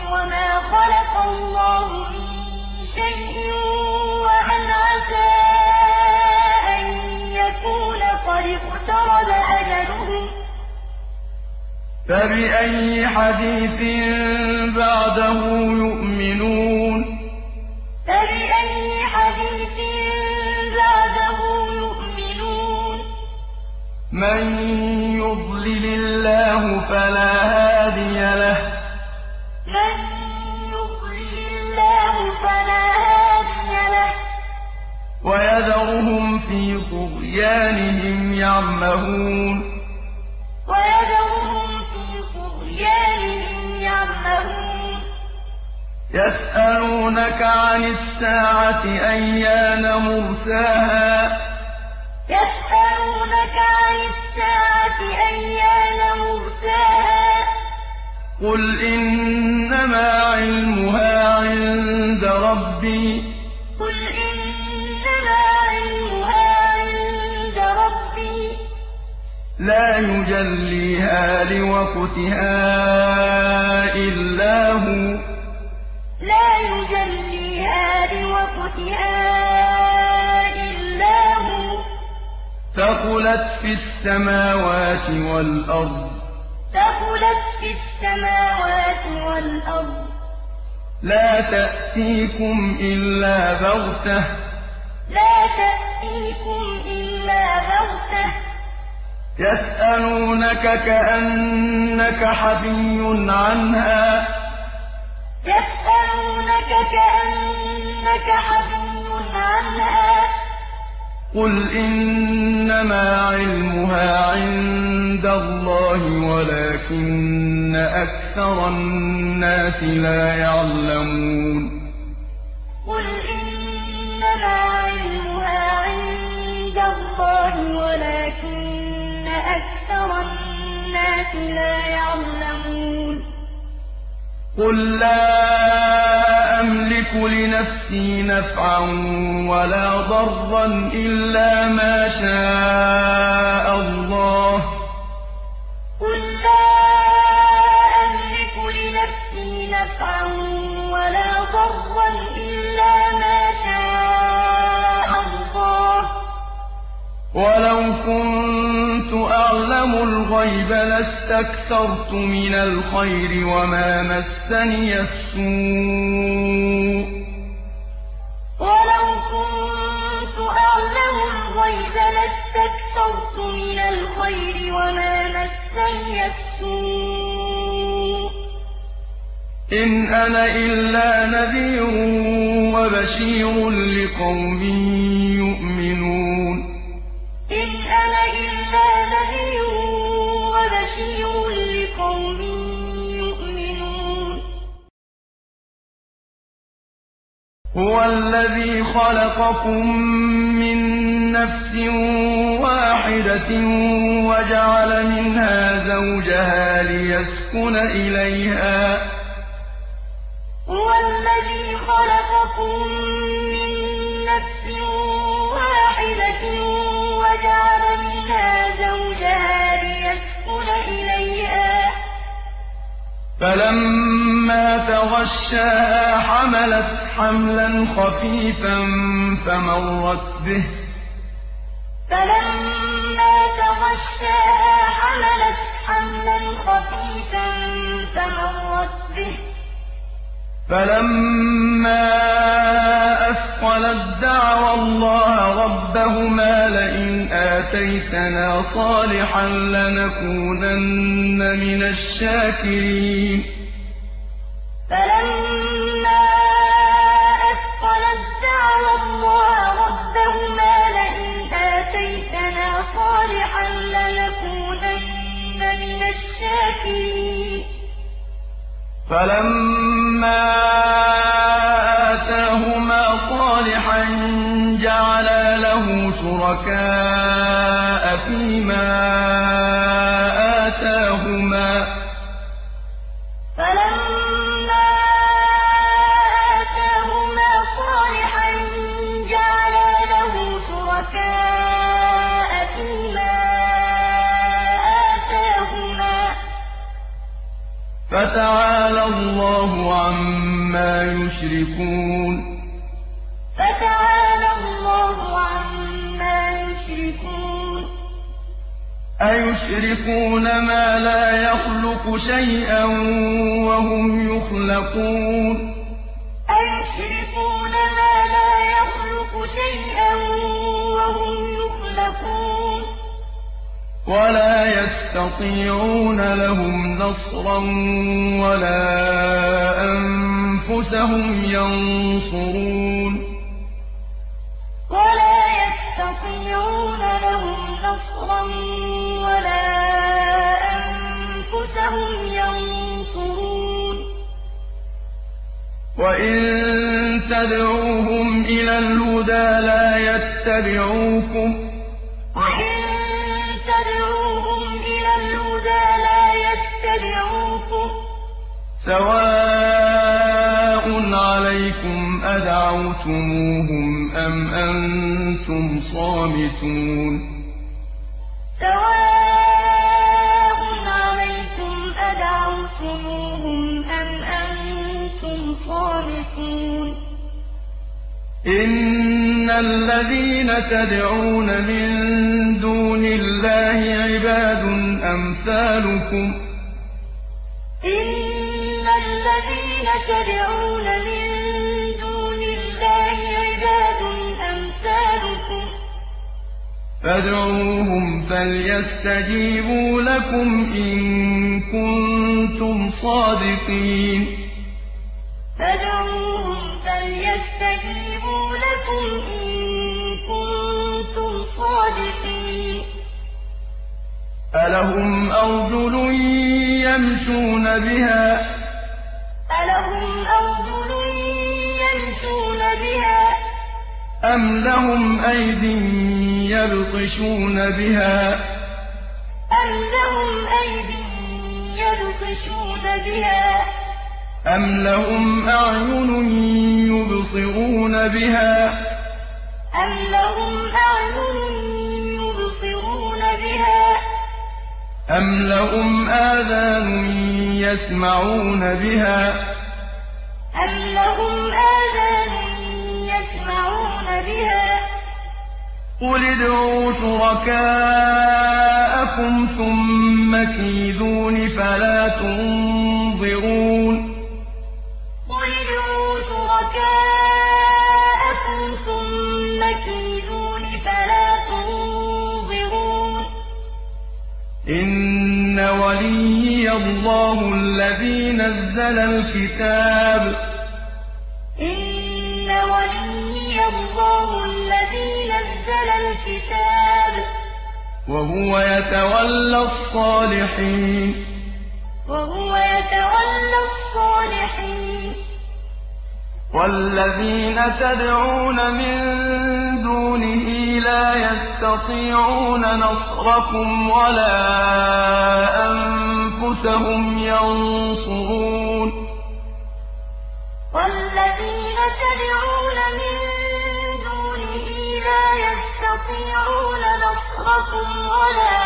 وما خلق الله من شيء وأن عسى أن يكون قد اقترب أجلهم فبأي حديث بعده يؤمنون فبأي حديث بعده يؤمنون من يضلل الله فلا هادي له من يضلل الله فلا هادي له ويذرهم في طغيانهم يعمهون ويذرهم في طغيانهم يعمهون يسألونك عن الساعة أيان مرساها يسألونك عن الساعة أيان مرساها قل إنما علمها عند ربي قل إنما علمها عند ربي لا يجليها لوقتها إلا هو لا يجليها لوقتها إلا هو ثقلت في السماوات والأرض ثقلت في السماوات والأرض لا تأتيكم إلا بغتة لا تأتيكم إلا بغتة يسألونك كأنك حفي عنها يسألونك كأنك حفي عنها قل إنما علمها عند الله ولكن أكثر الناس لا يعلمون قل إنما علمها عند الله ولكن أكثر الناس لا يعلمون قل لا أملك لنفسي نفعا ولا ضرا إلا ما شاء الله قل لا أملك لنفسي نفعا ولا ضرا إلا ما شاء الله ولو كنت أعلم الغيب لاستكثرت من الخير وما مسني السوء ولو كنت أعلم الغيب لاستكثرت من الخير وما مسني السوء إن أنا إلا نذير وبشير لقوم يؤمنون إن أنا إلا نذير وبشير لقوم يؤمنون هو الذي خلقكم من نفس واحدة وجعل منها زوجها ليسكن إليها هو الذي خلقكم من نفس واحدة وجعل منها زوجها ليسكن إليها فلما تغشاها حملت حملا خفيفا فمرت به فلما تغشاها حملت حملا خفيفا فمرت به فلما أثقلت دعوى الله ربهما لئن آتيتنا صالحا لنكونن من الشاكرين فلما أثقلت دعوى الله ربهما لئن آتيتنا صالحا لنكونن من الشاكرين فلما آتاهما صالحا جعلا له شركاء فيما آتاهما فلما آتاهما صالحا جعلا له شركاء فيما آتاهما فتعالى الله عما يشركون فتعالى الله عما يشركون أيشركون ما لا يخلق شيئا وهم يخلقون أيشركون ما لا يخلق شيئا وهم يخلقون ولا يستطيعون لهم نصرا ولا أنفسهم ينصرون ولا يستطيعون لهم نصرا ولا أنفسهم ينصرون وإن تدعوهم إلى الهدى لا يتبعوكم وإن تدعوهم إلى الهدى لا يتبعوكم سواء عليكم أدعوتموهم أم أنتم صامتون سواء عليكم أدعوتموهم أم أنتم صامتون إن الذين تدعون من دون الله عباد أمثالكم إن الذين تدعون من دون الله عباد أمثالكم فادعوهم فليستجيبوا لكم إن كنتم صادقين فادعوهم فليستجيبوا لكم إن كنتم صادقين ألهم أرجل يمشون بها ألهم أرجل يمشون بها أم لهم أيد يبطشون بها أم لهم أيد يبطشون بها أم لهم أعين يبصرون بها أم لهم أعين يبصرون بها أم لهم آذان يسمعون بها أم لهم آذان يسمعون بها قل ادعوا شركاءكم ثم كيدون فلا تنظرون قل ادعوا شركاءكم ثم كيدون فلا تنظرون إن وليي الله الذي نزل الكتاب إن وليي الله الذي نزل الكتاب وهو يتولى الصالحين وهو يتولى الصالحين والذين تدعون من دونه لا يستطيعون نصركم ولا أنفسهم ينصرون والذين تدعون من دونه لا يستطيعون نصركم ولا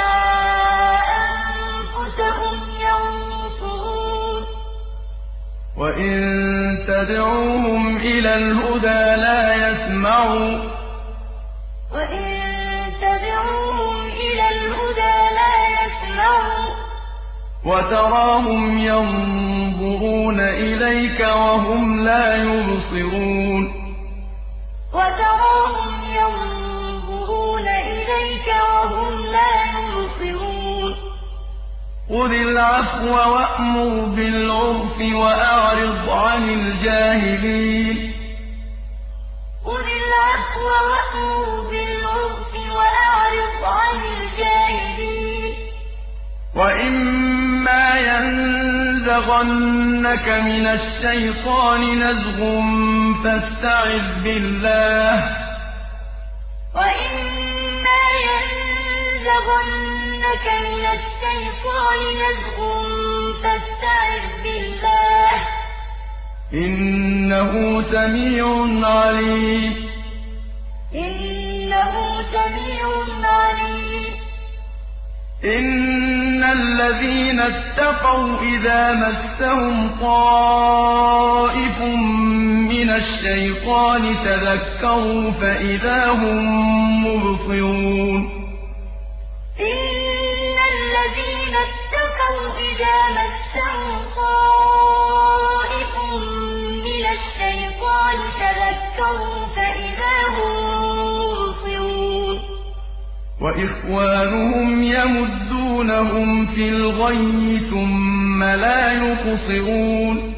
أنفسهم ينصرون وإن تدعوهم إلى الهدى لا يسمعوا وإن تدعوهم إلى الهدى لا يسمعوا وتراهم ينظرون إليك وهم لا يبصرون وتراهم ينظرون إليك وهم لا يبصرون خذ العفو وأمر بالعرف وأعرض عن الجاهلين خذ العفو وأمر بالعرف وأعرض عن الجاهلين وإما ينزغنك من الشيطان نزغ فاستعذ بالله وإما ينزغنك من الشيطان نزغ فاستعذ بالله إنه سميع عليم إنه سميع عليم إن إن الذين اتقوا إذا مسهم طائف من الشيطان تذكروا فإذا هم مبصرون إن الذين اتقوا إذا مسهم طائف من الشيطان تذكروا فإذا هم مبصرون وإخوانهم يمدونهم في الغي ثم لا يقصرون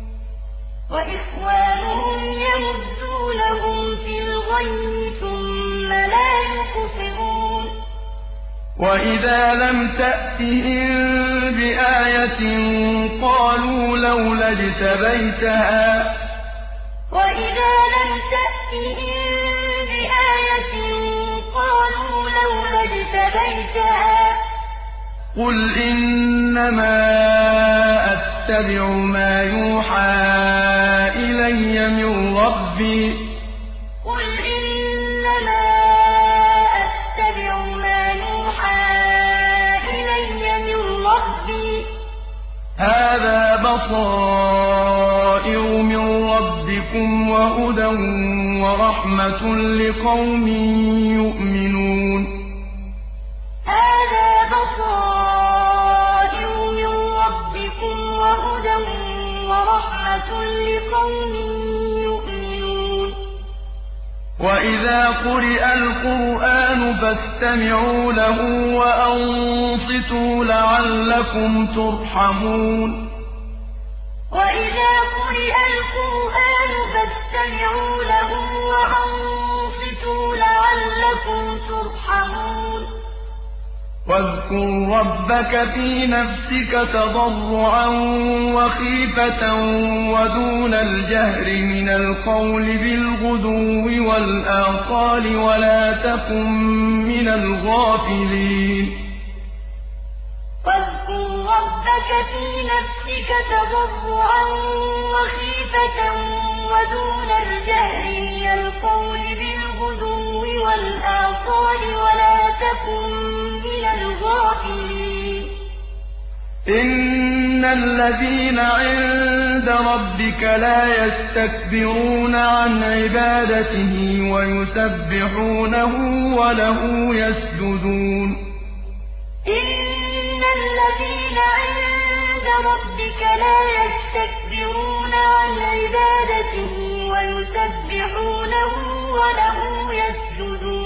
وإخوانهم يمدونهم في الغي ثم لا يقصرون وإذا لم تأتهم بآية قالوا لولا اجتبيتها وإذا لم تأتهم بآية قالوا لولا اجتبيتها قل إنما أتبع ما يوحى إلي من ربي قل إنما أتبع ما يوحى إلي من ربي هذا بصائر من ربكم وهدى ورحمة لقوم يؤمنون هذا بصائر من ربكم وهدى ورحمة لقوم يؤمنون وإذا قرئ القرآن فاستمعوا له وأنصتوا لعلكم ترحمون وإذا قرئ القرآن فاستمعوا له وأنصتوا لعلكم ترحمون واذكر ربك في نفسك تضرعا وخيفة ودون الجهر من القول بالغدو والآصال ولا تكن من الغافلين واذكر ربك في نفسك تضرعا وخيفة ودون الجهر من القول بالغدو والآصال ولا تكن من الغافلين إن الذين عند ربك لا يستكبرون عن عبادته ويسبحونه وله يسجدون إن الذين عند ربك لا يستكبرون عن عبادته ويسبحونه وله يسجدون